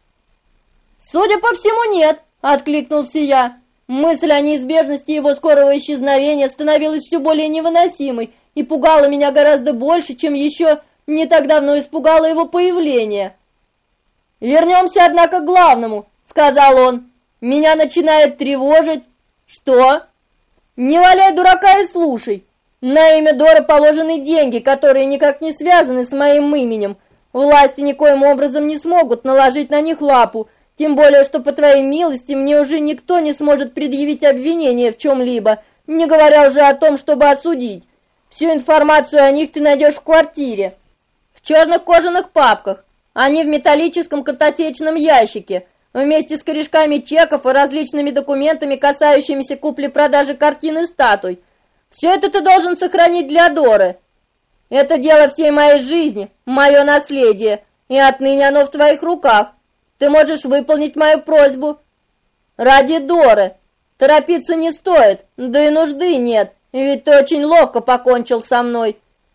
Судя по всему, нет, откликнулся я. Мысль о неизбежности его скорого исчезновения становилась все более невыносимой и пугала меня гораздо больше, чем еще не так давно испугало его появление. «Вернемся, однако, к главному», — сказал он. «Меня начинает тревожить...» «Что?» «Не валяй дурака и слушай. На имя Доры положены деньги, которые никак не связаны с моим именем. Власти никоим образом не смогут наложить на них лапу, тем более, что, по твоей милости, мне уже никто не сможет предъявить обвинение в чем-либо, не говоря уже о том, чтобы осудить. Всю информацию о них ты найдешь в квартире, в черных кожаных папках. Они в металлическом картотечном ящике, вместе с корешками чеков и различными документами, касающимися купли-продажи картин и статуй. Все это ты должен сохранить для Доры. Это дело всей моей жизни, мое наследие, и отныне оно в твоих руках. Ты можешь выполнить мою просьбу. Ради Доры. Торопиться не стоит, да и нужды нет, ведь ты очень ловко покончил со мной.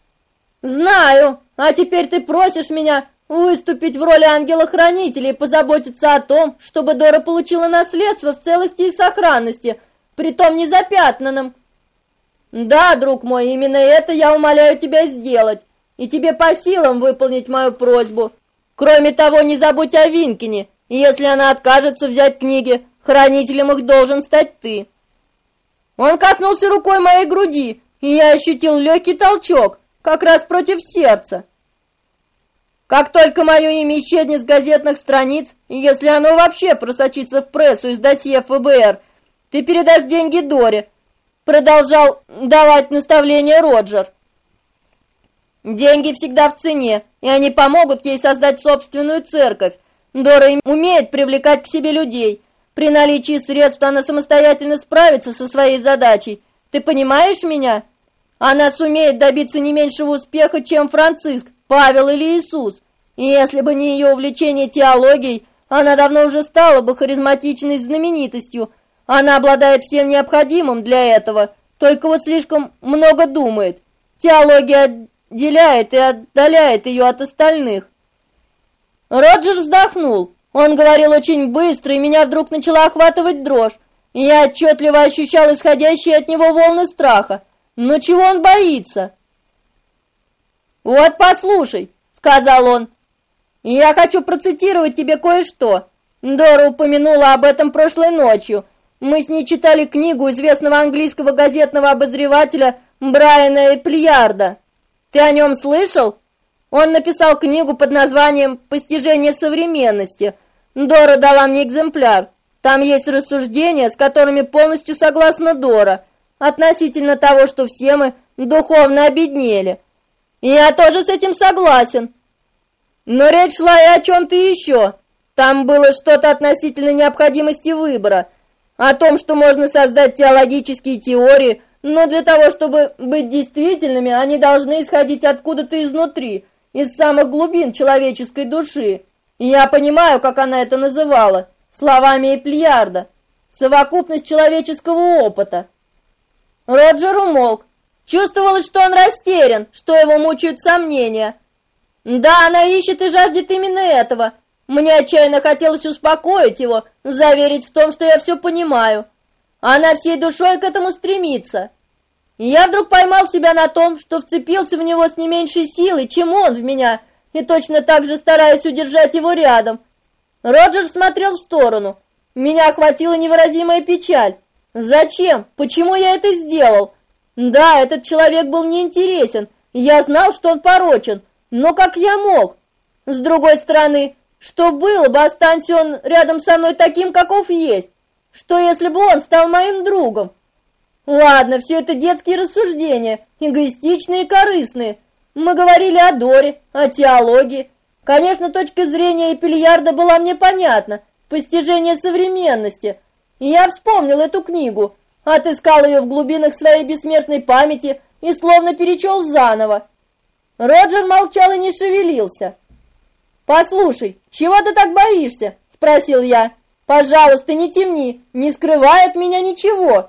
Знаю, а теперь ты просишь меня выступить в роли ангела-хранителя и позаботиться о том, чтобы Дора получила наследство в целости и сохранности, притом незапятнанном. Да, друг мой, именно это я умоляю тебя сделать, и тебе по силам выполнить мою просьбу. Кроме того, не забудь о Винкине, и если она откажется взять книги, хранителем их должен стать ты. Он коснулся рукой моей груди, и я ощутил легкий толчок, как раз против сердца. Как только мое имя исчезнет с газетных страниц, и если оно вообще просочится в прессу из досье ФБР, ты передашь деньги Доре, продолжал давать наставления Роджер. Деньги всегда в цене, и они помогут ей создать собственную церковь. Дора умеет привлекать к себе людей. При наличии средств она самостоятельно справится со своей задачей. Ты понимаешь меня? Она сумеет добиться не меньшего успеха, чем Франциск, Павел или Иисус. И если бы не ее увлечение теологией, она давно уже стала бы харизматичной знаменитостью. Она обладает всем необходимым для этого, только вот слишком много думает. Теология отделяет и отдаляет ее от остальных. Роджер вздохнул. Он говорил очень быстро, и меня вдруг начала охватывать дрожь. И я отчетливо ощущал исходящие от него волны страха. Но чего он боится? «Вот послушай», — сказал он. «Я хочу процитировать тебе кое-что. Дора упомянула об этом прошлой ночью. Мы с ней читали книгу известного английского газетного обозревателя Брайана Эпльярда. Ты о нем слышал? Он написал книгу под названием «Постижение современности». Дора дала мне экземпляр. Там есть рассуждения, с которыми полностью согласна Дора, относительно того, что все мы духовно обеднели. И я тоже с этим согласен. Но речь шла и о чем-то еще. Там было что-то относительно необходимости выбора, о том, что можно создать теологические теории, но для того, чтобы быть действительными, они должны исходить откуда-то изнутри, из самых глубин человеческой души. И я понимаю, как она это называла, словами Эпильярда, совокупность человеческого опыта. Роджер умолк. Чувствовалось, что он растерян, что его мучают сомнения. Да, она ищет и жаждет именно этого. Мне отчаянно хотелось успокоить его, заверить в том, что я все понимаю. Она всей душой к этому стремится. И я вдруг поймал себя на том, что вцепился в него с не меньшей силой, чем он в меня, и точно так же стараюсь удержать его рядом. Роджер смотрел в сторону. Меня охватила невыразимая печаль. Зачем? Почему я это сделал? Да, этот человек был мне интересен, я знал, что он порочен, но как я мог? С другой стороны, что было бы, останься он рядом со мной таким, каков есть? Что если бы он стал моим другом? Ладно, все это детские рассуждения, эгоистичные и корыстные. Мы говорили о Доре, о теологии. Конечно, точка зрения Эпильярда была мне понятна, постижение современности. И я вспомнил эту книгу, отыскал ее в глубинах своей бессмертной памяти и словно перечел заново. Роджер молчал и не шевелился. «Послушай, чего ты так боишься?» – спросил я. «Пожалуйста, не темни, не скрывай от меня ничего».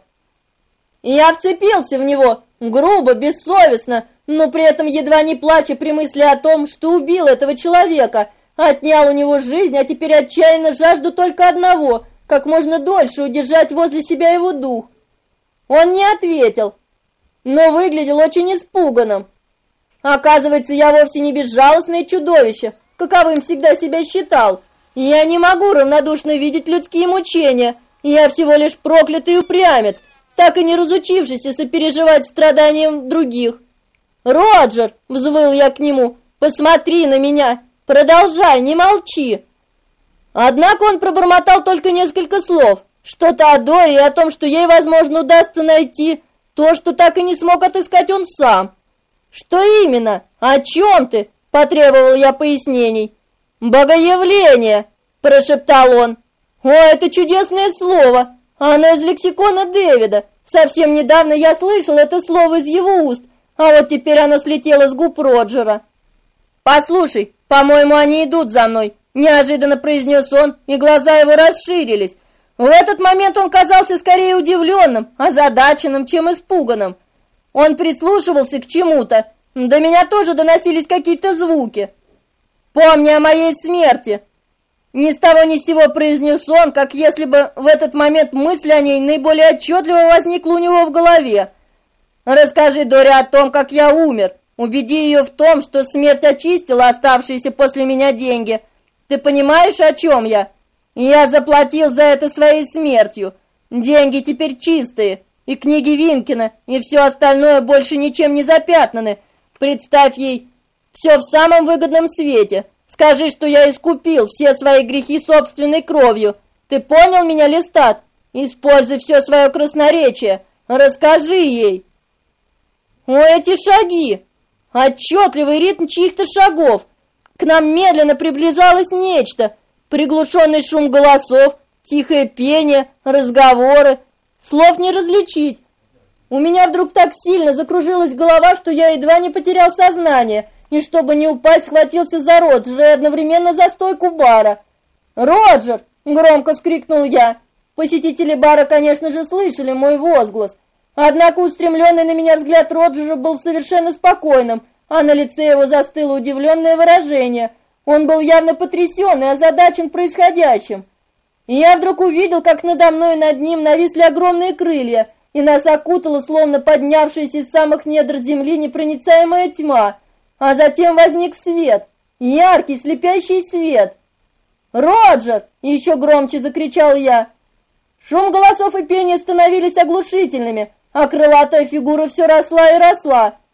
И я вцепился в него, грубо, бессовестно, но при этом едва не плача при мысли о том, что убил этого человека, отнял у него жизнь, а теперь отчаянно жажду только одного – как можно дольше удержать возле себя его дух. Он не ответил, но выглядел очень испуганным. Оказывается, я вовсе не безжалостное чудовище, каковым всегда себя считал. Я не могу равнодушно видеть людские мучения, я всего лишь проклятый упрямец, так и не разучившийся сопереживать страданиям других. «Роджер!» — взвыл я к нему. «Посмотри на меня! Продолжай, не молчи!» Однако он пробормотал только несколько слов. Что-то о Доре и о том, что ей, возможно, удастся найти то, что так и не смог отыскать он сам. «Что именно? О чем ты?» – потребовал я пояснений. «Богоявление!» – прошептал он. «О, это чудесное слово! Оно из лексикона Дэвида. Совсем недавно я слышал это слово из его уст, а вот теперь оно слетело с губ Роджера». «Послушай, по-моему, они идут за мной», – неожиданно произнес он, и глаза его расширились. В этот момент он казался скорее удивленным, озадаченным, чем испуганным. Он прислушивался к чему-то. До меня тоже доносились какие-то звуки. «Помни о моей смерти!» Ни с того ни с сего произнес он, как если бы в этот момент мысль о ней наиболее отчетливо возникла у него в голове. «Расскажи Доре о том, как я умер. Убеди ее в том, что смерть очистила оставшиеся после меня деньги. Ты понимаешь, о чем я? Я заплатил за это своей смертью. Деньги теперь чистые, и книги Винкина, и все остальное больше ничем не запятнаны. Представь ей все в самом выгодном свете. Скажи, что я искупил все свои грехи собственной кровью. Ты понял меня, Листат? Используй все свое красноречие. Расскажи ей». О, эти шаги! Отчетливый ритм чьих-то шагов. К нам медленно приближалось нечто. Приглушенный шум голосов, тихое пение, разговоры. Слов не различить. У меня вдруг так сильно закружилась голова, что я едва не потерял сознание, и чтобы не упасть, схватился за Роджера и одновременно за стойку бара. «Роджер!» — громко вскрикнул я. Посетители бара, конечно же, слышали мой возглас. Однако устремленный на меня взгляд Роджера был совершенно спокойным, а на лице его застыло удивленное выражение. Он был явно потрясен и озадачен происходящим. И я вдруг увидел, как надо мной и над ним нависли огромные крылья, и нас окутала, словно поднявшаяся из самых недр земли, непроницаемая тьма. А затем возник свет, яркий, слепящий свет. «Роджер!» — еще громче закричал я. Шум голосов и пение становились оглушительными, а крылатая фигура все росла и росла.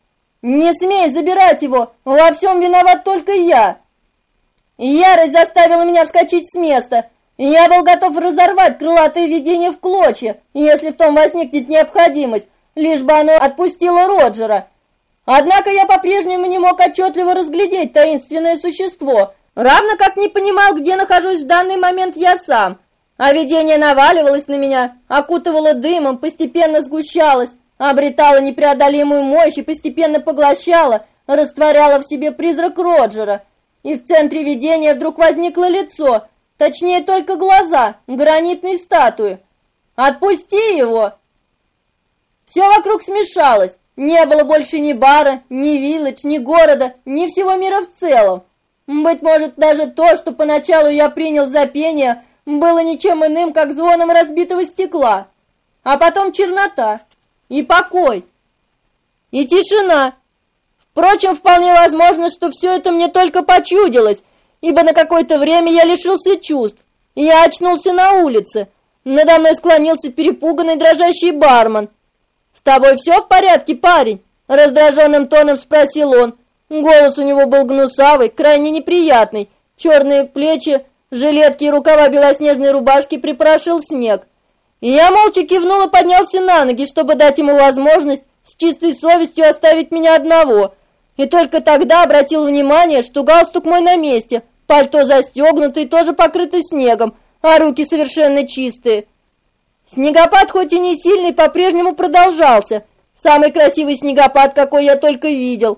Не смей забирать его! Во всем виноват только я!» Ярость заставила меня вскочить с места. Я был готов разорвать крылатое видение в клочья, если в том возникнет необходимость, лишь бы оно отпустило Роджера. Однако я по-прежнему не мог отчетливо разглядеть таинственное существо, равно как не понимал, где нахожусь в данный момент я сам. А видение наваливалось на меня, окутывало дымом, постепенно сгущалось, обретало непреодолимую мощь и постепенно поглощало, растворяло в себе призрак Роджера. И в центре видения вдруг возникло лицо, точнее только глаза гранитной статуи. «Отпусти его!» Все вокруг смешалось. Не было больше ни бара, ни вилледж, ни города, ни всего мира в целом. Быть может, даже то, что поначалу я принял за пение, было ничем иным, как звоном разбитого стекла. А потом чернота, и покой, и тишина. Впрочем, вполне возможно, что все это мне только почудилось, ибо на какое-то время я лишился чувств. Я очнулся на улице. Надо мной склонился перепуганный дрожащий бармен. «С тобой все в порядке, парень?» – раздраженным тоном спросил он. Голос у него был гнусавый, крайне неприятный. Черные плечи, жилетки и рукава белоснежной рубашки припорошил снег. И я молча кивнул и поднялся на ноги, чтобы дать ему возможность с чистой совестью оставить меня одного. И только тогда обратил внимание, что галстук мой на месте, пальто застегнуто и тоже покрыто снегом, а руки совершенно чистые. Снегопад, хоть и не сильный, по-прежнему продолжался. Самый красивый снегопад, какой я только видел.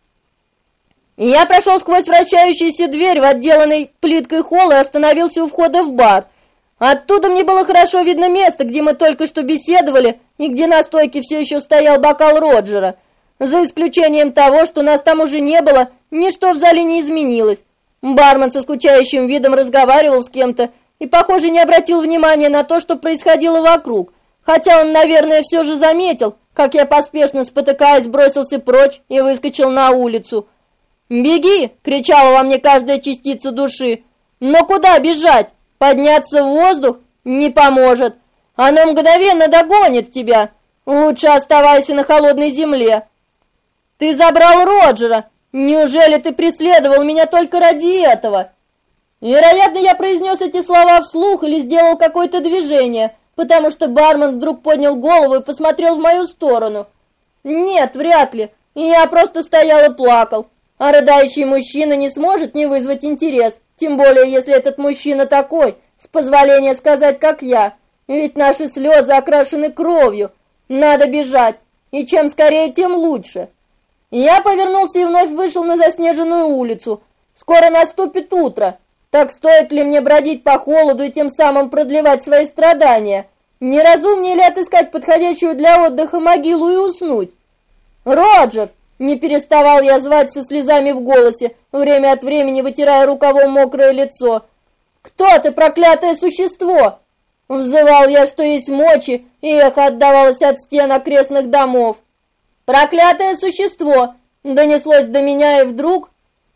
И я прошел сквозь вращающуюся дверь в отделанный плиткой холл и остановился у входа в бар. Оттуда мне было хорошо видно место, где мы только что беседовали, и где на стойке все еще стоял бокал Роджера. За исключением того, что нас там уже не было, ничто в зале не изменилось. Бармен со скучающим видом разговаривал с кем-то и, похоже, не обратил внимания на то, что происходило вокруг, хотя он, наверное, все же заметил, как я поспешно, спотыкаясь, бросился прочь и выскочил на улицу. «Беги!» — кричала во мне каждая частица души. «Но куда бежать? Подняться в воздух не поможет. Оно мгновенно догонит тебя. Лучше оставайся на холодной земле. Ты забрал Роджера. Неужели ты преследовал меня только ради этого?» Вероятно, я произнес эти слова вслух или сделал какое-то движение, потому что бармен вдруг поднял голову и посмотрел в мою сторону. Нет, вряд ли. Я просто стоял и плакал. А рыдающий мужчина не сможет не вызвать интерес, тем более, если этот мужчина такой, с позволения сказать, как я. Ведь наши слезы окрашены кровью. Надо бежать, и чем скорее, тем лучше. Я повернулся и вновь вышел на заснеженную улицу. Скоро наступит утро. Так стоит ли мне бродить по холоду и тем самым продлевать свои страдания? Не разумнее ли отыскать подходящую для отдыха могилу и уснуть? «Роджер!» — не переставал я звать со слезами в голосе, время от времени вытирая рукавом мокрое лицо. «Кто ты, проклятое существо?» Взывал я, что есть мочи, и эхо отдавалось от стен окрестных домов. «Проклятое существо!» — донеслось до меня, и вдруг...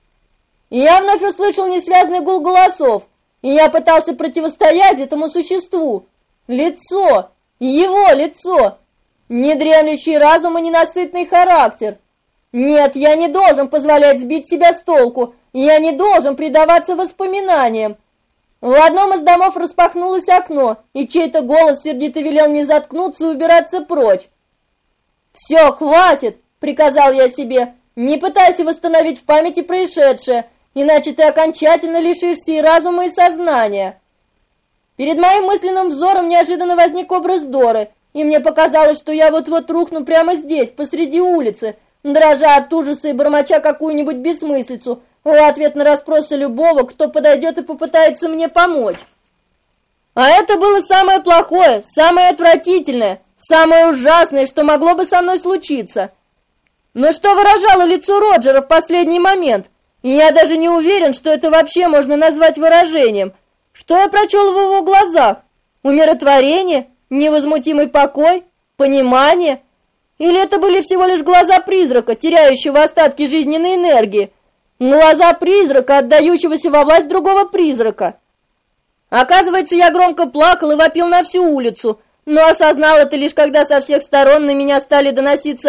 Я вновь услышал несвязный гул голосов, и я пытался противостоять этому существу. Лицо! Его лицо! Недремлющий разум и ненасытный характер. Нет, я не должен позволять сбить себя с толку, я не должен предаваться воспоминаниям. В одном из домов распахнулось окно, и чей-то голос сердито велел мне заткнуться и убираться прочь. «Все, хватит!» — приказал я себе. «Не пытайся восстановить в памяти происшедшее, иначе ты окончательно лишишься и разума, и сознания». Перед моим мысленным взором неожиданно возник образ Доры, и мне показалось, что я вот-вот рухну прямо здесь, посреди улицы, дрожа от ужаса и бормоча какую-нибудь бессмыслицу, в ответ на расспросы любого, кто подойдет и попытается мне помочь. А это было самое плохое, самое отвратительное, самое ужасное, что могло бы со мной случиться. Но что выражало лицо Роджера в последний момент? И я даже не уверен, что это вообще можно назвать выражением. Что я прочел в его глазах? Умиротворение? Невозмутимый покой? Понимание? Или это были всего лишь глаза призрака, теряющего остатки жизненной энергии? Глаза призрака, отдающегося во власть другого призрака. Оказывается, я громко плакал и вопил на всю улицу, но осознал это лишь когда со всех сторон на меня стали доноситься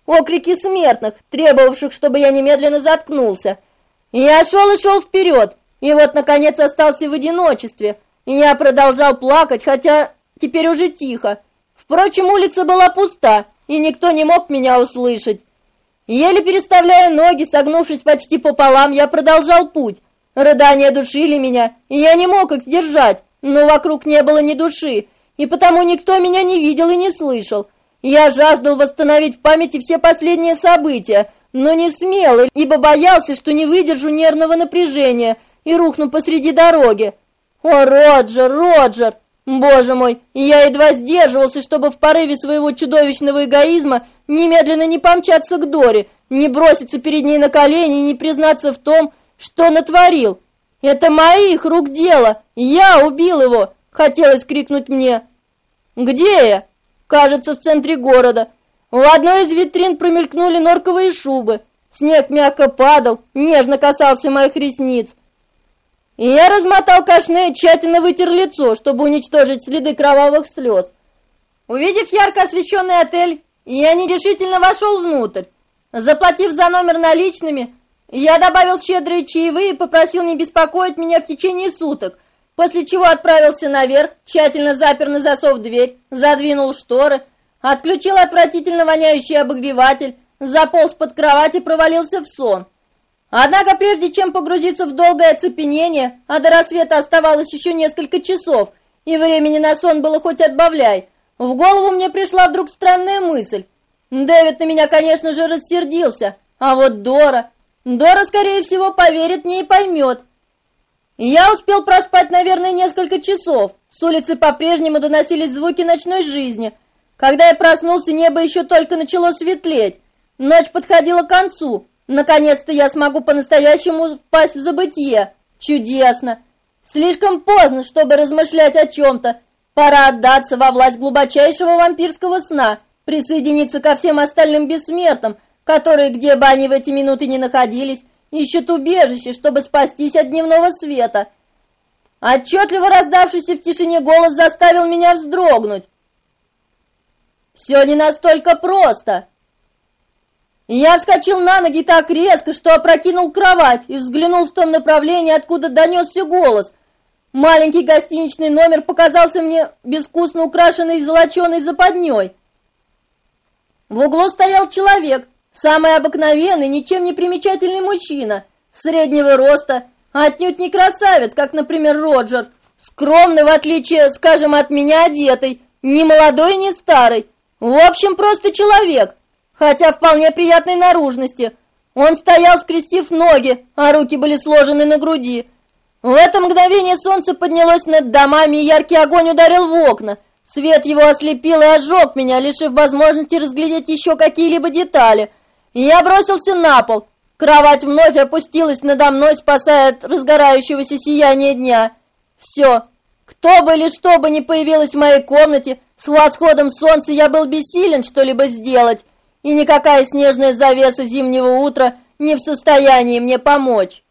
окрики смертных, требовавших, чтобы я немедленно заткнулся. И я шел и шел вперед, и вот, наконец, остался в одиночестве. И я продолжал плакать, хотя теперь уже тихо. Впрочем, улица была пуста, и никто не мог меня услышать. Еле переставляя ноги, согнувшись почти пополам, я продолжал путь. Рыдания душили меня, и я не мог их сдержать, но вокруг не было ни души, и потому никто меня не видел и не слышал. Я жаждал восстановить в памяти все последние события, но не смел, ибо боялся, что не выдержу нервного напряжения и рухну посреди дороги. О, Роджер, Роджер! Боже мой, я едва сдерживался, чтобы в порыве своего чудовищного эгоизма немедленно не помчаться к Доре, не броситься перед ней на колени и не признаться в том, что натворил. Это моих рук дело, я убил его, хотелось крикнуть мне. Где я? Кажется, в центре города. В одной из витрин промелькнули норковые шубы. Снег мягко падал, нежно касался моих ресниц. И я размотал кашне и тщательно вытер лицо, чтобы уничтожить следы кровавых слез. Увидев ярко освещенный отель, я нерешительно вошел внутрь. Заплатив за номер наличными, я добавил щедрые чаевые и попросил не беспокоить меня в течение суток, после чего отправился наверх, тщательно запер на засов дверь, задвинул шторы, отключил отвратительно воняющий обогреватель, заполз под кровать и провалился в сон. Однако прежде чем погрузиться в долгое оцепенение, а до рассвета оставалось еще несколько часов, и времени на сон было хоть отбавляй, в голову мне пришла вдруг странная мысль. Дэвид на меня, конечно же, рассердился, а вот Дора, скорее всего, поверит мне и поймет. Я успел проспать, наверное, несколько часов. С улицы по-прежнему доносились звуки ночной жизни. Когда я проснулся, небо еще только начало светлеть. Ночь подходила к концу. Наконец-то я смогу по-настоящему впасть в забытье. Чудесно! Слишком поздно, чтобы размышлять о чем-то. Пора отдаться во власть глубочайшего вампирского сна, присоединиться ко всем остальным бессмертным, которые, где бы они в эти минуты ни находились, ищут убежище, чтобы спастись от дневного света. Отчетливо раздавшийся в тишине голос заставил меня вздрогнуть. Все не настолько просто. Я вскочил на ноги так резко, что опрокинул кровать и взглянул в том направлении, откуда донесся голос. Маленький гостиничный номер показался мне безвкусно украшенной золоченой западней. В углу стоял человек, самый обыкновенный, ничем не примечательный мужчина, среднего роста, отнюдь не красавец, как, например, Роджер, скромный, в отличие, скажем, от меня одетый, не молодой, не старый, в общем, просто человек, хотя вполне приятной наружности. Он стоял, скрестив ноги, а руки были сложены на груди. В это мгновение солнце поднялось над домами, и яркий огонь ударил в окна. Свет его ослепил и ожег меня, лишив возможности разглядеть еще какие-либо детали. И я бросился на пол. Кровать вновь опустилась надо мной, спасая от разгорающегося сияния дня. Все. Кто бы или что бы ни появилось в моей комнате, с восходом солнца я был бессилен что-либо сделать, и никакая снежная завеса зимнего утра не в состоянии мне помочь.